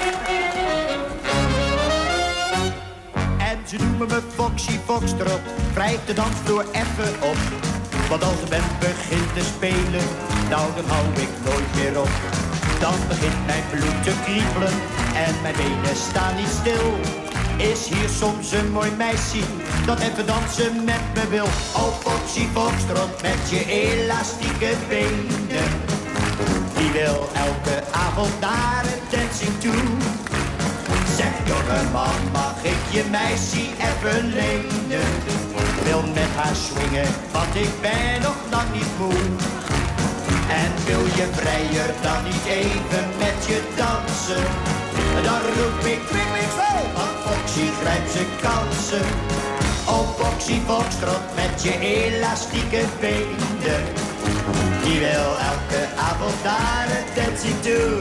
En ze noemen me Foxy Foxtrot, wrijf de dansvloer even op. Want als de band begint te spelen, nou dan hou ik nooit meer op. Dan begint mijn bloed te kriebelen en mijn benen staan niet stil. Is hier soms een mooi meisje dat even dansen met me wil. Oh Foxy Foxtrot met je elastieke benen. Die wil elke avond naar een dancing toe. Zeg jongeman, mag ik je meisje even lenen? Wil met haar swingen, want ik ben nog lang niet moe. En wil je vrijer dan niet even met je dansen? Dan roep ik kwik, kwik, zo, want Foxy grijpt zijn kansen. Oh Foxy Foxtrot met je elastieke benen. Die wil elke avond naar het dancing toe.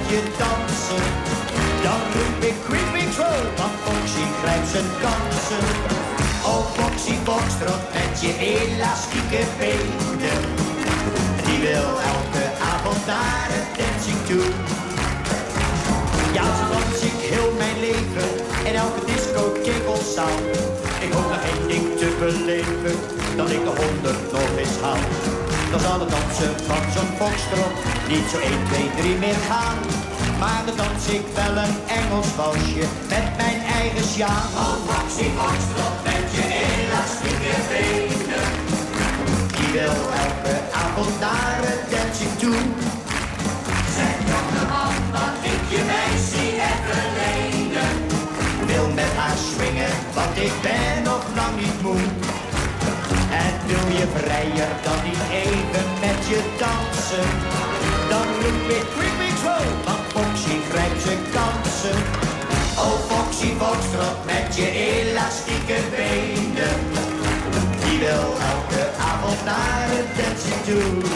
je dansen. Dan roep ik quick, quick, roll, want Foxy grijpt zijn kansen. Oh Foxy Foxtrot met je elastieke benen. Die wil elke avond naar het dancing toe. Ja, zo dans ik heel mijn leven in elke disco, kegelzaal. Ik hoop nog één ding te beleven, dat ik de honderd nog eens haal. Dan zal het dansen van zo'n foxtrot niet zo één, twee, drie meer gaan. Maar dan dans ik wel een Engels walsje met mijn eigen sjaal. Oh Foxy Foxtrot met je elastieke benen. Die wil elke avond naar het dancing toe. Zeg jongeman, wat ik je meisje even lenen. Wil met haar swingen, want ik ben nog lang niet moe. En wil je vrijer dan niet even met je dansen? Dan roep ik quick, quick, roll, want Foxy grijpt zijn kansen. Oh Foxy Foxtrot met je elastieke benen. Die wil elke avond naar het dancing toe.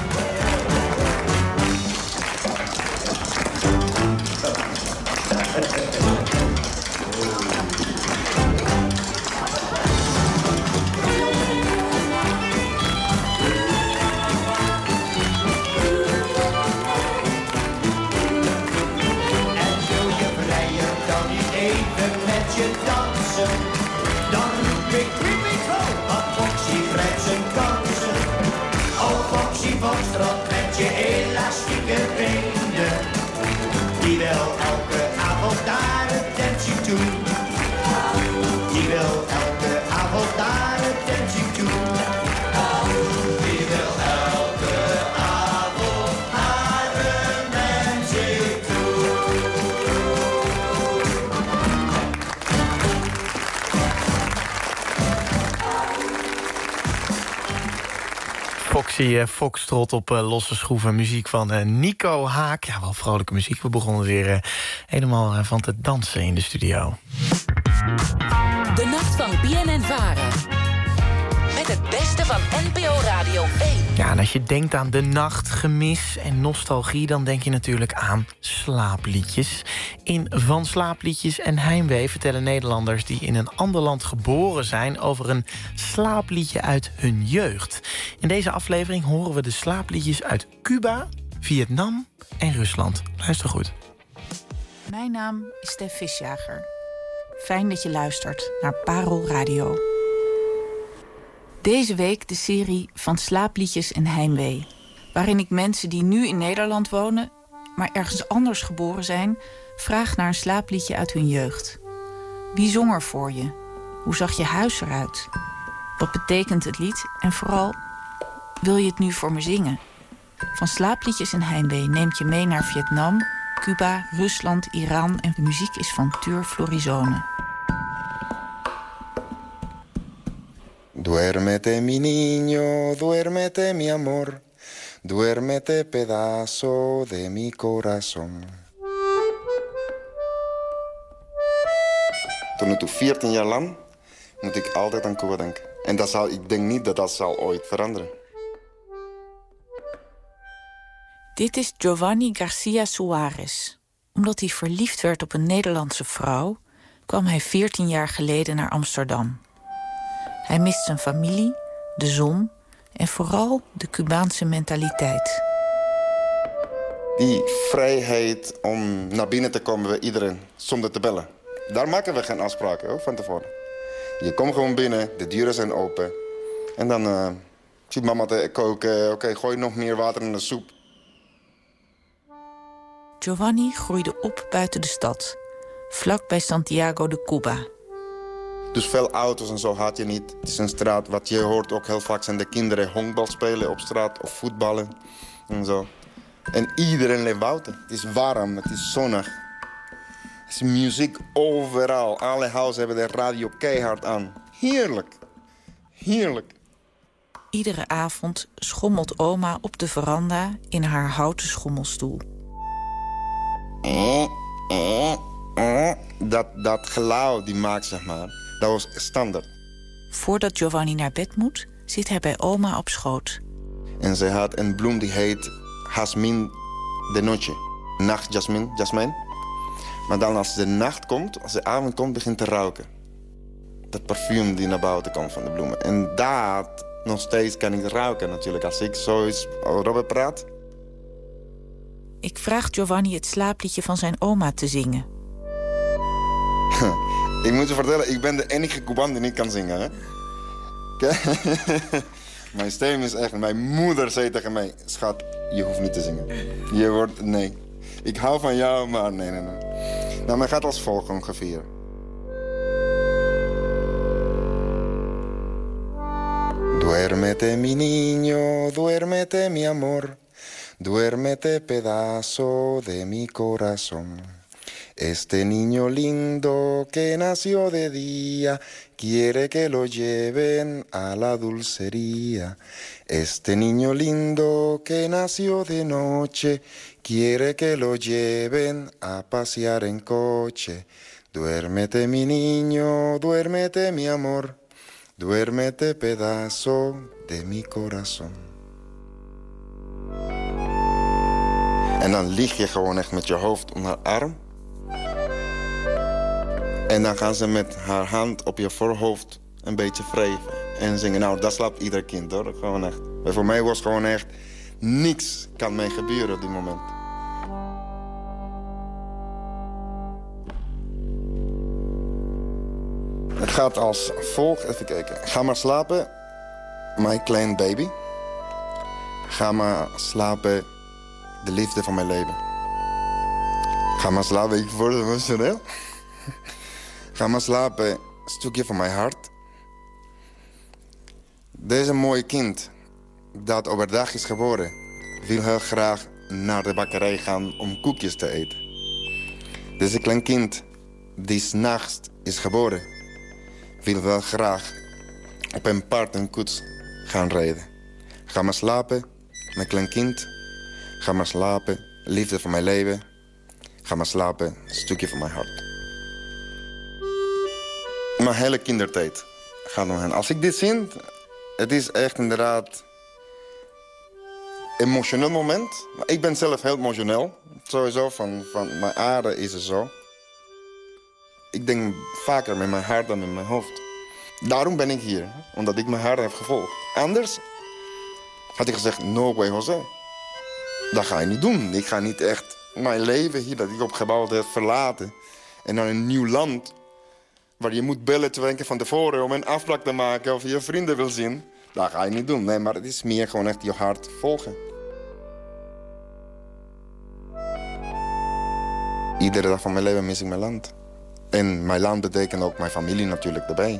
Je dansen, dan roep ik quick, quick, roll, want Foxy grijpt zijn kansen. Oh Foxy Foxtrot met je elastieke benen. Die wil elke avond naar het dancing toe. Die wil elke avond naar het dancing toe. Die wil elke avond naar het dancing toe. Foxy uh, Foxtrot op uh, losse schroeven. Muziek van uh, Nico Haak. Ja, wel vrolijke muziek. We begonnen weer uh, helemaal uh, van te dansen in de studio. De nacht van B N N Vara. Met het beste van N P O Radio één. Ja, en als je denkt aan de nacht, gemis en nostalgie, dan denk je natuurlijk aan slaapliedjes. In Van Slaapliedjes en Heimwee vertellen Nederlanders die in een ander land geboren zijn over een slaapliedje uit hun jeugd. In deze aflevering horen we de slaapliedjes uit Cuba, Vietnam en Rusland. Luister goed. Mijn naam is Stef Visjager. Fijn dat je luistert naar Parel Radio. Deze week de serie Van Slaapliedjes en Heimwee, waarin ik mensen die nu in Nederland wonen, maar ergens anders geboren zijn, vraag naar een slaapliedje uit hun jeugd. Wie zong er voor je? Hoe zag je huis eruit? Wat betekent het lied? En vooral, wil je het nu voor me zingen? Van Slaapliedjes en Heimwee neemt je mee naar Vietnam, Cuba, Rusland, Iran en de muziek is van Tuur Florizone. Duérmete mi niño, duérmete mi amor, duérmete pedazo de mi corazón. Tot nu toe veertien jaar lang moet ik altijd aan Cuba denken. En dat zal, ik denk niet dat dat zal ooit veranderen. Dit is Giovanni Garcia Suarez. Omdat hij verliefd werd op een Nederlandse vrouw, kwam hij veertien jaar geleden naar Amsterdam. Hij mist zijn familie, de zon en vooral de Cubaanse mentaliteit. Die vrijheid om naar binnen te komen bij iedereen zonder te bellen. Daar maken we geen afspraken hoor, van tevoren. Je komt gewoon binnen, de deuren zijn open. En dan uh, ziet mama te koken. Oké, okay, gooi nog meer water in de soep. Giovanni groeide op buiten de stad, vlak bij Santiago de Cuba. Dus veel auto's en zo had je niet. Het is een straat, wat je hoort ook heel vaak zijn de kinderen honkbal spelen op straat of voetballen en zo. En iedereen leeft buiten. Het is warm, het is zonnig. Er is muziek overal. Alle huizen hebben de radio keihard aan. Heerlijk. Heerlijk. Iedere avond schommelt oma op de veranda in haar houten schommelstoel. Eh, eh, eh. Dat, dat geluid die maakt, zeg maar, dat was standaard. Voordat Giovanni naar bed moet, zit hij bij oma op schoot. En ze had een bloem die heet Jasmin de Noche. nacht jasmin, jasmijn. Maar dan als de nacht komt, als de avond komt, begint te ruiken. Dat parfum die naar buiten komt van de bloemen. En dat nog steeds kan ik ruiken natuurlijk als ik zoiets over praat. Ik vraag Giovanni het slaapliedje van zijn oma te zingen. Ik moet je vertellen, ik ben de enige Cuban die niet kan zingen. Hè? Mijn stem is echt... Mijn moeder zei tegen mij... Schat, je hoeft niet te zingen. Je wordt... Nee. Ik hou van jou, maar nee, nee, nee. Nou, men gaat als volgt ongeveer. Duérmete, mi niño, duérmete, mi amor. Duérmete, pedazo de mi corazón. Este niño lindo que nació de día quiere que lo lleven a la dulcería. Este niño lindo que nació de noche quiere que lo lleven a pasear en coche. Duérmete, mi niño, duérmete, mi amor. Duérmete, pedazo de mi corazón. En dan lig je gewoon echt met je hoofd om haar arm. En dan gaan ze met haar hand op je voorhoofd een beetje wrijven. En zingen. Nou, dat slaapt ieder kind, hoor. Gewoon echt. Maar voor mij was gewoon echt... Niks kan mij gebeuren op dit moment. Het gaat als volgt. Even kijken. Ga maar slapen, mijn klein baby. Ga maar slapen, de liefde van mijn leven. Ga maar slapen, ik word emotioneel. Ga maar slapen, een stukje van mijn hart. Deze mooie kind dat overdag is geboren... wil heel graag naar de bakkerij gaan om koekjes te eten. Deze klein kind die 's nachts is geboren... wil wel graag op een paard en koets gaan rijden. Ga maar slapen, mijn klein kind. Ga maar slapen, liefde van mijn leven. Ga maar slapen, een stukje van mijn hart. Mijn hele kindertijd gaat om hen. Als ik dit zie, het is echt inderdaad een emotioneel moment. Maar ik ben zelf heel emotioneel. Sowieso, van, van mijn aarde is het zo. Ik denk vaker met mijn hart dan met mijn hoofd. Daarom ben ik hier, omdat ik mijn hart heb gevolgd. Anders had ik gezegd, no way José. Dat ga je niet doen. Ik ga niet echt mijn leven hier dat ik opgebouwd heb verlaten. En naar een nieuw land waar je moet bellen twee weken van tevoren om een afspraak te maken of je je vrienden wil zien. Dat ga je niet doen. Nee, maar het is meer gewoon echt je hart volgen. Iedere dag van mijn leven mis ik mijn land. En mijn land betekent ook mijn familie natuurlijk erbij.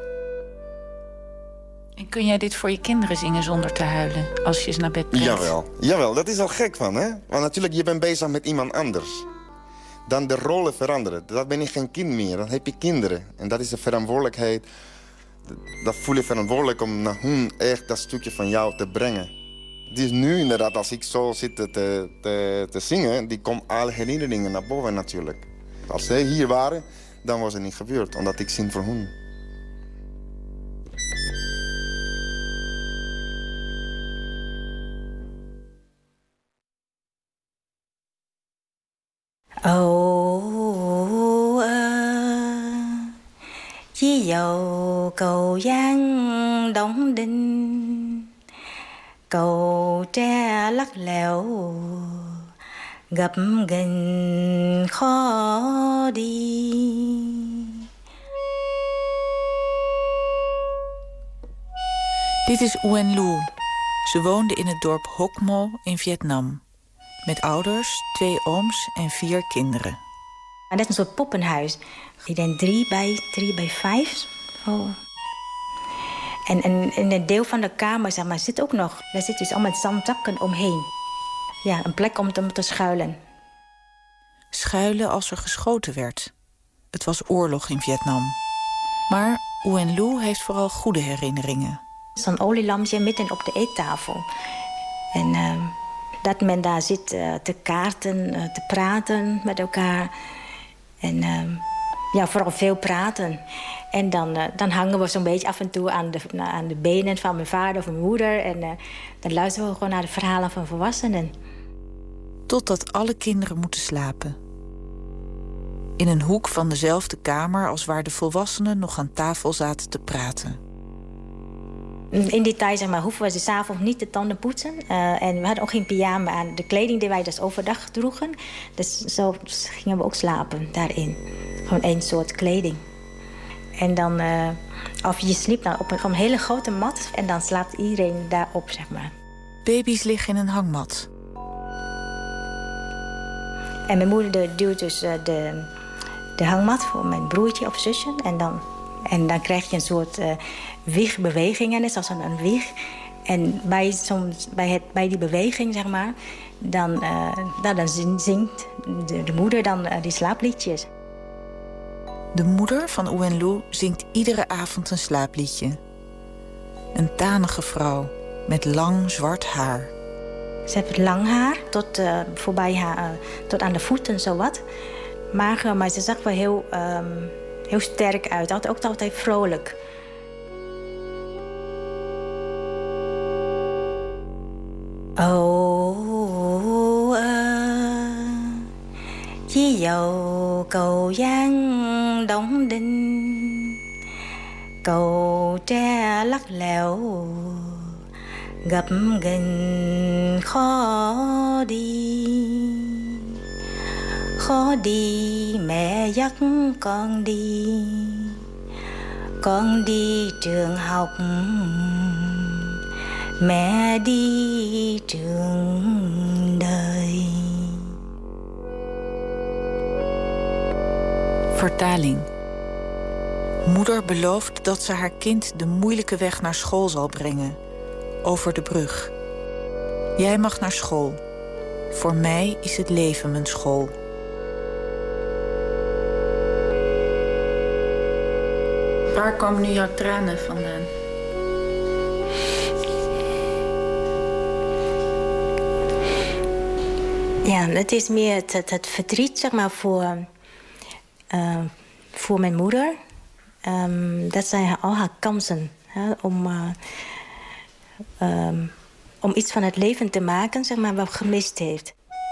En kun jij dit voor je kinderen zingen zonder te huilen als je ze naar bed brengt? Jawel, jawel, dat is al gek van, hè? Want natuurlijk, je bent bezig met iemand anders. Dan de rollen veranderen. Dan ben je geen kind meer, dan heb je kinderen. En dat is de verantwoordelijkheid. Dat voel je verantwoordelijk om naar hun echt dat stukje van jou te brengen. Het is nu inderdaad, als ik zo zit te, te, te zingen, die komen alle herinneringen naar boven natuurlijk. Als zij hier waren, dan was het niet gebeurd, omdat ik zing voor hun. Ồ Chí dầu cầu Giang Đông Đinh, cầu tre lắc lẻo gập ghềnh khó đi. Dit is Ouen Lu. Ze woonde in het dorp Hoc Mo in Vietnam. Met ouders, twee ooms en vier kinderen. Dat is een soort poppenhuis. Ik denk drie bij, drie bij vijf. Oh. En, en, en een deel van de kamer zeg maar, zit ook nog. Daar zit dus allemaal zandzakken omheen. Ja, een plek om te, te schuilen. Schuilen als er geschoten werd. Het was oorlog in Vietnam. Maar Ouen Lu heeft vooral goede herinneringen. Zo'n olielampje midden op de eettafel. En uh, dat men daar zit uh, te kaarten, uh, te praten met elkaar. En uh, ja, vooral veel praten. En dan, uh, dan hangen we zo'n beetje af en toe aan de, aan de benen van mijn vader of mijn moeder. En uh, dan luisteren we gewoon naar de verhalen van volwassenen. Totdat alle kinderen moeten slapen. In een hoek van dezelfde kamer als waar de volwassenen nog aan tafel zaten te praten. In die tijd zeg maar, hoeven we 's avonds niet de tanden poetsen. Uh, en we hadden ook geen pyjama aan. De kleding die wij dus overdag droegen. Dus zo gingen we ook slapen daarin. Gewoon één soort kleding. En dan, uh, of je sliep dan op een, een hele grote mat. En dan slaapt iedereen daarop, zeg maar. Baby's liggen in een hangmat. En mijn moeder duwt dus uh, de, de hangmat voor mijn broertje of zusje. En dan, en dan krijg je een soort uh, wiegbeweging. Net zoals een, een wieg. En bij, soms, bij, het, bij die beweging, zeg maar, dan, uh, nou, dan zingt de, de moeder dan uh, die slaapliedjes. De moeder van Ouen Lou zingt iedere avond een slaapliedje. Een tanige vrouw met lang zwart haar. Ze heeft lang haar, tot, uh, voorbij haar, uh, tot aan de voeten zowat. Mager, maar ze zag wel heel, um, heel sterk uit. Altijd, ook altijd vrolijk. Oh, uh, chi dầu cầu giang đóng đinh, cầu tre lắc lẻo, gập ghềnh khó đi, khó đi mẹ dắt con đi, con đi trường học. Mẹ đi trường đời. Vertaling. Moeder belooft dat ze haar kind de moeilijke weg naar school zal brengen. Over de brug. Jij mag naar school. Voor mij is het leven mijn school. Waar komen nu jouw tranen vandaan? Ja, het is meer het, het, het verdriet, zeg maar, voor, uh, voor mijn moeder. Um, dat zijn al haar kansen, hè, om, uh, um, om iets van het leven te maken, zeg maar, wat gemist heeft.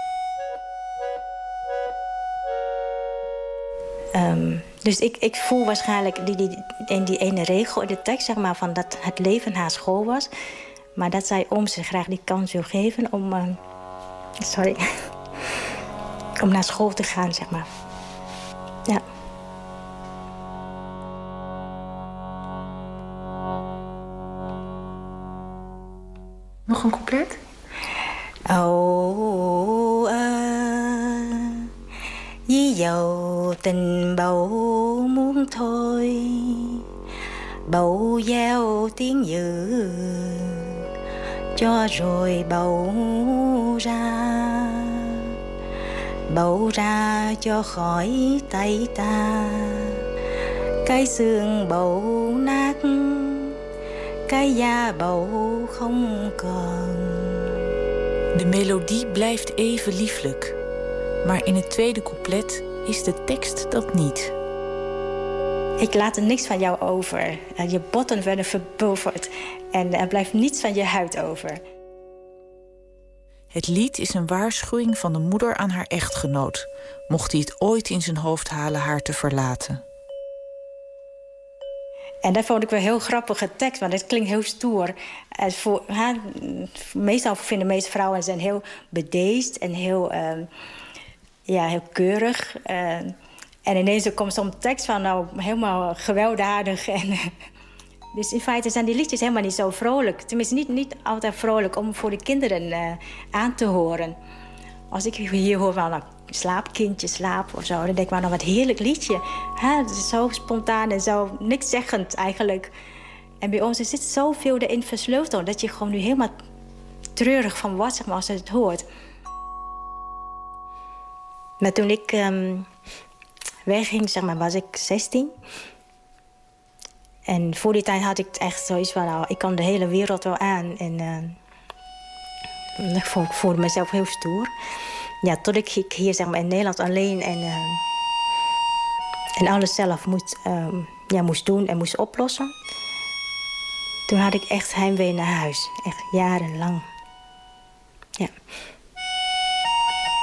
Um, dus ik, ik voel waarschijnlijk die, die, in die ene regel in de tekst, zeg maar, van dat het leven haar school was. Maar dat zij om ze graag die kans wil geven om... Uh, Sorry. Om naar school te gaan, zeg maar. Ja. Nog een couplet? Âu ơ, vì dầu tình bầu muốn thôi, bầu gieo tiếng dữ, cho rồi bầu ra, bầu ra cho khỏi tay ta, cái xương bầu nát, cái da bầu không còn. De melodie blijft even lieflijk, maar in het tweede couplet is de tekst dat niet. Ik laat er niks van jou over. Je botten werden verpulverd en er blijft niets van je huid over. Het lied is een waarschuwing van de moeder aan haar echtgenoot, mocht hij het ooit in zijn hoofd halen haar te verlaten. En dat vond ik wel een heel grappige tekst, want het klinkt heel stoer. En voor, ha, meestal vinden de meeste vrouwen zijn heel bedeesd en heel, uh, ja, heel keurig. Uh, en ineens komt zo'n tekst van nou helemaal gewelddadig. En, uh, dus in feite zijn die liedjes helemaal niet zo vrolijk. Tenminste, niet, niet altijd vrolijk om voor de kinderen uh, aan te horen. Als ik hier hoor van nou, slaap kindje, slaap of zo, dan denk ik maar nou wat heerlijk liedje. Hè? Het is zo spontaan en zo niks zeggend eigenlijk. En bij ons er zit zoveel erin versleuteld dat je gewoon nu helemaal treurig van wordt, zeg maar, als je het hoort. Maar toen ik um, wegging, zeg maar, was ik zestien. En voor die tijd had ik echt zoiets van, nou, ik kan de hele wereld wel aan. En uh, ik voelde mezelf heel stoer. Ja, tot ik hier, zeg maar, in Nederland alleen en, uh, en alles zelf moest, uh, ja, moest doen en moest oplossen. Toen had ik echt heimwee naar huis. Echt jarenlang. Ja.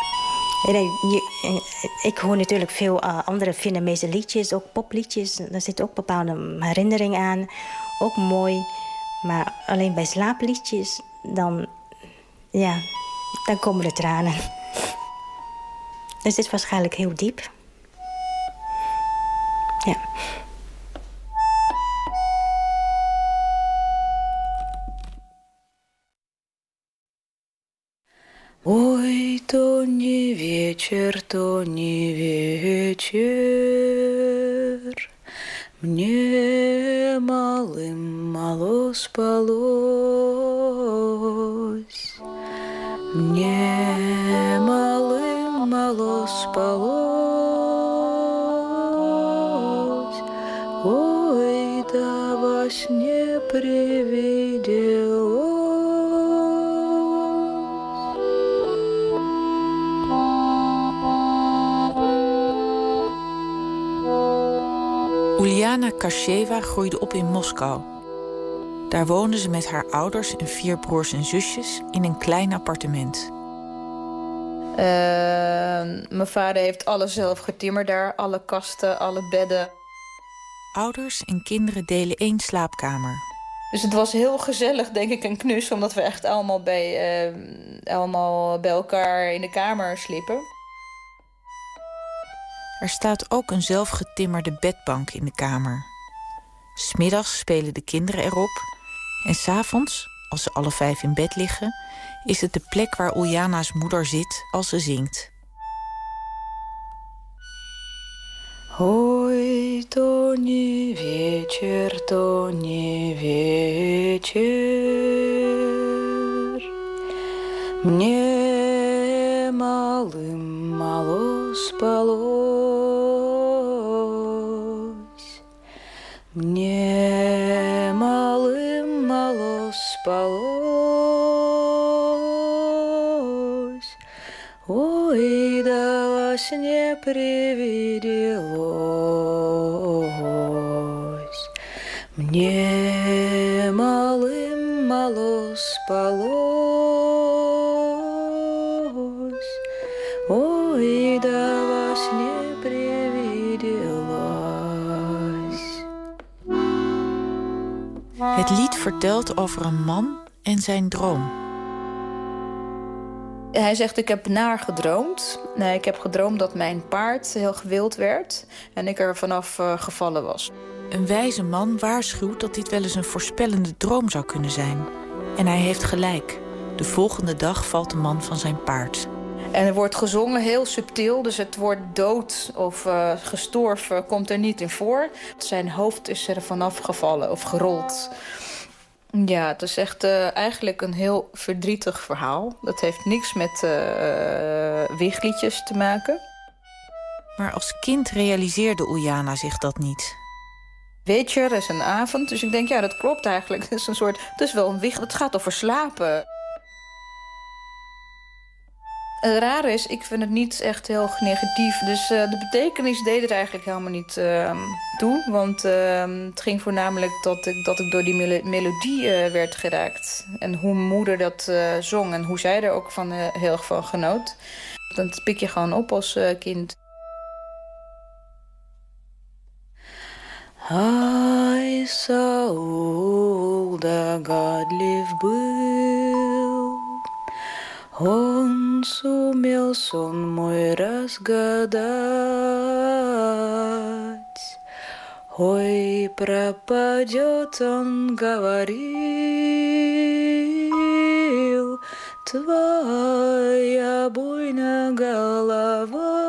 Ik hoor natuurlijk veel uh, andere Vietnamese liedjes, ook popliedjes. Daar zit ook bepaalde herinnering aan. Ook mooi. Maar alleen bij slaapliedjes, dan, ja, dan komen de tranen. Dus dit is waarschijnlijk heel diep. Ja. Ой, то не вечер, то не вечер. Мне малым мало спалось. Мне малым мало спалось. Ой, да во сне привиделось. Uliana Kasheva groeide op in Moskou. Daar woonde ze met haar ouders en vier broers en zusjes in een klein appartement. Uh, mijn vader heeft alles zelf getimmerd daar. Alle kasten, alle bedden. Ouders en kinderen delen één slaapkamer. Dus het was heel gezellig, denk ik, en knus. Omdat we echt allemaal bij, uh, allemaal bij elkaar in de kamer sliepen. Er staat ook een zelfgetimmerde bedbank in de kamer. 'S Middags spelen de kinderen erop. En 's avonds, als ze alle vijf in bed liggen, is het de plek waar Uljana's moeder zit als ze zingt. Ой, то не вечер, то не вечер. Мне малым мало спалось. Мне малым мало спалось. Ой, да во сне привиделось. Мне малым мало спалось. Ой, да во сне привиделось. Het lied vertelt over een man en zijn droom. Hij zegt, ik heb naar gedroomd. Nee, ik heb gedroomd dat mijn paard heel gewild werd en ik er vanaf uh, gevallen was. Een wijze man waarschuwt dat dit wel eens een voorspellende droom zou kunnen zijn. En hij heeft gelijk. De volgende dag valt de man van zijn paard. En er wordt gezongen heel subtiel, dus het woord dood of uh, gestorven komt er niet in voor. Zijn hoofd is er vanaf gevallen of gerold. Ja, het is echt uh, eigenlijk een heel verdrietig verhaal. Dat heeft niks met uh, wiegliedjes te maken. Maar als kind realiseerde Uljana zich dat niet. Вечер is een avond, dus ik denk, ja, dat klopt eigenlijk. Het is een soort, het is wel een wieg, het gaat over slapen. Het rare is, ik vind het niet echt heel negatief. Dus uh, de betekenis deed het eigenlijk helemaal niet uh, toe. Want uh, het ging voornamelijk dat ik, dat ik door die mel- melodie uh, werd geraakt. En hoe mijn moeder dat uh, zong en hoe zij er ook van, uh, heel erg van genoot. Dat pik je gewoon op als uh, kind. I saw the godly был. Он сумел сон мой разгадать. Ой, пропадет он, говорил, твоя буйная голова.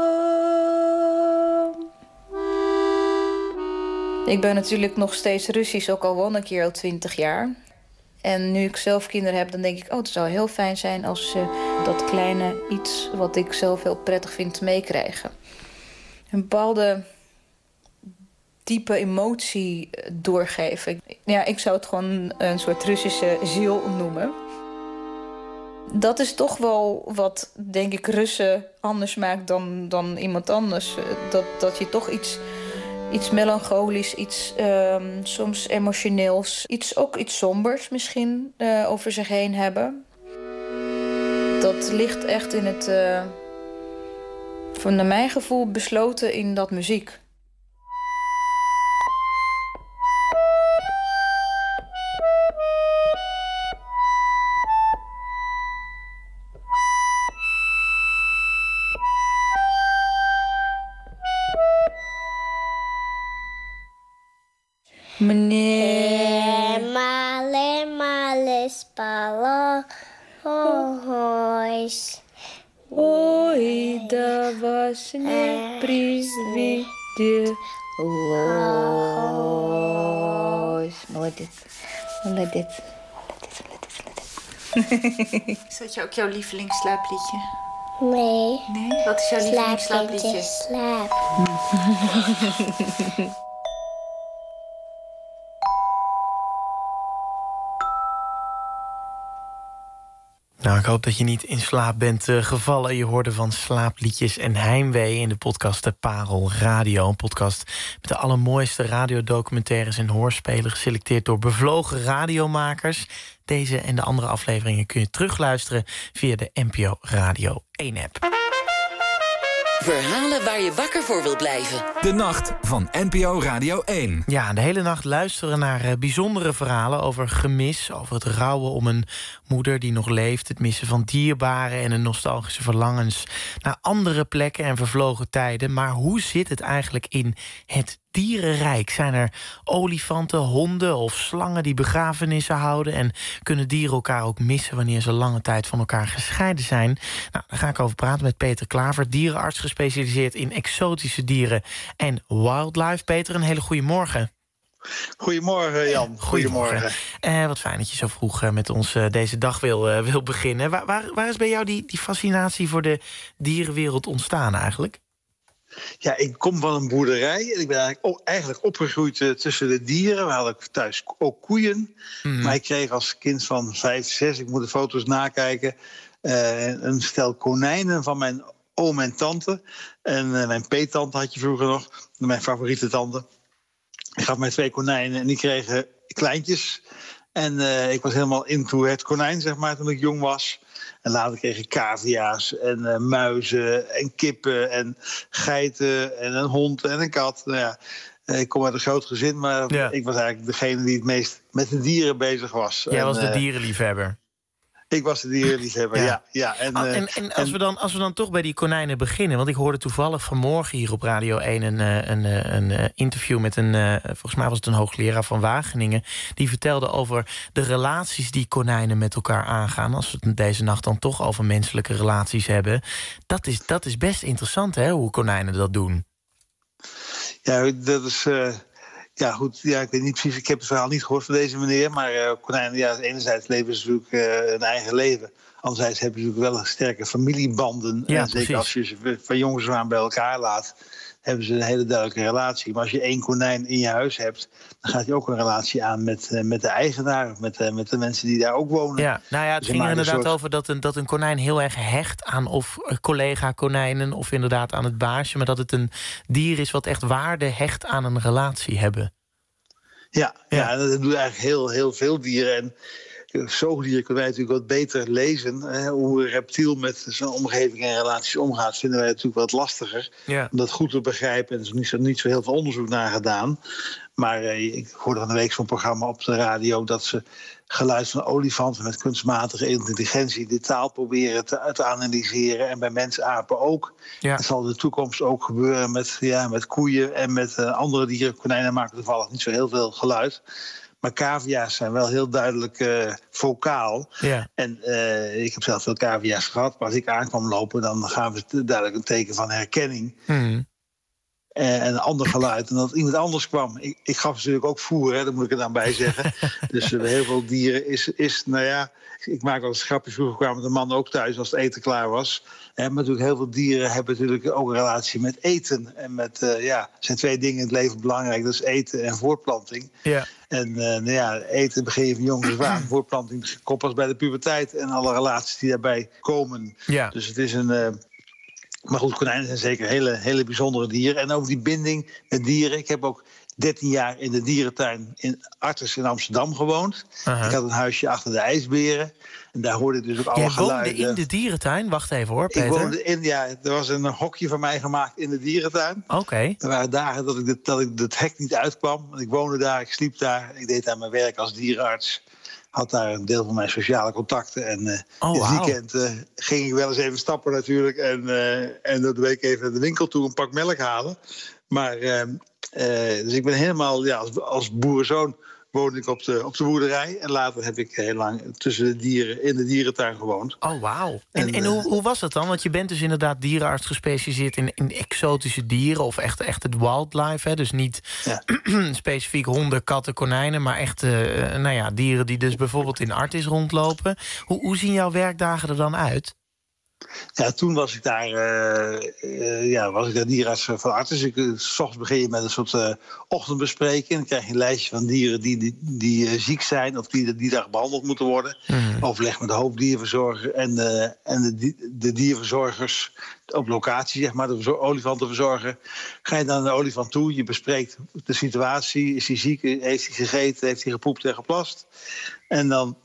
Ik ben natuurlijk nog steeds Russisch, ook al woon ik hier al twintig jaar. En nu ik zelf kinderen heb, dan denk ik, oh, het zou heel fijn zijn als ze dat kleine iets wat ik zelf heel prettig vind meekrijgen. Een bepaalde diepe emotie doorgeven. Ja, ik zou het gewoon een soort Russische ziel noemen. Dat is toch wel wat, denk ik, Russen anders maakt dan, dan iemand anders. Dat, dat je toch iets... Iets melancholisch, iets um, soms emotioneels. Iets, ook iets sombers misschien uh, over zich heen hebben. Dat ligt echt in het, uh, voor naar mijn gevoel besloten in dat muziek. Meneer male male spalo hois. Oi, dat was een prijs de loos. Nooit dit. Nooit dit. Is dat jou ook jouw lievelingsslaapliedje? Nee. Nee? Wat is jouw lievelingsslaapliedje? Slaap. Nou, ik hoop dat je niet in slaap bent uh, gevallen. Je hoorde van Slaapliedjes en Heimwee in de podcast De Parel Radio. Een podcast met de allermooiste radiodocumentaires en hoorspelen... geselecteerd door bevlogen radiomakers. Deze en de andere afleveringen kun je terugluisteren via de N P O Radio één-app. Verhalen waar je wakker voor wilt blijven. De nacht van N P O Radio één. Ja, de hele nacht luisteren naar uh, bijzondere verhalen over gemis... over het rouwen om een moeder die nog leeft... het missen van dierbaren en een nostalgische verlangens... naar andere plekken en vervlogen tijden. Maar hoe zit het eigenlijk in het dierenrijk? Zijn er olifanten, honden of slangen die begrafenissen houden... en kunnen dieren elkaar ook missen wanneer ze lange tijd van elkaar gescheiden zijn? Nou, daar ga ik over praten met Peter Klaver, dierenarts gespecialiseerd in exotische dieren en wildlife. Peter, een hele goede morgen. Goedemorgen, Jan. Goedemorgen. Uh, wat fijn dat je zo vroeg uh, met ons uh, deze dag wil, uh, wil beginnen. Waar, waar, waar is bij jou die, die fascinatie voor de dierenwereld ontstaan eigenlijk? Ja, ik kom van een boerderij en ik ben eigenlijk, ook, eigenlijk opgegroeid uh, tussen de dieren. We hadden thuis ook koeien. Mm. Maar ik kreeg als kind van vijf, zes, ik moet de foto's nakijken... Uh, een stel konijnen van mijn oom en tante. En uh, mijn peettante had je vroeger nog, mijn favoriete tante. Ik gaf mij twee konijnen en die kregen kleintjes. En uh, ik was helemaal into het konijn, zeg maar, toen ik jong was. En later kreeg ik cavia's en uh, muizen en kippen en geiten en een hond en een kat. Nou ja, ik kom uit een groot gezin, maar ja. Ik was eigenlijk degene die het meest met de dieren bezig was. Jij en, was de uh, dierenliefhebber. Ik was de dierenliefhebber, ja. ja, ja. En, oh, en, en, als, en we dan, als we dan toch bij die konijnen beginnen... want ik hoorde toevallig vanmorgen hier op Radio één... een, een, een, een interview met een, volgens mij was het een hoogleraar van Wageningen... die vertelde over de relaties die konijnen met elkaar aangaan... als we het deze nacht dan toch over menselijke relaties hebben. Dat is, dat is best interessant, hè, hoe konijnen dat doen. Ja, dat is... Uh... Ja, goed, ja, ik weet niet precies, ik heb het verhaal niet gehoord van deze meneer... maar uh, konijnen, ja, enerzijds leven ze natuurlijk uh, een eigen leven... anderzijds hebben ze natuurlijk wel sterke familiebanden... Ja, en zeker als je ze van jongens aan bij elkaar laat... hebben ze een hele duidelijke relatie. Maar als je één konijn in je huis hebt... dan gaat hij ook een relatie aan met, uh, met de eigenaar... of met, uh, met de mensen die daar ook wonen. Ja, nou ja, het dus ging er inderdaad soort... over dat een, dat een konijn heel erg hecht aan... of collega-konijnen of inderdaad aan het baasje... maar dat het een dier is wat echt waarde hecht aan een relatie hebben. Ja, ja. ja dat doen eigenlijk heel, heel veel dieren. En zoogdieren kunnen wij natuurlijk wat beter lezen. Hè, hoe een reptiel met zijn omgeving en relaties omgaat... vinden wij natuurlijk wat lastiger. Ja. Om dat goed te begrijpen. En er is niet zo, niet zo heel veel onderzoek naar gedaan. Maar eh, ik hoorde van de week zo'n programma op de radio... dat ze geluid van olifanten met kunstmatige intelligentie... de taal proberen te, te analyseren. En bij mensapen ook. Ja. Dat zal in de toekomst ook gebeuren met, ja, met koeien... en met uh, andere dieren. Konijnen maken toevallig niet zo heel veel geluid... Maar cavia's zijn wel heel duidelijk uh, vocaal. Ja. En uh, ik heb zelf veel cavia's gehad. Maar als ik aankwam lopen, dan gaven ze duidelijk een teken van herkenning. Mm. Uh, en een ander geluid. En dat iemand anders kwam. Ik, ik gaf natuurlijk ook voer, hè, daar moet ik er dan bij zeggen. Dus uh, heel veel dieren is, is, nou ja... Ik maak wel eens grapjes, vroeger kwamen de mannen ook thuis als het eten klaar was. Eh, maar natuurlijk heel veel dieren hebben natuurlijk ook een relatie met eten. En met, uh, ja, zijn twee dingen in het leven belangrijk. Dat is eten en voortplanting. Ja. En uh, nou ja, eten begin je van jongs af aan. Voortplanting komt pas bij de puberteit. En alle relaties die daarbij komen. Ja. Dus het is een... Uh, Maar goed, konijnen zijn zeker hele, hele bijzondere dieren. En over die binding met dieren. Ik heb ook dertien jaar in de dierentuin in Artis in Amsterdam gewoond. Uh-huh. Ik had een huisje achter de ijsberen. En daar hoorde ik dus ook alle Jij geluiden. woonde in de dierentuin? Wacht even hoor, Peter. Ik woonde in, ja, er was een hokje van mij gemaakt in de dierentuin. Oké. Okay. Er waren dagen dat ik, de, dat ik het hek niet uitkwam. Ik woonde daar, ik sliep daar. Ik deed daar mijn werk als dierenarts. Had daar een deel van mijn sociale contacten. En uh, oh, dit wow. weekend uh, ging ik wel eens even stappen natuurlijk. En, uh, en dat week even naar de winkel toe een pak melk halen. Maar, uh, uh, dus ik ben helemaal, ja, als, als boerenzoon woonde ik op de, op de boerderij. En later heb ik heel lang tussen de dieren in de dierentuin gewoond. Oh, wauw. En, en, en hoe, hoe was dat dan? Want je bent dus inderdaad dierenarts gespecialiseerd in, in exotische dieren. Of echt, echt het wildlife, hè? Dus niet ja. specifiek honden, katten, konijnen. Maar echt uh, nou ja, dieren die dus bijvoorbeeld in Artis rondlopen. Hoe, hoe zien jouw werkdagen er dan uit? Ja, toen was ik daar, uh, uh, ja, was ik daar dierenarts van Artis. Ik, uh, 's ochtends begin je met een soort uh, ochtendbespreking. Dan krijg je een lijstje van dieren die, die, die uh, ziek zijn of die die dag behandeld moeten worden. Mm. Overleg met de hoofddierverzorger en, uh, en de, de dierverzorgers op locatie, zeg maar, de olifantenverzorger. Ga je dan naar de olifant toe, je bespreekt de situatie. Is hij ziek, heeft hij gegeten, heeft hij gepoept en geplast? En dan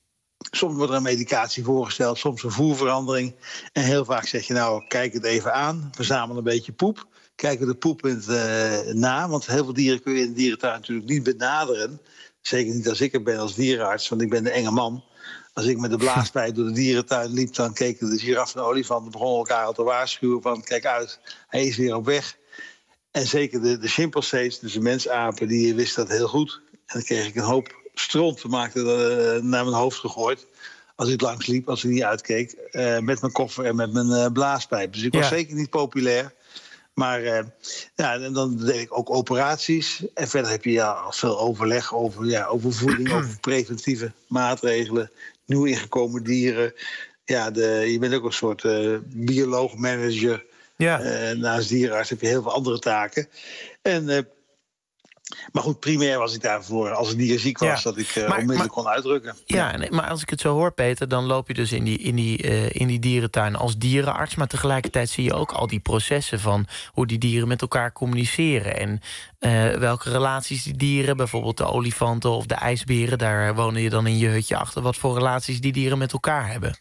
soms wordt er een medicatie voorgesteld, soms een voerverandering. En heel vaak zeg je nou, kijk het even aan. Verzamel een beetje poep. Kijken de poep in het, uh, na. Want heel veel dieren kun je in de dierentuin natuurlijk niet benaderen. Zeker niet als ik er ben als dierenarts, want ik ben de enge man. Als ik met de blaaspijp door de dierentuin liep, dan keken de giraffen en de olifanten, begonnen elkaar al te waarschuwen van kijk uit, hij is weer op weg. En zeker de, de chimpansees, dus de mensapen, die wisten dat heel goed. En dan kreeg ik een hoop stront te maken uh, naar mijn hoofd gegooid. Als ik langs liep, als ik niet uitkeek. Uh, met mijn koffer en met mijn uh, blaaspijp. Dus ik was ja. zeker niet populair. Maar uh, ja, en dan deed ik ook operaties. En verder heb je ja, veel overleg over, ja, over voeding, over preventieve maatregelen. Nieuw ingekomen dieren. Ja, de, je bent ook een soort uh, bioloog, manager. Ja. Uh, naast dierenarts heb je heel veel andere taken. En Uh, Maar goed, primair was ik daarvoor, als een dier ziek was, ja. dat ik uh, maar, onmiddellijk maar, kon uitdrukken. Ja, ja. Nee, maar als ik het zo hoor, Peter, dan loop je dus in die, in, die, uh, in die dierentuin als dierenarts. Maar tegelijkertijd zie je ook al die processen van hoe die dieren met elkaar communiceren. En uh, welke relaties die dieren, bijvoorbeeld de olifanten of de ijsberen, daar wonen je dan in je hutje achter. Wat voor relaties die dieren met elkaar hebben.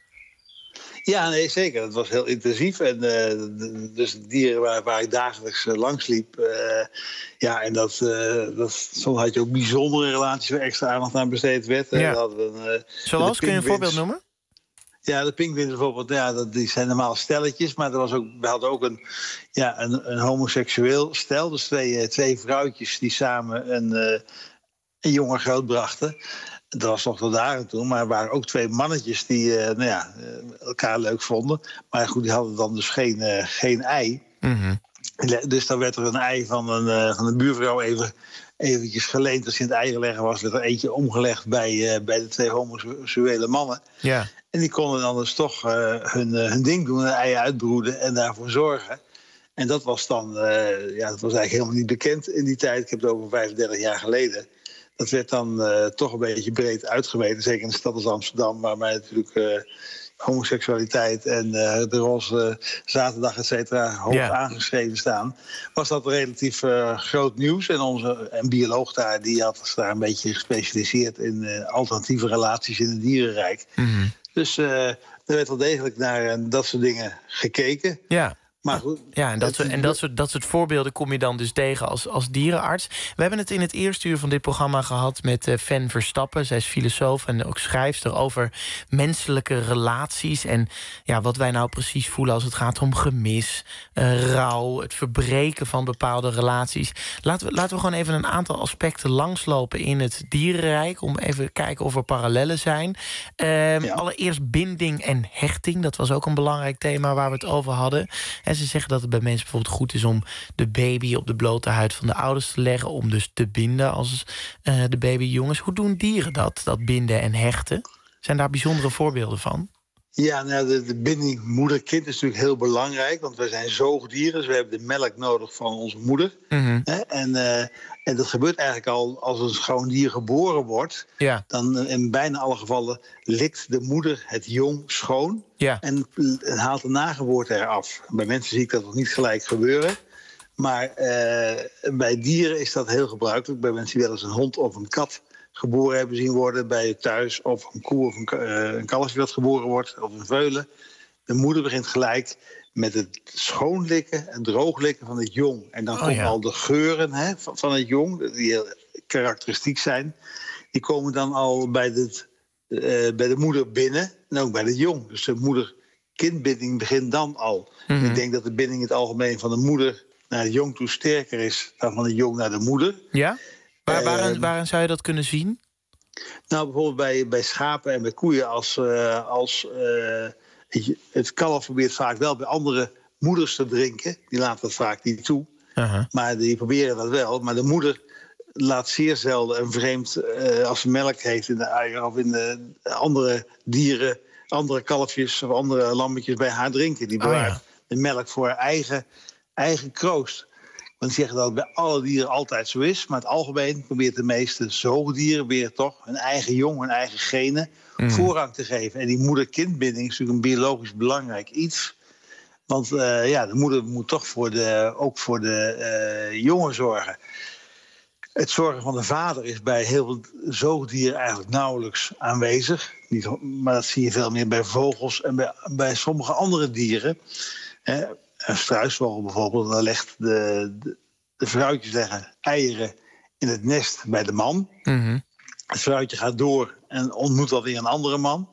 Ja, nee, zeker. Het was heel intensief. En uh, dus de dieren waar, waar ik dagelijks uh, langs liep. Uh, ja, en dat, uh, dat, soms had je ook bijzondere relaties waar extra aandacht aan besteed werd. Ja. Uh, we, uh, Zoals, kun je een voorbeeld noemen? Ja, de pinguïns bijvoorbeeld, ja, dat, die zijn normaal stelletjes. Maar er was ook, we hadden ook een, ja, een, een homoseksueel stel. Dus twee, twee vrouwtjes die samen een, uh, een jongen grootbrachten. Dat was nog tot daar en toe, maar er waren ook twee mannetjes die uh, nou ja, elkaar leuk vonden. Maar goed, die hadden dan dus geen, uh, geen ei. Mm-hmm. Dus dan werd er een ei van een, uh, van een buurvrouw even eventjes geleend. Als hij in het ei gelegd was, werd er eentje omgelegd bij, uh, bij de twee homoseksuele mannen. Ja. En die konden dan dus toch uh, hun, uh, hun ding doen, een ei uitbroeden en daarvoor zorgen. En dat was dan, uh, ja, dat was eigenlijk helemaal niet bekend in die tijd. Ik heb het over vijfendertig jaar geleden. Dat werd dan uh, toch een beetje breed uitgemeten. Zeker in de stad als Amsterdam, waar mij natuurlijk uh, homoseksualiteit en uh, de roze uh, zaterdag, et cetera, hoog yeah. aangeschreven staan. Was dat relatief uh, groot nieuws. En onze en bioloog daar, die had zich daar een beetje gespecialiseerd in uh, alternatieve relaties in het dierenrijk. Mm-hmm. Dus uh, er werd wel degelijk naar uh, dat soort dingen gekeken. Ja. Maar goed, ja, en, dat soort, en dat, soort, dat soort voorbeelden kom je dan dus tegen als, als dierenarts. We hebben het in het eerste uur van dit programma gehad met uh, Fen Verstappen. Zij is filosoof en ook schrijfster over menselijke relaties. En ja, wat wij nou precies voelen als het gaat om gemis, uh, rouw, het verbreken van bepaalde relaties. Laten we, laten we gewoon even een aantal aspecten langslopen in het dierenrijk. Om even te kijken of er parallellen zijn. Uh, ja. Allereerst binding en hechting. Dat was ook een belangrijk thema waar we het over hadden. En ze zeggen dat het bij mensen bijvoorbeeld goed is om de baby op de blote huid van de ouders te leggen. Om dus te binden als uh, de baby jong is. Hoe doen dieren dat, dat binden en hechten? Zijn daar bijzondere voorbeelden van? Ja, nou, de, de binding moeder-kind is natuurlijk heel belangrijk. Want wij zijn zoogdieren, dus we hebben de melk nodig van onze moeder. Mm-hmm. Hè? En, uh, en dat gebeurt eigenlijk al als een schoon dier geboren wordt. Ja. Dan uh, in bijna alle gevallen likt de moeder het jong schoon. Ja. En, en haalt de nageboorte eraf. Bij mensen zie ik dat nog niet gelijk gebeuren. Maar uh, bij dieren is dat heel gebruikelijk. Bij mensen die wel eens een hond of een kat geboren hebben zien worden bij je thuis, of een koe of een, uh, een kalfje dat geboren wordt, of een veulen. De moeder begint gelijk met het schoonlikken en drooglikken van het jong. En dan oh, komen ja. al de geuren hè, van, van het jong, die heel karakteristiek zijn, die komen dan al bij de, uh, bij de moeder binnen en ook bij het jong. Dus de moeder-kindbinding begint dan al. Mm-hmm. Ik denk dat de binding in het algemeen van de moeder naar het jong toe sterker is dan van het jong naar de moeder. Ja? Waar, waarin, waarin zou je dat kunnen zien? Nou, bijvoorbeeld bij, bij schapen en bij koeien. Als, uh, als uh, het kalf probeert vaak wel bij andere moeders te drinken. Die laten dat vaak niet toe. Uh-huh. Maar die proberen dat wel. Maar de moeder laat zeer zelden een vreemd, uh, als ze melk heeft in de eieren of in de andere dieren, andere kalfjes of andere lammetjes bij haar drinken. Die bewaart oh, ja. de melk voor haar eigen, eigen kroost. Want ze zeggen dat het bij alle dieren altijd zo is. Maar in het algemeen probeert de meeste zoogdieren weer toch hun eigen jong, hun eigen genen mm. voorrang te geven. En die moeder-kindbinding is natuurlijk een biologisch belangrijk iets. Want uh, ja, de moeder moet toch voor de, ook voor de uh, jongen zorgen. Het zorgen van de vader is bij heel veel zoogdieren eigenlijk nauwelijks aanwezig. Niet, maar dat zie je veel meer bij vogels en bij, bij sommige andere dieren. Hè. Een struisvogel bijvoorbeeld, dan legt de, de, de vrouwtjes leggen eieren in het nest bij de man. Mm-hmm. Het vrouwtje gaat door en ontmoet alweer een andere man.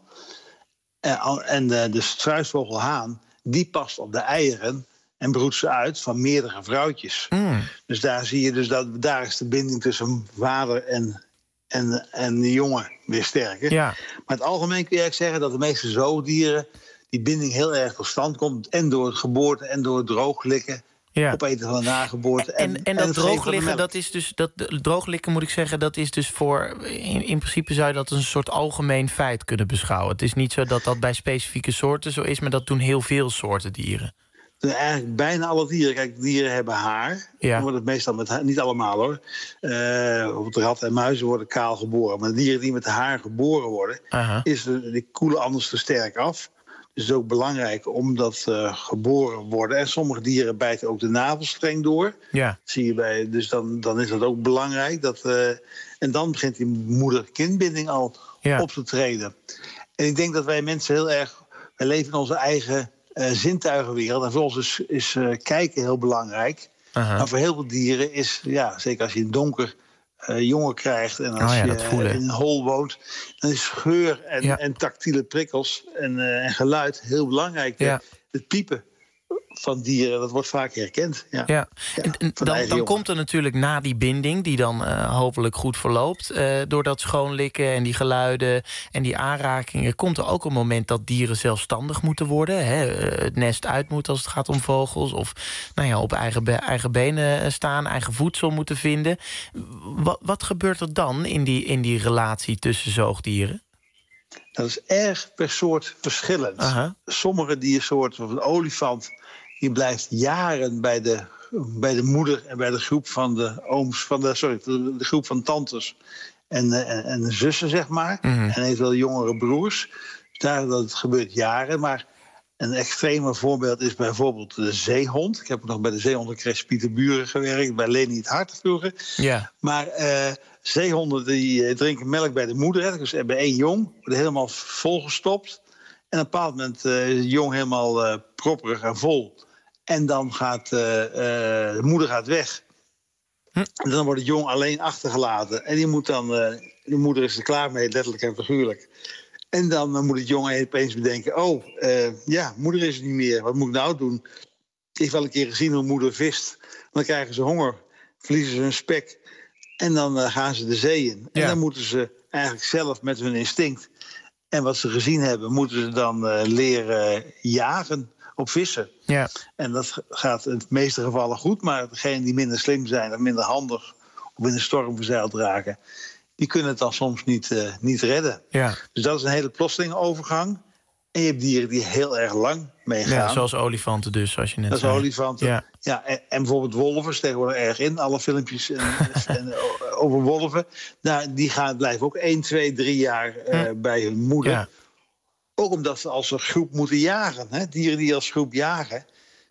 En, en de, de struisvogelhaan, die past op de eieren en broedt ze uit van meerdere vrouwtjes. Mm. Dus daar zie je dus dat daar is de binding tussen vader en, en, en de jongen weer sterker. Ja. Maar in het algemeen kun je eigenlijk zeggen dat de meeste zoogdieren die binding heel erg tot stand komt. En door het geboorte en door het drooglikken. Ja. Opeten van de nageboorte. En, en, en, en dat droogliggen, dat is dus. Dat drooglikken moet ik zeggen, dat is dus voor. In, in principe zou je dat als een soort algemeen feit kunnen beschouwen. Het is niet zo dat dat bij specifieke soorten zo is, maar dat doen heel veel soorten dieren. Eigenlijk bijna alle dieren. Kijk, dieren hebben haar. Ja. Dan wordt het meestal met haar, niet allemaal hoor. Uh, bijvoorbeeld ratten en muizen worden kaal geboren. Maar de dieren die met haar geboren worden, uh-huh. is de, die koelen anders te sterk af. Dus het is ook belangrijk om dat uh, geboren worden. En sommige dieren bijten ook de navelstreng door. Ja. Zie je bij, dus dan, dan is dat ook belangrijk. Dat, uh, en dan begint die moeder-kindbinding al ja. op te treden. En ik denk dat wij mensen heel erg. Wij leven in onze eigen uh, zintuigenwereld. En voor ons is, is uh, kijken heel belangrijk. Uh-huh. Maar voor heel veel dieren is, ja, zeker als je in het donker Uh, jongen krijgt en als oh ja, je uh, in een hol woont, dan is geur en, ja. en tactiele prikkels en, uh, en geluid heel belangrijk. Ja. Het piepen van dieren, dat wordt vaak herkend. Ja. Ja. Ja, en, dan dan komt er natuurlijk na die binding, die dan uh, hopelijk goed verloopt, uh, door dat schoonlikken en die geluiden en die aanrakingen, komt er ook een moment dat dieren zelfstandig moeten worden. Hè? Het nest uit moet als het gaat om vogels, of nou ja, op eigen, be- eigen benen staan, eigen voedsel moeten vinden. Wat, wat gebeurt er dan in die, in die relatie tussen zoogdieren? Dat is erg per soort verschillend. Uh-huh. Sommige diersoorten, zoals een olifant, die blijft jaren bij de, bij de moeder en bij de groep van de ooms, van de, sorry, de, de groep van tantes en, en, en de zussen, zeg maar. Mm-hmm. En heeft wel jongere broers. Daar dat gebeurt jaren. Maar een extremer voorbeeld is bijvoorbeeld de zeehond. Ik heb nog bij de zeehondencrash Pieterburen gewerkt, bij Leni het Hart vroeger. Yeah. Maar uh, zeehonden die uh, drinken melk bij de moeder. Hè. Dus ze hebben één jong, worden helemaal volgestopt. En op een bepaald moment uh, is het jong helemaal uh, propperig en vol. En dan gaat uh, uh, de moeder gaat weg. Hm. En dan wordt het jong alleen achtergelaten. En die moet dan, uh, de moeder is er klaar mee, letterlijk en figuurlijk. En dan uh, moet het jong opeens bedenken, oh, uh, ja, moeder is er niet meer. Wat moet ik nou doen? Ik heb wel een keer gezien hoe moeder vist. Dan krijgen ze honger, verliezen ze hun spek. En dan uh, gaan ze de zee in. Ja. En dan moeten ze eigenlijk zelf met hun instinct en wat ze gezien hebben, moeten ze dan uh, leren jagen op vissen. Ja. En dat gaat in de meeste gevallen goed, maar degenen die minder slim zijn of minder handig of in een storm verzeild raken, die kunnen het dan soms niet, uh, niet redden. Ja. Dus dat is een hele plotselinge overgang. En je hebt dieren die heel erg lang meegaan. Ja, zoals olifanten dus, zoals je net dat zei. Dat is olifanten. Ja. Ja, en, en bijvoorbeeld wolven, tegenwoordig erg in. Alle filmpjes en, en, over wolven. Nou, die gaan, blijven ook één, twee, drie jaar uh, hm. bij hun moeder. Ja. Ook omdat ze als een groep moeten jagen. Hè? Dieren die als groep jagen,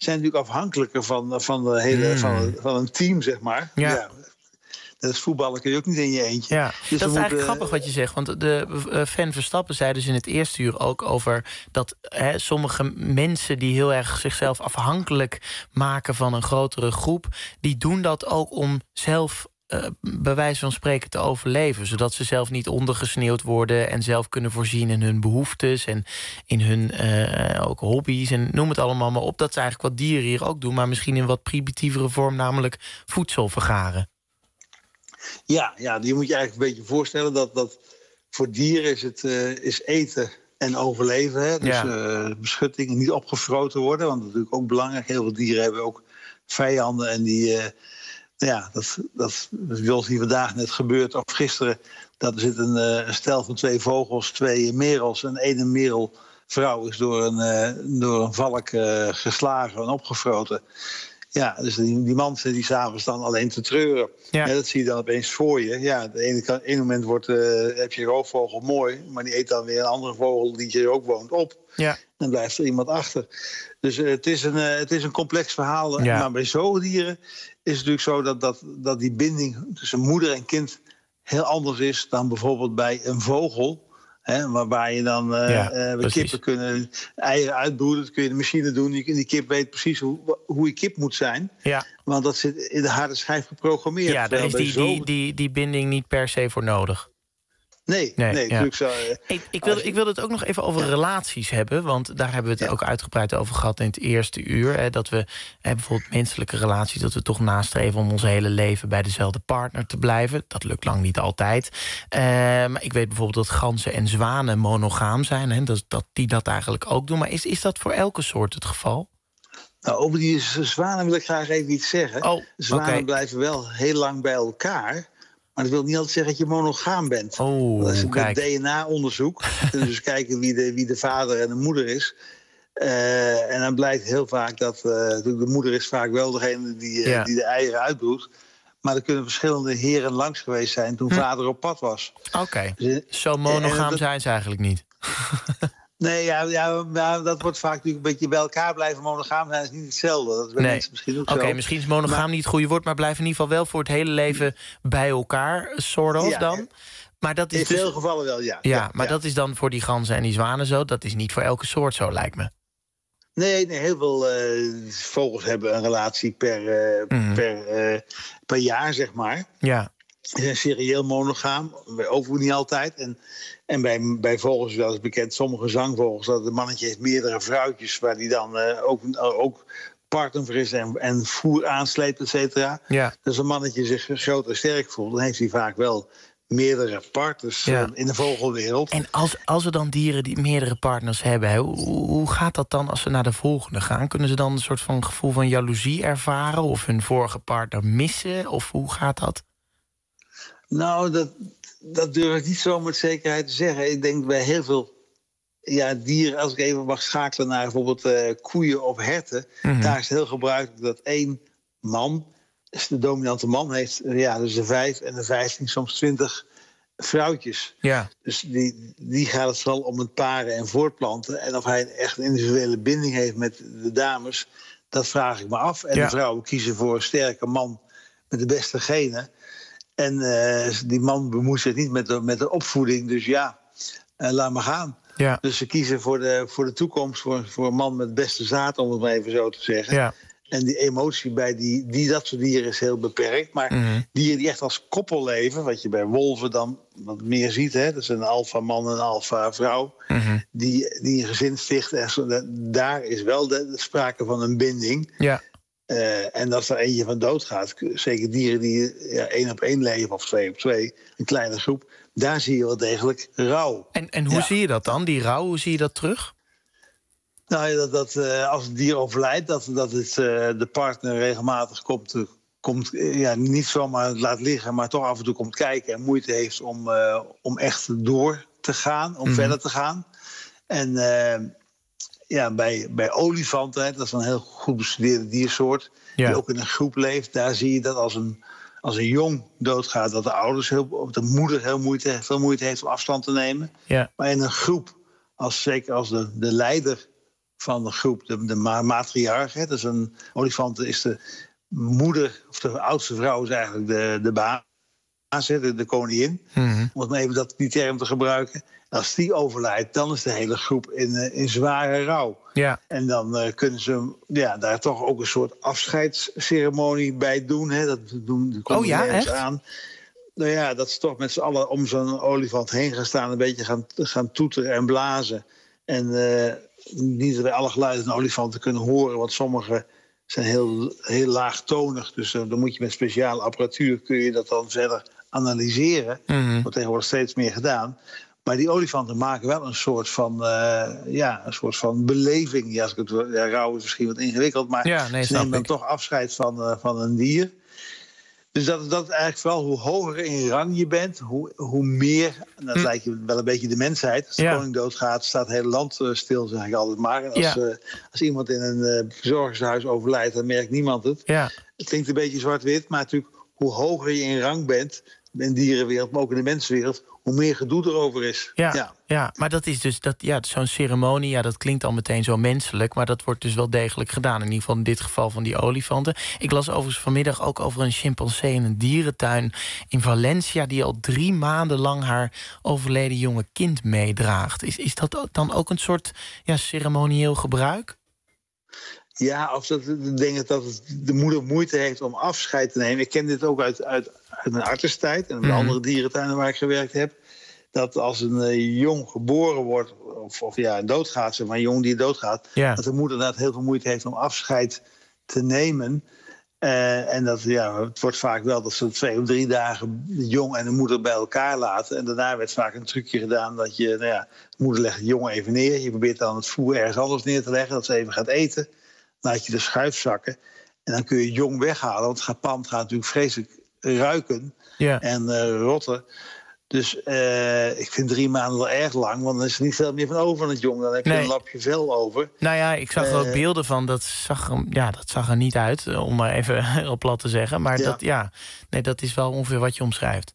zijn natuurlijk afhankelijker van, van, de hele, Mm. van, van een team, zeg maar. Ja. Ja. Dat is voetballen kun je ook niet in je eentje. Ja, Dus dat we is eigenlijk moeten- grappig wat je zegt. Want de uh, fan Verstappen zei dus in het eerste uur ook over dat hè, sommige mensen die heel erg zichzelf afhankelijk maken van een grotere groep, die doen dat ook om zelf uh, bij wijze van spreken te overleven. Zodat ze zelf niet ondergesneeuwd worden en zelf kunnen voorzien in hun behoeftes en in hun uh, ook hobby's en noem het allemaal maar op. Dat is eigenlijk wat dieren hier ook doen, maar misschien in wat primitievere vorm, namelijk voedsel vergaren. Ja, ja, die moet je eigenlijk een beetje voorstellen dat, dat voor dieren is het uh, is eten en overleven. Hè? Dus Ja. uh, beschutting en niet opgefroten worden. Want dat is natuurlijk ook belangrijk. Heel veel dieren hebben ook vijanden. En die, uh, ja, dat, dat, dat is bij ons hier vandaag net gebeurd. Of gisteren, dat er zit een, uh, een stel van twee vogels, twee merels. En één merelvrouw is door een, uh, door een valk uh, geslagen en opgefroten. Ja, dus die, die man zit die s'avonds dan alleen te treuren. Ja. Ja, dat zie je dan opeens voor je. Ja, de ene, kan, ene moment wordt, uh, heb je een roofvogel mooi, maar die eet dan weer een andere vogel die hier ook woont op. Ja. Dan blijft er iemand achter. Dus uh, het, is een, uh, het is een complex verhaal. Ja. Maar bij zoogdieren is het natuurlijk zo dat, dat, dat die binding tussen moeder en kind heel anders is dan bijvoorbeeld bij een vogel. Hè, waarbij je dan uh, Ja, uh, kippen kunnen eieren uitbroeden. Dat kun je de machine doen. Die, die kip weet precies hoe, hoe je kip moet zijn. Ja. Want dat zit in de harde schijf geprogrammeerd. Ja, daar Terwijl is bij die, zoog- die, die, die binding niet per se voor nodig. Nee, Nee, nee, ja. natuurlijk zo. uh, Ik, ik, wil, ik wil het ook nog even over relaties hebben. Want daar hebben we het ook uitgebreid over gehad in het eerste uur. Hè, dat we hè, bijvoorbeeld menselijke relaties, dat we toch nastreven om ons hele leven bij dezelfde partner te blijven. Dat lukt lang niet altijd. Uh, maar ik weet bijvoorbeeld dat ganzen en zwanen monogaam zijn. Hè, dat, dat die dat eigenlijk ook doen. Maar is, is dat voor elke soort het geval? Nou, over die zwanen wil ik graag even iets zeggen. Oh, zwanen oké. blijven wel heel lang bij elkaar. Maar dat wil niet altijd zeggen dat je monogaam bent. Oh, dat is kijk. met D N A-onderzoek. Dan kunnen we dus kijken wie de, wie de vader en de moeder is. Uh, en dan blijkt heel vaak dat uh, de moeder is vaak wel degene die, uh, Ja. die de eieren uitbroedt. Maar er kunnen verschillende heren langs geweest zijn toen Hm. vader op pad was. Oké, Dus, zo en monogaam dat- zijn ze eigenlijk niet. Nee, ja, ja, ja, dat wordt vaak natuurlijk een beetje bij elkaar blijven. Monogaam zijn is niet hetzelfde. Dat is bij Nee. mensen misschien ook Oké, zo. misschien is monogaam Maar- niet het goede woord, maar blijven in ieder geval wel voor het hele leven bij elkaar, sort of Ja, dan. Maar dat is in dus, veel gevallen wel, ja. ja, maar dat is dan voor die ganzen en die zwanen zo. Dat is niet voor elke soort zo, lijkt me. Nee, nee, heel veel eh, vogels hebben een relatie per, eh, Mhm. per, eh, per jaar, zeg maar. Ja, Ze zijn serieel monogaam, bij overigens niet altijd. En, en bij, bij vogels is wel eens bekend, sommige zangvogels, dat het mannetje heeft meerdere vrouwtjes, waar die dan eh, ook, ook partner voor is en, en voer aansleept, et cetera. ja. Dus een mannetje zich groot en sterk voelt, dan heeft hij vaak wel meerdere partners Ja. eh, in de vogelwereld. En als, als er dan dieren die meerdere partners hebben, hè, hoe, hoe gaat dat dan als ze naar de volgende gaan? Kunnen ze dan een soort van gevoel van jaloezie ervaren of hun vorige partner missen? Of hoe gaat dat? Nou, dat, dat durf ik niet zo met zekerheid te zeggen. Ik denk bij heel veel ja, dieren, als ik even mag schakelen naar bijvoorbeeld eh, koeien of herten, Mhm. daar is het heel gebruikelijk dat één man, dus de dominante man, heeft ja, dus de vijf en de vijftien, soms twintig vrouwtjes. Ja, Dus die, die gaat het vooral om het paren en voortplanten. En of hij echt een individuele binding heeft met de dames, dat vraag ik me af. En Ja. de vrouwen kiezen voor een sterke man met de beste genen. En eh, die man bemoeit zich niet met de, met de opvoeding. Dus ja, eh, laat maar gaan. ja, Dus ze kiezen voor de, voor de toekomst, voor, voor een man met het beste zaad, om het maar even zo te zeggen. ja. En die emotie bij die, die, dat soort dieren is heel beperkt. Maar Mhm. dieren die echt als koppel leven, wat je bij wolven dan wat meer ziet, hè, dat is een alfa-man en een alfa-vrouw, Mhm. die, die een gezin stichten. En zo, dat- daar is wel de, de sprake van een binding. Ja, Eh, en als er eentje van doodgaat, k- zeker dieren die ja, één op één leven of twee op twee, een kleine groep, daar zie je wel degelijk rouw. en, en hoe Ja. zie je dat dan, die rouw? Hoe zie je dat terug? Nou, ja, dat, dat eh, als het dier overlijdt, dat, dat het, eh, de partner regelmatig komt, eh, komt eh, ja, niet zomaar het laat liggen, maar toch af en toe komt kijken en moeite heeft om, eh, om echt door te gaan, om Mhm. verder te gaan. En eh, ja, bij, bij olifanten, hè, dat is een heel goed bestudeerde diersoort, Ja. die ook in een groep leeft, daar zie je dat als een, als een jong doodgaat, dat de ouders heel, of de moeder heel moeite, veel moeite heeft om afstand te nemen. Ja, Maar in een groep, als, zeker als de, de leider van de groep, de, de matriarch. Hè. Dus een olifant is de moeder, of de oudste vrouw is eigenlijk de, de baas, de, de koningin. Mm-hmm. Om het maar even dat, die term te gebruiken. En als die overlijdt, dan is de hele groep in, in zware rouw. Ja. En dan uh, kunnen ze ja, daar toch ook een soort afscheidsceremonie bij doen. Hè. Dat doen de oh ja, echt? aan. Nou ja, dat ze toch met z'n allen om zo'n olifant heen gaan staan, een beetje gaan, gaan toeteren en blazen. En uh, niet dat wij alle geluiden van olifanten kunnen horen, want sommige zijn heel, heel laagtonig. Dus uh, dan moet je met speciale apparatuur kun je dat dan verder analyseren. Mm-hmm. Dat wordt tegenwoordig steeds meer gedaan. Maar die olifanten maken wel een soort van, uh, ja, een soort van beleving. Ja, als ik het, ja, rouw is misschien wat ingewikkeld, maar ja, nee, ze nemen dan toch afscheid van, uh, van een dier. Dus dat, dat is eigenlijk vooral hoe hoger in rang je bent, hoe, hoe meer, en dat hm. lijkt je wel een beetje de mensheid. Als de ja. koning doodgaat, staat het hele land uh, stil, zeg ik altijd maar. En als, ja. uh, als iemand in een uh, verzorgingshuis overlijdt, dan merkt niemand het. Ja. Het klinkt een beetje zwart-wit, maar natuurlijk hoe hoger je in rang bent, in de dierenwereld, maar ook in de mensenwereld, hoe meer gedoe erover is. Ja, ja. ja maar dat is dus dat, ja, zo'n ceremonie, ja, dat klinkt al meteen zo menselijk, maar dat wordt dus wel degelijk gedaan. In ieder geval in dit geval van die olifanten. Ik las overigens vanmiddag ook over een chimpansee in een dierentuin in Valencia, die al drie maanden lang haar overleden jonge kind meedraagt. Is, is dat dan ook een soort ja, ceremonieel gebruik? Ja, of dat, ik denk dat de moeder moeite heeft om afscheid te nemen. Ik ken dit ook uit, uit, uit mijn artsenstijd en met mm-hmm. andere dierentuinen waar ik gewerkt heb. Dat als een uh, jong geboren wordt, of, of ja, doodgaat, zeg maar, een jong die doodgaat, ja. dat de moeder inderdaad heel veel moeite heeft om afscheid te nemen. Uh, en dat, ja, het wordt vaak wel dat ze twee of drie dagen de jong en de moeder bij elkaar laten. En daarna werd vaak een trucje gedaan dat je, nou ja, de moeder legt de jongen even neer. Je probeert dan het voer ergens anders neer te leggen, dat ze even gaat eten. Laat je de schuif zakken. En dan kun je jong weghalen. Want het pand gaat natuurlijk vreselijk ruiken. Ja. En uh, rotten. Dus uh, ik vind drie maanden wel erg lang. Want dan is er niet veel meer van over van het jong. Dan heb je nee. een lapje vel over. Nou ja, ik zag er ook uh, beelden van. Dat zag, er, ja, dat zag er niet uit. Om maar even op plat te zeggen. Maar ja. Dat, ja, nee, dat is wel ongeveer wat je omschrijft.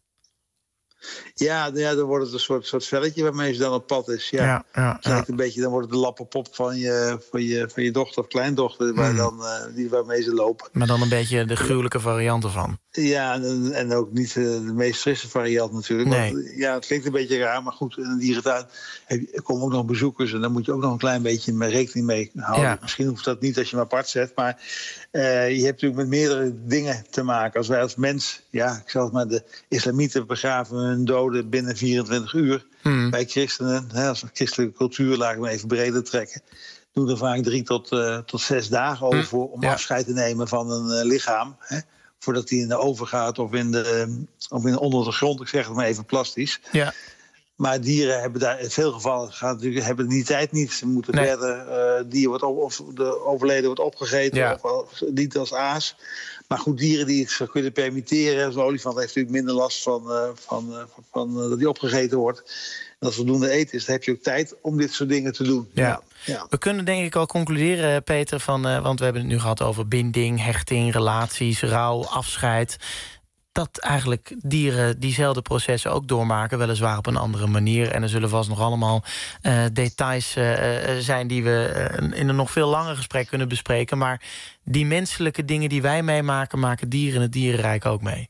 Ja, ja, dan wordt het een soort, soort velletje waarmee ze dan op pad is. Ja. Ja, ja, ja. Een beetje, dan wordt het de lappenpop van je, van je, van je dochter of kleindochter waar mm. dan, uh, die, waarmee ze lopen. Maar dan een beetje de gruwelijke variant ervan. Ja, en, en ook niet uh, de meest frisse variant natuurlijk. Nee. Want, ja, het klinkt een beetje raar, maar goed, in een dierentuin er komen ook nog bezoekers en daar moet je ook nog een klein beetje mee rekening mee houden. Ja. Misschien hoeft dat niet als je hem apart zet, maar uh, je hebt natuurlijk met meerdere dingen te maken. Als wij als mens, ja, ik zal het maar, de islamieten begraven hun doden binnen vierentwintig uur. Hmm. Bij christenen, hè, als we christelijke cultuur, laten we even breder trekken, doen er vaak drie tot, uh, tot zes dagen over hmm. om ja. afscheid te nemen van een uh, lichaam. Hè, voordat hij in de oven gaat of, in de, uh, of in, onder de grond, ik zeg het maar even plastisch. Ja. Maar dieren hebben daar in veel gevallen gaan natuurlijk, hebben die tijd niet. Ze moeten nee. verder, uh, dier wordt op, of de overleden wordt opgegeten, ja. of niet als aas. Maar goed, dieren die het zich kunnen permitteren, zo'n olifant heeft natuurlijk minder last van, uh, van, uh, van, van uh, dat die opgegeten wordt. En als voldoende eten is, dan heb je ook tijd om dit soort dingen te doen. Ja. Ja. Ja. We kunnen denk ik al concluderen, Peter, van, uh, want we hebben het nu gehad over binding, hechting, relaties, rouw, afscheid. Dat eigenlijk dieren diezelfde processen ook doormaken, weliswaar op een andere manier. En er zullen vast nog allemaal uh, details uh, zijn die we uh, in een nog veel langer gesprek kunnen bespreken. Maar die menselijke dingen die wij meemaken, maken dieren in het dierenrijk ook mee.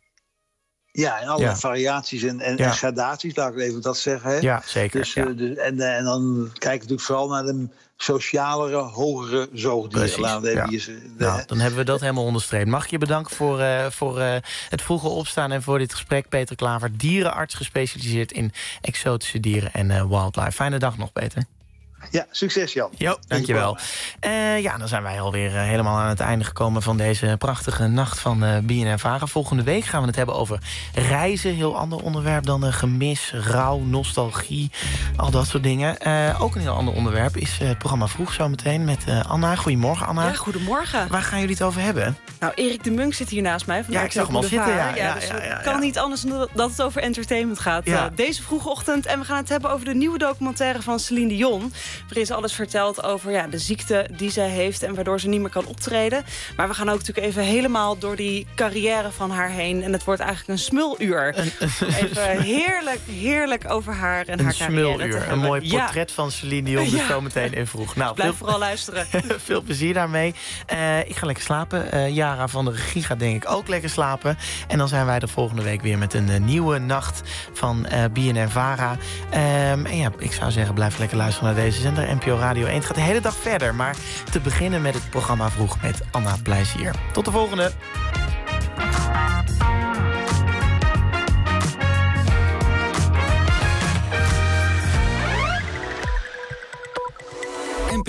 Ja, en alle ja. variaties en, en, ja. en gradaties, laat ik even dat zeggen. Hè? Ja, zeker. Dus, ja. Uh, dus, en, en dan kijken we natuurlijk vooral naar de socialere, hogere zoogdieren. Laten we even ja. de, nou, dan hebben we dat helemaal onderstreept. Mag ik je bedanken voor, uh, voor uh, het vroege opstaan en voor dit gesprek. Peter Klaver, dierenarts gespecialiseerd in exotische dieren en uh, wildlife. Fijne dag nog, Peter. Ja, succes Jan. Jo, dankjewel. Uh, ja, dan zijn wij alweer uh, helemaal aan het einde gekomen van deze prachtige nacht van uh, B N N Vara. Volgende week gaan we het hebben over reizen. Heel ander onderwerp dan uh, gemis, rouw, nostalgie, al dat soort dingen. Uh, ook een heel ander onderwerp is uh, het programma Vroeg zometeen met uh, Anna. Goedemorgen, Anna. Ja, goedemorgen. Waar gaan jullie het over hebben? Nou, Erik de Munk zit hier naast mij. Ja, ik zag hem al zitten. Ja, ja, dus ja, ja, ja, het kan ja. niet anders dan dat het over entertainment gaat. Ja. Uh, deze vroege ochtend. En we gaan het hebben over de nieuwe documentaire van Celine Dion. waarin ze alles vertelt over ja, de ziekte die zij heeft en waardoor ze niet meer kan optreden. Maar we gaan ook natuurlijk even helemaal door die carrière van haar heen. En het wordt eigenlijk een smuluur. Een, even heerlijk, heerlijk over haar en een haar carrière. Smuluur. Een mooi portret ja. van Celine Dion, dus ja. zo meteen in vroeg. Nou, blijf veel, vooral luisteren. Veel plezier daarmee. Uh, ik ga lekker slapen. Uh, Yara van de regie gaat denk ik ook lekker slapen. En dan zijn wij de volgende week weer met een uh, nieuwe nacht van uh, B N N Vara. Um, en ja, ik zou zeggen, blijf lekker luisteren naar deze zender. N P O Radio één. Het gaat de hele dag verder. Maar te beginnen met het programma Vroeg met Anna Plezier. Tot de volgende.